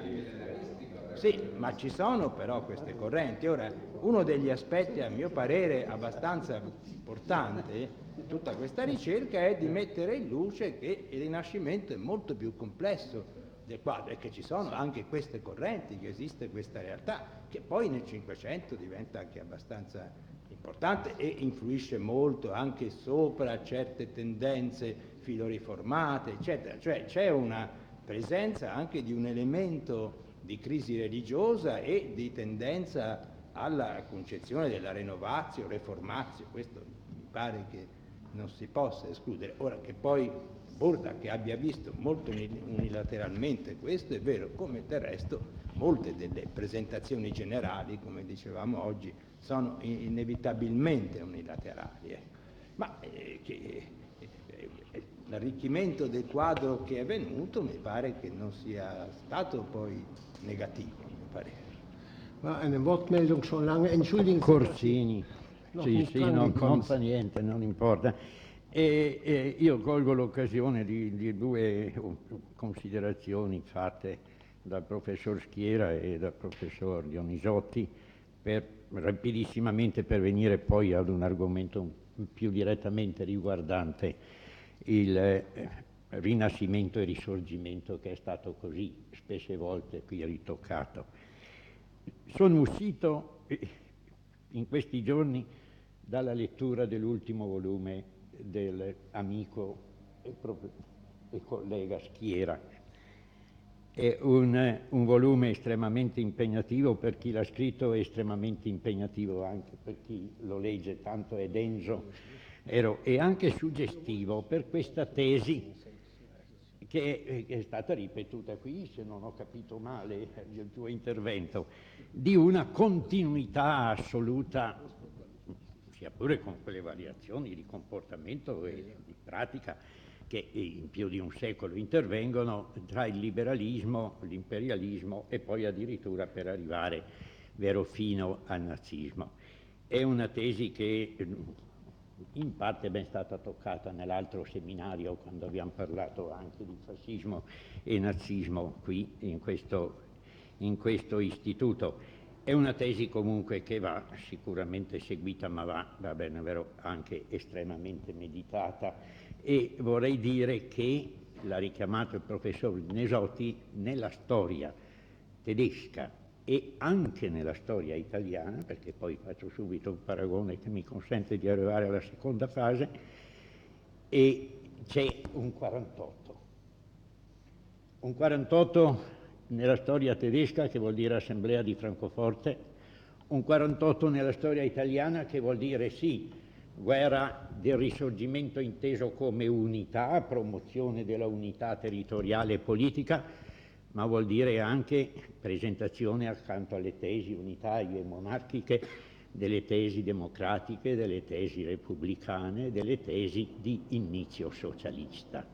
sì, ma ci sono però queste correnti. Ora, uno degli aspetti a mio parere abbastanza importante di tutta questa ricerca è di mettere in luce che il Rinascimento è molto più complesso del quadro e che ci sono anche queste correnti, che esiste questa realtà, che poi nel Cinquecento diventa anche abbastanza importante e influisce molto anche sopra certe tendenze filoriformate, eccetera. Cioè c'è una presenza anche di un elemento di crisi religiosa e di tendenza alla concezione della renovatio, reformatio, questo mi pare che non si possa escludere. Ora che poi Burda che abbia visto molto unilateralmente questo è vero, come del resto molte delle presentazioni generali, come dicevamo oggi, sono inevitabilmente unilaterali. Eh. Ma eh, che, eh, l'arricchimento del quadro che è venuto mi pare che non sia stato poi negativo, a mio parere. War eine Wortmeldung schon lange. Entschuldigen Sie. Corsini. Noch Sì, nicht sì, dran no, gekommen. non fa niente, non importa. E, e io colgo l'occasione di, di due considerazioni fatte dal professor Schiera e dal professor Dionisotti per rapidissimamente per venire poi ad un argomento più direttamente riguardante il eh, Rinascimento e Risorgimento che è stato così spesse volte qui ritoccato. Sono uscito eh, in questi giorni dalla lettura dell'ultimo volume dell'amico e, e collega Schiera. È un, un volume estremamente impegnativo per chi l'ha scritto e estremamente impegnativo anche per chi lo legge, tanto è denso ero, e anche suggestivo per questa tesi che è stata ripetuta qui, se non ho capito male il tuo intervento, di una continuità assoluta, sia pure con quelle variazioni di comportamento e di pratica che in più di un secolo intervengono tra il liberalismo, l'imperialismo e poi addirittura per arrivare vero fino al nazismo. È una tesi che in parte è ben stata toccata nell'altro seminario quando abbiamo parlato anche di fascismo e nazismo qui in questo, in questo istituto. È una tesi comunque che va sicuramente seguita, ma va, va bene, vero, anche estremamente meditata, e vorrei dire che l'ha richiamato il professor Nesotti nella storia tedesca e anche nella storia italiana, perché poi faccio subito un paragone che mi consente di arrivare alla seconda fase, e c'è un quarantotto. Un quarantotto nella storia tedesca, che vuol dire Assemblea di Francoforte, un quarantotto nella storia italiana, che vuol dire sì, guerra del risorgimento inteso come unità, promozione della unità territoriale e politica, ma vuol dire anche presentazione accanto alle tesi unitarie e monarchiche delle tesi democratiche, delle tesi repubblicane, delle tesi di inizio socialista.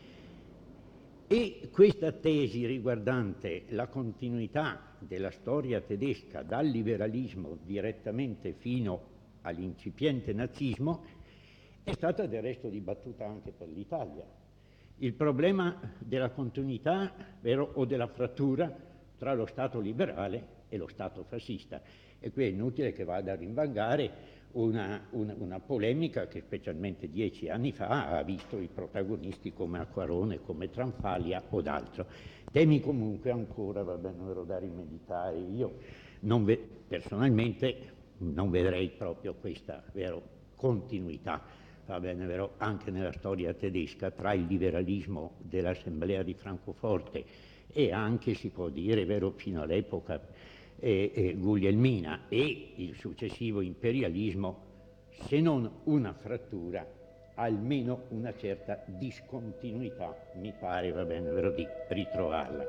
E questa tesi riguardante la continuità della storia tedesca dal liberalismo direttamente fino all'incipiente nazismo è stata del resto dibattuta anche per l'Italia. Il problema della continuità, vero, o della frattura tra lo Stato liberale e lo Stato fascista. E qui è inutile che vada a rinvangare una, una, una polemica che specialmente dieci anni fa ha visto i protagonisti come Acquarone, come Tranfaglia o d'altro. Temi comunque ancora, va bene, vero, da rimeditare. Io non ve- personalmente non vedrei proprio questa, vero, continuità, va bene, vero, anche nella storia tedesca tra il liberalismo dell'Assemblea di Francoforte e anche, si può dire, vero, fino all'epoca eh, eh, guglielmina e il successivo imperialismo, se non una frattura, almeno una certa discontinuità, mi pare, va bene, vero, di ritrovarla.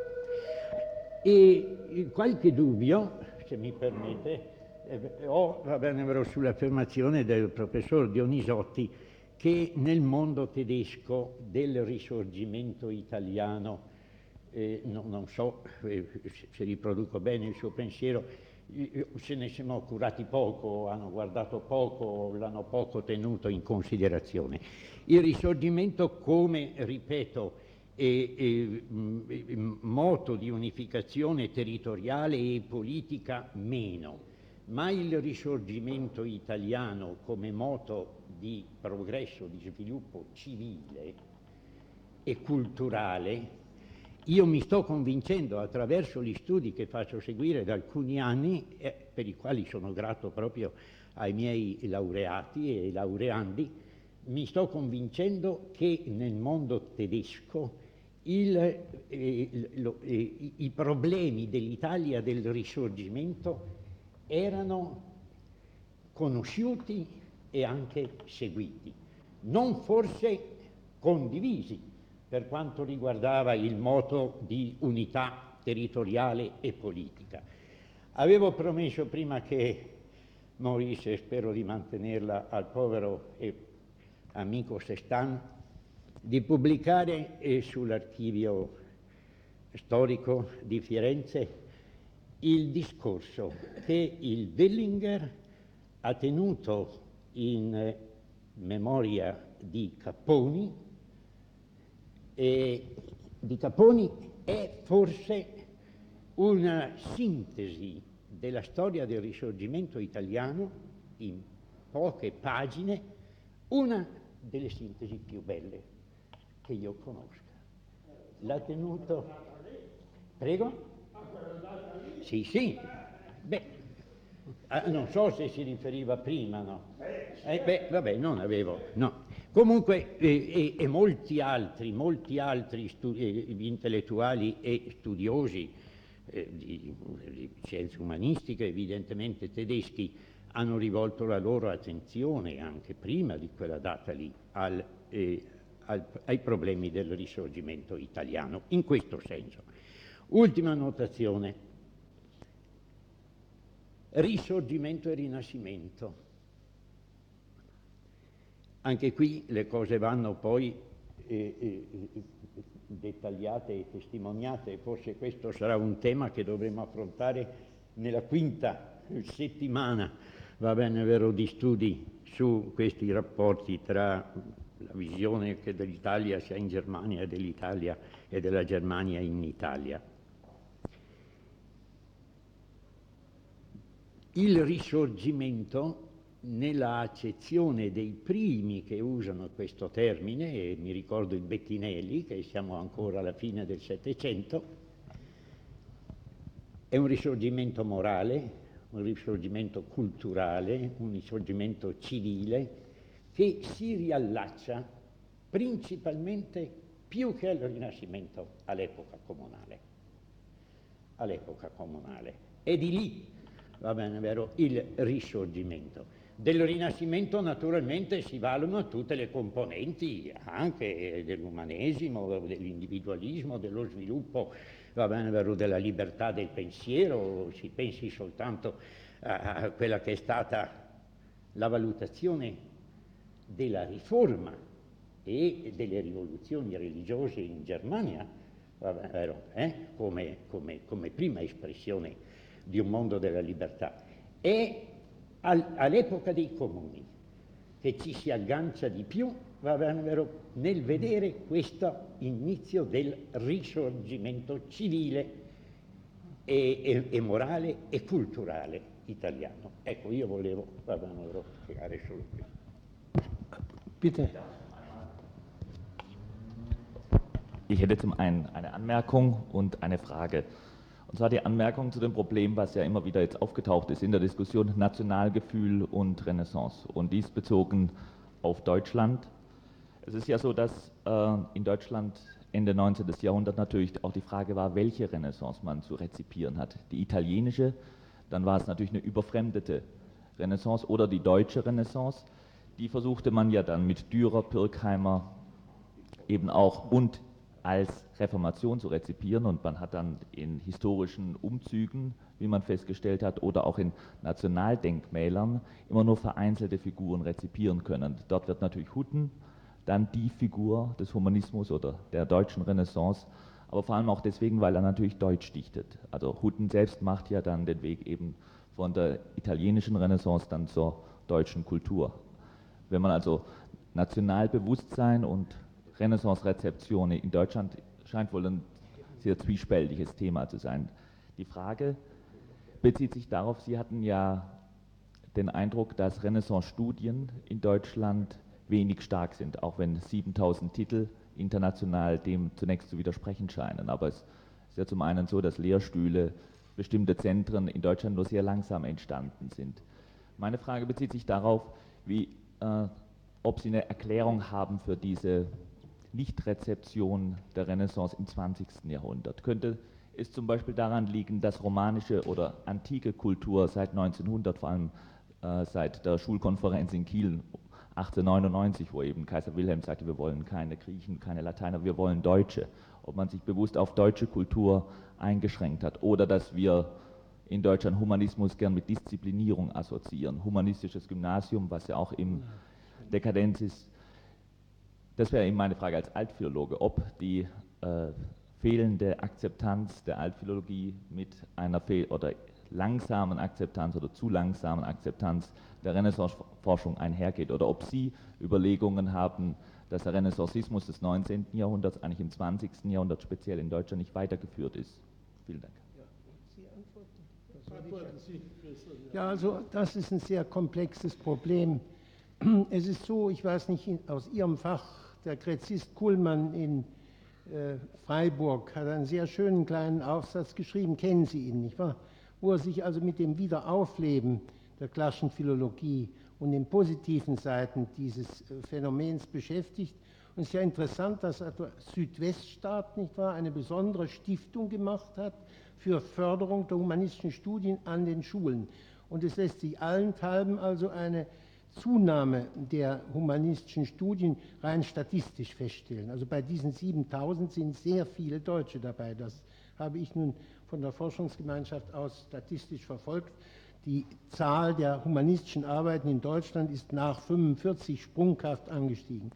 E qualche dubbio, se mi permette, eh, ho, va bene, vero, sull'affermazione del professor Dionisotti che nel mondo tedesco del risorgimento italiano, eh, no, non so eh, se riproduco bene il suo pensiero, eh, se ne siamo curati poco, hanno guardato poco, l'hanno poco tenuto in considerazione. Il risorgimento come, ripeto, e, e, mh, moto di unificazione territoriale e politica meno, ma il risorgimento italiano come moto di progresso, di sviluppo civile e culturale, io mi sto convincendo attraverso gli studi che faccio seguire da alcuni anni, eh, per i quali sono grato proprio ai miei laureati e laureandi, mi sto convincendo che nel mondo tedesco il, eh, lo, eh, i problemi dell'Italia del Risorgimento erano conosciuti e anche seguiti, non forse condivisi per quanto riguardava il moto di unità territoriale e politica. Avevo promesso prima che morisse, spero di mantenerla, al povero e amico Sestan, di pubblicare eh, sull'archivio storico di Firenze il discorso che il Dellinger ha tenuto in eh, memoria di Capponi, e di Capponi è forse una sintesi della storia del Risorgimento italiano in poche pagine, una delle sintesi più belle che io conosca. L'ha tenuto... Prego? Sì, sì. Beh, ah, non so se si riferiva prima, no? Eh, beh, vabbè, non avevo, no. Comunque, eh, e, e molti altri, molti altri studi- eh, intellettuali e studiosi eh, di, di scienze umanistiche, evidentemente tedeschi, hanno rivolto la loro attenzione, anche prima di quella data lì, al, eh, al, ai problemi del Risorgimento italiano, in questo senso. Ultima notazione. Risorgimento e Rinascimento. Anche qui le cose vanno poi eh, eh, dettagliate e testimoniate, forse questo sarà un tema che dovremo affrontare nella quinta settimana, va bene, vero, di studi su questi rapporti tra la visione che dell'Italia sia in Germania e dell'Italia e della Germania in Italia. Il Risorgimento, nella accezione dei primi che usano questo termine, e mi ricordo il Bettinelli, che siamo ancora alla fine del Settecento, è un risorgimento morale, un risorgimento culturale, un risorgimento civile che si riallaccia principalmente, più che al Rinascimento, all'epoca comunale. All'epoca comunale. È di lì, va bene, vero, il Risorgimento. Del Rinascimento naturalmente si valutano tutte le componenti anche dell'umanesimo, dell'individualismo, dello sviluppo, va bene, vero, della libertà del pensiero. Si pensi soltanto a quella che è stata la valutazione della riforma e delle rivoluzioni religiose in Germania, va bene, vero, eh? come, come, come prima espressione di un mondo della libertà. E al, all'epoca dei comuni che ci si aggancia di più, va bene, vero, nel vedere questo inizio del risorgimento civile e, e, e morale e culturale italiano. Ecco, io volevo, va bene, vero, spiegare solo questo. Bitte. Ich hätte zum einen eine Anmerkung und eine Frage. Und zwar die Anmerkung zu dem Problem, was ja immer wieder jetzt aufgetaucht ist in der Diskussion, Nationalgefühl und Renaissance. Und dies bezogen auf Deutschland. Es ist ja so, dass äh, in Deutschland Ende neunzehnten. Jahrhundert natürlich auch die Frage war, welche Renaissance man zu rezipieren hat. Die italienische, dann war es natürlich eine überfremdete Renaissance oder die deutsche Renaissance, die versuchte man ja dann mit Dürer, Pirkheimer eben auch und als Reformation zu rezipieren, und man hat dann in historischen Umzügen, wie man festgestellt hat, oder auch in Nationaldenkmälern immer nur vereinzelte Figuren rezipieren können. Dort wird natürlich Hutten dann die Figur des Humanismus oder der deutschen Renaissance, aber vor allem auch deswegen, weil er natürlich Deutsch dichtet. Also Hutten selbst macht ja dann den Weg eben von der italienischen Renaissance dann zur deutschen Kultur. Wenn man also Nationalbewusstsein und Renaissance-Rezeption in Deutschland scheint wohl ein sehr zwiespältiges Thema zu sein. Die Frage bezieht sich darauf, Sie hatten ja den Eindruck, dass Renaissance-Studien in Deutschland wenig stark sind, auch wenn siebentausend Titel international dem zunächst zu widersprechen scheinen. Aber es ist ja zum einen so, dass Lehrstühle, bestimmte Zentren in Deutschland nur sehr langsam entstanden sind. Meine Frage bezieht sich darauf, wie, äh, ob Sie eine Erklärung haben für diese Nichtrezeption der Renaissance im zwanzigsten Jahrhundert. Könnte es zum Beispiel daran liegen, dass romanische oder antike Kultur seit neunzehnhundert, vor allem äh, seit der Schulkonferenz in Kiel achtzehnhundertneunundneunzig, wo eben Kaiser Wilhelm sagte, wir wollen keine Griechen, keine Lateiner, wir wollen Deutsche, ob man sich bewusst auf deutsche Kultur eingeschränkt hat, oder dass wir in Deutschland Humanismus gern mit Disziplinierung assoziieren, humanistisches Gymnasium, was ja auch im Dekadenz ist. Das wäre eben meine Frage als Altphilologe, ob die äh, fehlende Akzeptanz der Altphilologie mit einer fehl oder langsamen Akzeptanz oder zu langsamen Akzeptanz der Renaissance-Forschung einhergeht, oder ob Sie Überlegungen haben, dass der Renaissancismus des neunzehnten Jahrhunderts eigentlich im zwanzigsten Jahrhundert speziell in Deutschland nicht weitergeführt ist. Vielen Dank. Ja, also das ist ein sehr komplexes Problem. Es ist so, ich weiß nicht, aus Ihrem Fach, der Gräzist Kuhlmann in äh, Freiburg hat einen sehr schönen kleinen Aufsatz geschrieben, kennen Sie ihn, nicht wahr? Wo er sich also mit dem Wiederaufleben der Klassenphilologie und den positiven Seiten dieses äh, Phänomens beschäftigt. Und es ist ja interessant, dass der Südweststaat, nicht wahr, eine besondere Stiftung gemacht hat für Förderung der humanistischen Studien an den Schulen. Und es lässt sich allenthalben also eine Zunahme der humanistischen Studien rein statistisch feststellen. Also bei diesen siebentausend sind sehr viele Deutsche dabei. Das habe ich nun von der Forschungsgemeinschaft aus statistisch verfolgt. Die Zahl der humanistischen Arbeiten in Deutschland ist nach fünfundvierzig sprunghaft angestiegen.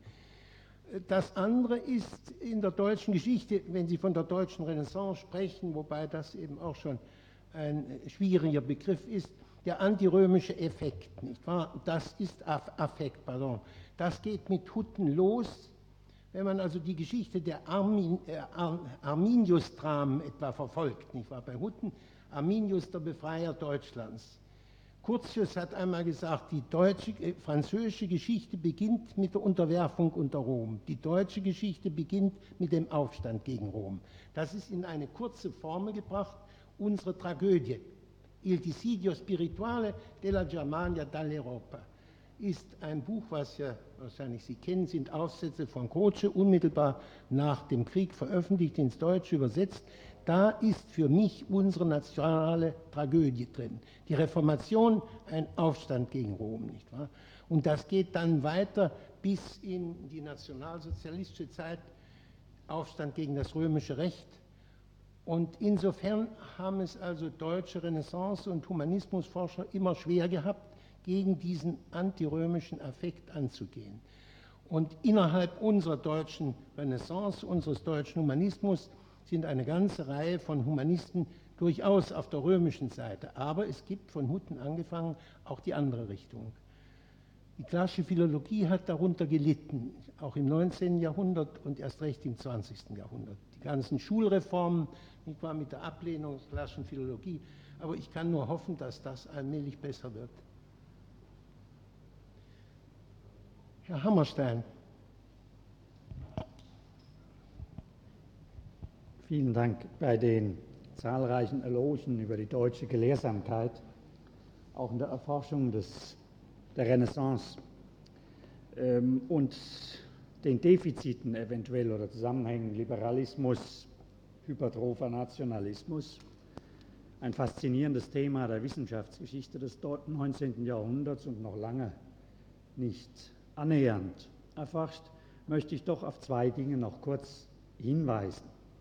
Das andere ist in der deutschen Geschichte, wenn Sie von der deutschen Renaissance sprechen, wobei das eben auch schon ein schwieriger Begriff ist, der antirömische Effekt, nicht wahr? Das ist Affekt, pardon. Das geht mit Hutten los, wenn man also die Geschichte der Armin, äh, Ar, Arminius-Dramen etwa verfolgt, nicht wahr? Bei Hutten, Arminius, der Befreier Deutschlands. Curtius hat einmal gesagt, die deutsche, äh, französische Geschichte beginnt mit der Unterwerfung unter Rom. Die deutsche Geschichte beginnt mit dem Aufstand gegen Rom. Das ist in eine kurze Formel gebracht, unsere Tragödie. Il dissidio spirituale della Germania dall'Europa ist ein Buch, was ja wahrscheinlich Sie kennen, sind Aufsätze von Croce, unmittelbar nach dem Krieg veröffentlicht, ins Deutsche übersetzt. Da ist für mich unsere nationale Tragödie drin. Die Reformation, ein Aufstand gegen Rom, nicht wahr? Und das geht dann weiter bis in die nationalsozialistische Zeit, Aufstand gegen das römische Recht. Und insofern haben es also deutsche Renaissance- und Humanismusforscher immer schwer gehabt, gegen diesen antirömischen Affekt anzugehen. Und innerhalb unserer deutschen Renaissance, unseres deutschen Humanismus, sind eine ganze Reihe von Humanisten durchaus auf der römischen Seite. Aber es gibt von Hutten angefangen auch die andere Richtung. Die klassische Philologie hat darunter gelitten, auch im neunzehnten Jahrhundert und erst recht im zwanzigsten Jahrhundert. Die ganzen Schulreformen, nicht wahr, mit der Ablehnung der klassischen Philologie. Aber ich kann nur hoffen, dass das allmählich besser wird. Herr Hammerstein. Vielen Dank. Bei den zahlreichen Elogen über die deutsche Gelehrsamkeit, auch in der Erforschung des, der Renaissance ähm, und den Defiziten eventuell oder Zusammenhängen Liberalismus, hypertropher Nationalismus, ein faszinierendes Thema der Wissenschaftsgeschichte des neunzehnten Jahrhunderts und noch lange nicht annähernd erforscht, möchte ich doch auf zwei Dinge noch kurz hinweisen.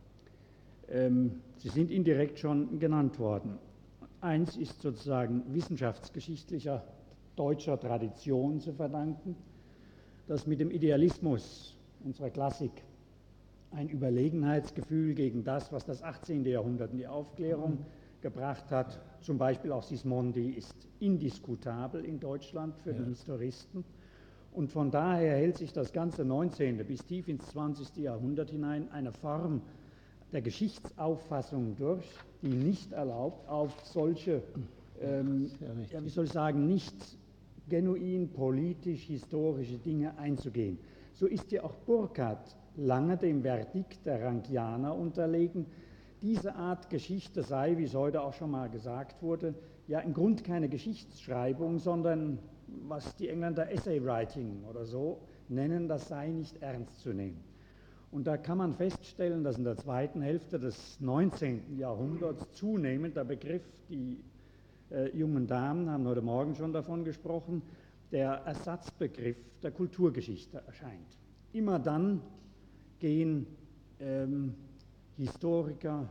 Ähm, sie sind indirekt schon genannt worden. Eins ist sozusagen wissenschaftsgeschichtlicher deutscher Tradition zu verdanken, dass mit dem Idealismus unserer Klassik ein Überlegenheitsgefühl gegen das, was das achtzehnte Jahrhundert in die Aufklärung gebracht hat, zum Beispiel auch Sismondi, ist indiskutabel in Deutschland für ja. die Historisten. Und von daher hält sich das ganze neunzehnte bis tief ins zwanzigste Jahrhundert hinein eine Form der Geschichtsauffassung durch, die nicht erlaubt, auf solche, ähm, ja, wie soll ich sagen, nicht genuin politisch-historische Dinge einzugehen. So ist ja auch Burckhardt lange dem Verdikt der Rankianer unterlegen. Diese Art Geschichte sei, wie es heute auch schon mal gesagt wurde, ja im Grunde keine Geschichtsschreibung, sondern was die Engländer Essay Writing oder so nennen, das sei nicht ernst zu nehmen. Und da kann man feststellen, dass in der zweiten Hälfte des neunzehnten Jahrhunderts zunehmend der Begriff, die äh, jungen Damen haben heute Morgen schon davon gesprochen, der Ersatzbegriff der Kulturgeschichte erscheint. Immer dann gehen ähm, Historiker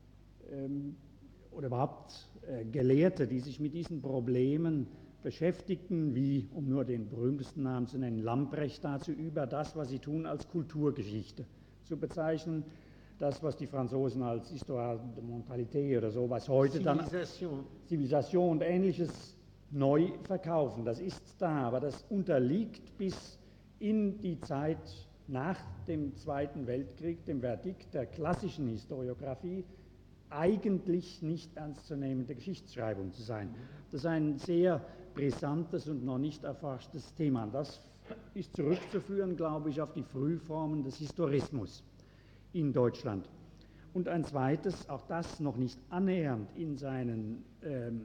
ähm, oder überhaupt äh, Gelehrte, die sich mit diesen Problemen beschäftigten, wie, um nur den berühmtesten Namen zu nennen, Lamprecht, dazu über, das, was sie tun, als Kulturgeschichte zu bezeichnen, das, was die Franzosen als Histoire de Mentalité oder so, was heute Zivilisation. dann Zivilisation und Ähnliches neu verkaufen. Das ist da, aber das unterliegt bis in die Zeit nach dem Zweiten Weltkrieg, dem Verdikt der klassischen Historiographie, eigentlich nicht ernstzunehmende Geschichtsschreibung zu sein. Das ist ein sehr brisantes und noch nicht erforschtes Thema. Das ist zurückzuführen, glaube ich, auf die Frühformen des Historismus in Deutschland. Und ein zweites, auch das noch nicht annähernd in seinen, ähm,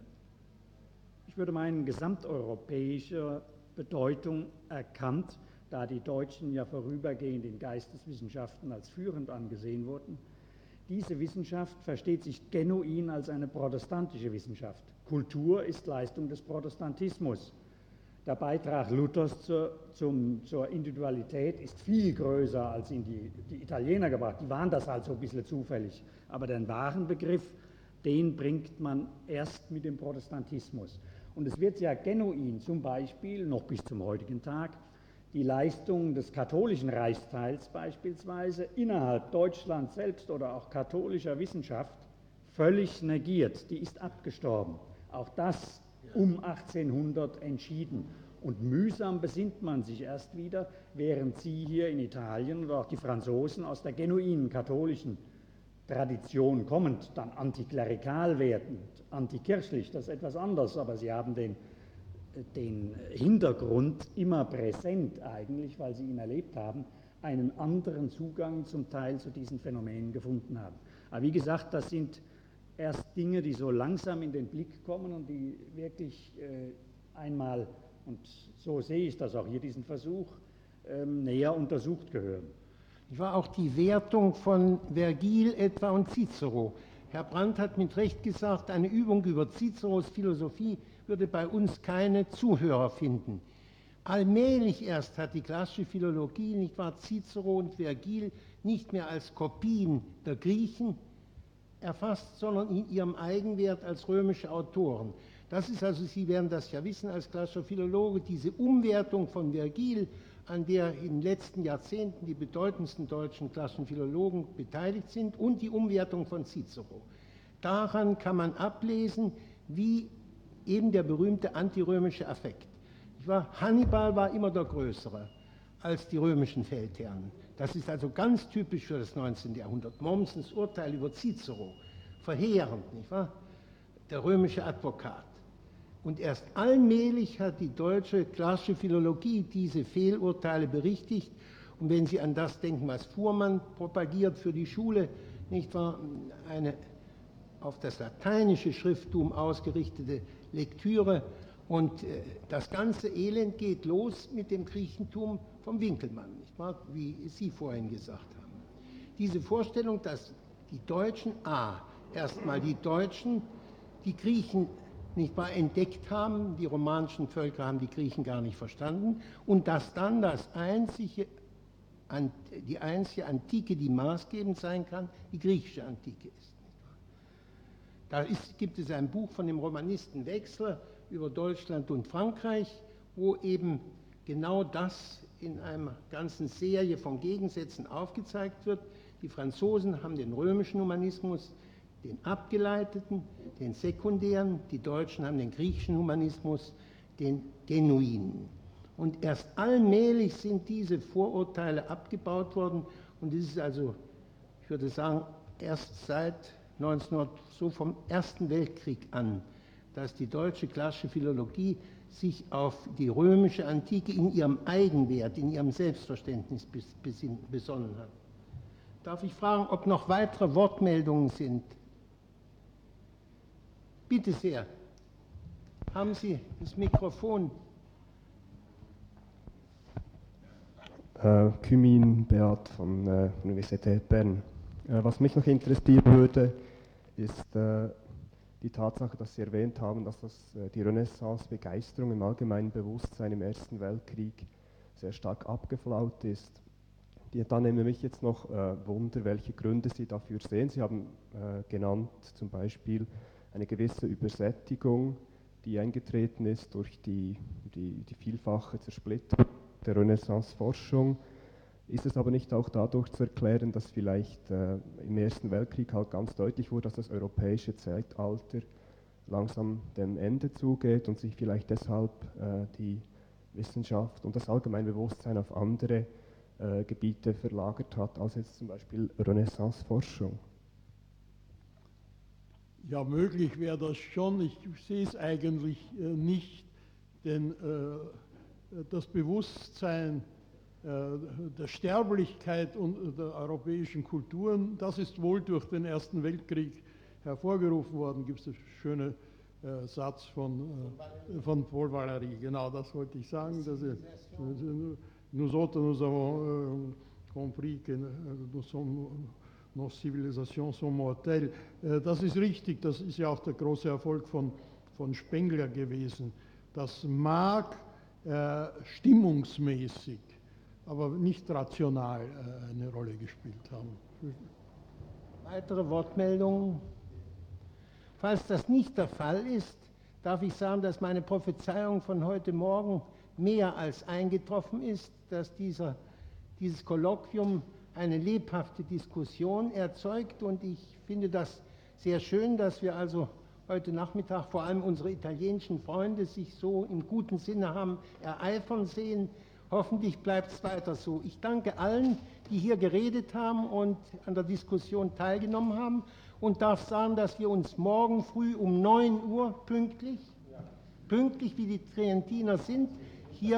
ich würde meinen, gesamteuropäischer Bedeutung erkannt, da die Deutschen ja vorübergehend in Geisteswissenschaften als führend angesehen wurden. Diese Wissenschaft versteht sich genuin als eine protestantische Wissenschaft. Kultur ist Leistung des Protestantismus. Der Beitrag Luthers zur, zum, zur Individualität ist viel größer als ihn die, die Italiener gebracht. Die waren das halt so ein bisschen zufällig. Aber den wahren Begriff, den bringt man erst mit dem Protestantismus. Und es wird ja genuin zum Beispiel, noch bis zum heutigen Tag, die Leistung des katholischen Reichsteils beispielsweise innerhalb Deutschlands selbst oder auch katholischer Wissenschaft völlig negiert. Die ist abgestorben. Auch das um achtzehnhundert entschieden. Und mühsam besinnt man sich erst wieder, während Sie hier in Italien oder auch die Franzosen aus der genuinen katholischen Tradition kommend, dann antiklerikal werden, antikirchlich, das ist etwas anderes, aber Sie haben den, den Hintergrund immer präsent eigentlich, weil Sie ihn erlebt haben, einen anderen Zugang zum Teil zu diesen Phänomenen gefunden haben. Aber wie gesagt, das sind erst Dinge, die so langsam in den Blick kommen und die wirklich äh, einmal, und so sehe ich das auch hier, diesen Versuch, ähm, näher untersucht gehören. Ich war auch die Wertung von Vergil etwa und Cicero. Herr Brandt hat mit Recht gesagt, eine Übung über Ciceros Philosophie würde bei uns keine Zuhörer finden. Allmählich erst hat die klassische Philologie, nicht wahr, Cicero und Vergil nicht mehr als Kopien der Griechen erfasst, sondern in ihrem Eigenwert als römische Autoren. Das ist also, Sie werden das ja wissen als klassischer Philologe, diese Umwertung von Vergil, an der in den letzten Jahrzehnten die bedeutendsten deutschen klassischen Philologen beteiligt sind, und die Umwertung von Cicero. Daran kann man ablesen, wie eben der berühmte antirömische Affekt. Hannibal war immer der Größere als die römischen Feldherren. Das ist also ganz typisch für das neunzehnte Jahrhundert. Mommsens Urteil über Cicero, verheerend, nicht wahr? Der römische Advokat. Und erst allmählich hat die deutsche klassische Philologie diese Fehlurteile berichtigt. Und wenn Sie an das denken, was Fuhrmann propagiert für die Schule, nicht wahr? Eine auf das lateinische Schrifttum ausgerichtete Lektüre. Und äh, das ganze Elend geht los mit dem Griechentum vom Winkelmann, nicht wahr? Wie Sie vorhin gesagt haben. Diese Vorstellung, dass die Deutschen, a, erstmal die Deutschen, die Griechen nicht wahr, entdeckt haben. Die romanischen Völker haben die Griechen gar nicht verstanden. Und dass dann das einzige, die einzige Antike, die maßgebend sein kann, die griechische Antike ist. Da ist, gibt es ein Buch von dem Romanisten Wechsler über Deutschland und Frankreich, wo eben genau das in einer ganzen Serie von Gegensätzen aufgezeigt wird. Die Franzosen haben den römischen Humanismus, den abgeleiteten, den sekundären, die Deutschen haben den griechischen Humanismus, den genuinen. Und erst allmählich sind diese Vorurteile abgebaut worden und es ist also, ich würde sagen, erst seit neunzehnhundert, so vom Ersten Weltkrieg an, dass die deutsche klassische Philologie sich auf die römische Antike in ihrem Eigenwert, in ihrem Selbstverständnis besonnen hat. Darf ich fragen, ob noch weitere Wortmeldungen sind? Bitte sehr. Haben Sie das Mikrofon? Äh, Kymin Beat von der äh, Universität Bern. Äh, was mich noch interessieren würde, ist äh, die Tatsache, dass Sie erwähnt haben, dass das, äh, die Renaissance-Begeisterung im allgemeinen Bewusstsein im Ersten Weltkrieg sehr stark abgeflaut ist. Die, da nehme mich jetzt noch äh, Wunder, welche Gründe Sie dafür sehen. Sie haben äh, genannt zum Beispiel eine gewisse Übersättigung, die eingetreten ist durch die, die, die vielfache Zersplitterung der Renaissance-Forschung. Ist es aber nicht auch dadurch zu erklären, dass vielleicht äh, im Ersten Weltkrieg halt ganz deutlich wurde, dass das europäische Zeitalter langsam dem Ende zugeht und sich vielleicht deshalb äh, die Wissenschaft und das Allgemeinbewusstsein auf andere äh, Gebiete verlagert hat, als jetzt zum Beispiel Renaissance-Forschung? Ja, möglich wäre das schon. Ich sehe es eigentlich äh, nicht, denn äh, das Bewusstsein äh, der Sterblichkeit und der europäischen Kulturen, das ist wohl durch den Ersten Weltkrieg hervorgerufen worden. Gibt es einen schönen äh, Satz von, äh, von Paul Valéry, genau das wollte ich sagen. Dass er, nous autres, nous avons euh, compris que nous sommes nos civilisations sont mortelles. Das ist richtig, das ist ja auch der große Erfolg von, von Spengler gewesen. Das mag äh, stimmungsmäßig, aber nicht rational äh, eine Rolle gespielt haben. Weitere Wortmeldungen? Falls das nicht der Fall ist, darf ich sagen, dass meine Prophezeiung von heute Morgen mehr als eingetroffen ist, dass dieser, dieses Kolloquium eine lebhafte Diskussion erzeugt und ich finde das sehr schön, dass wir also heute Nachmittag vor allem unsere italienischen Freunde sich so im guten Sinne haben ereifern sehen. Hoffentlich bleibt es weiter so. Ich danke allen, die hier geredet haben und an der Diskussion teilgenommen haben und darf sagen, dass wir uns morgen früh um neun Uhr pünktlich, ja. pünktlich wie die Trientiner sind, hier...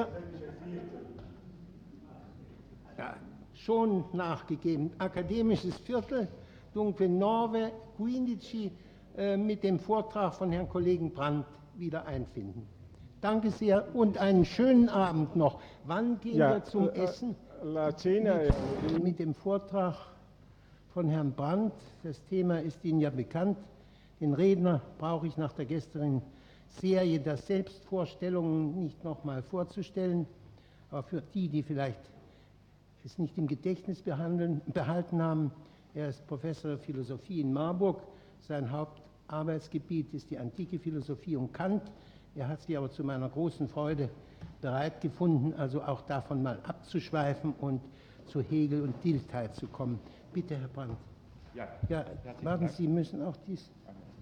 Ja, schon nachgegeben. Akademisches Viertel, dunque nove quindici, äh, mit dem Vortrag von Herrn Kollegen Brandt wieder einfinden. Danke sehr und einen schönen Abend noch. Wann gehen ja, wir zum äh, Essen? La cena mit, mit dem Vortrag von Herrn Brandt. Das Thema ist Ihnen ja bekannt. Den Redner brauche ich nach der gestrigen Serie der Selbstvorstellungen nicht nochmal vorzustellen. Aber für die, die vielleicht es nicht im Gedächtnis behandeln, behalten haben. Er ist Professor der Philosophie in Marburg. Sein Hauptarbeitsgebiet ist die antike Philosophie und Kant. Er hat sich aber zu meiner großen Freude bereit gefunden, also auch davon mal abzuschweifen und zu Hegel und Dilthey zu kommen. Bitte, Herr Brandt. Ja, ja warten Dank. Sie, müssen auch dies...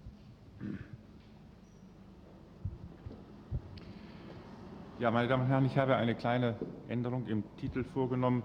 Ja, meine Damen und Herren, ich habe eine kleine Änderung im Titel vorgenommen.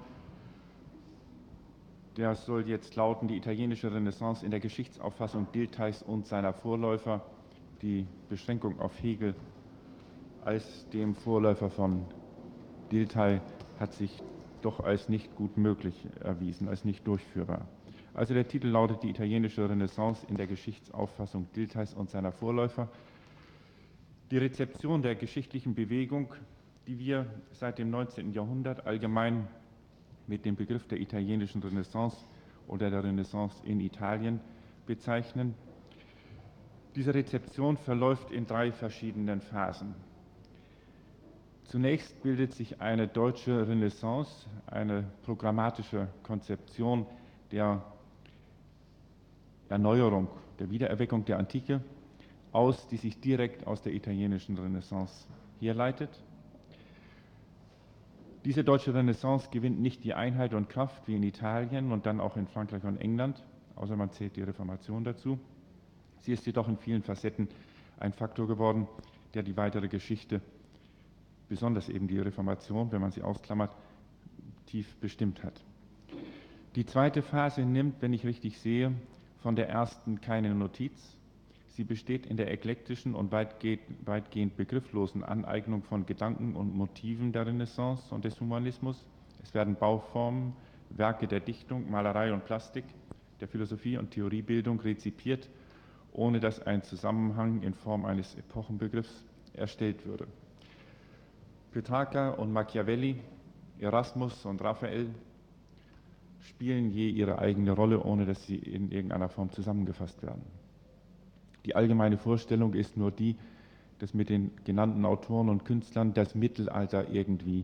Der soll jetzt lauten, die italienische Renaissance in der Geschichtsauffassung Diltheys und seiner Vorläufer, die Beschränkung auf Hegel als dem Vorläufer von Dilthey hat sich doch als nicht gut möglich erwiesen, als nicht durchführbar. Also der Titel lautet die italienische Renaissance in der Geschichtsauffassung Diltheys und seiner Vorläufer. Die Rezeption der geschichtlichen Bewegung, die wir seit dem neunzehnten Jahrhundert allgemein mit dem Begriff der italienischen Renaissance oder der Renaissance in Italien bezeichnen, Diese Rezeption verläuft in drei verschiedenen Phasen. Zunächst bildet sich eine deutsche Renaissance, eine programmatische Konzeption der Erneuerung, der Wiedererweckung der Antike aus, die sich direkt aus der italienischen Renaissance herleitet. Diese deutsche Renaissance gewinnt nicht die Einheit und Kraft wie in Italien und dann auch in Frankreich und England, außer man zählt die Reformation dazu. Sie ist jedoch in vielen Facetten ein Faktor geworden, der die weitere Geschichte, besonders eben die Reformation, wenn man sie ausklammert, tief bestimmt hat. Die zweite Phase nimmt, wenn ich richtig sehe, von der ersten keine Notiz. Sie besteht in der eklektischen und weitgehend begrifflosen Aneignung von Gedanken und Motiven der Renaissance und des Humanismus. Es werden Bauformen, Werke der Dichtung, Malerei und Plastik, der Philosophie und Theoriebildung rezipiert, ohne dass ein Zusammenhang in Form eines Epochenbegriffs erstellt würde. Petrarca und Machiavelli, Erasmus und Raphael spielen je ihre eigene Rolle, ohne dass sie in irgendeiner Form zusammengefasst werden. Die allgemeine Vorstellung ist nur die, dass mit den genannten Autoren und Künstlern das Mittelalter irgendwie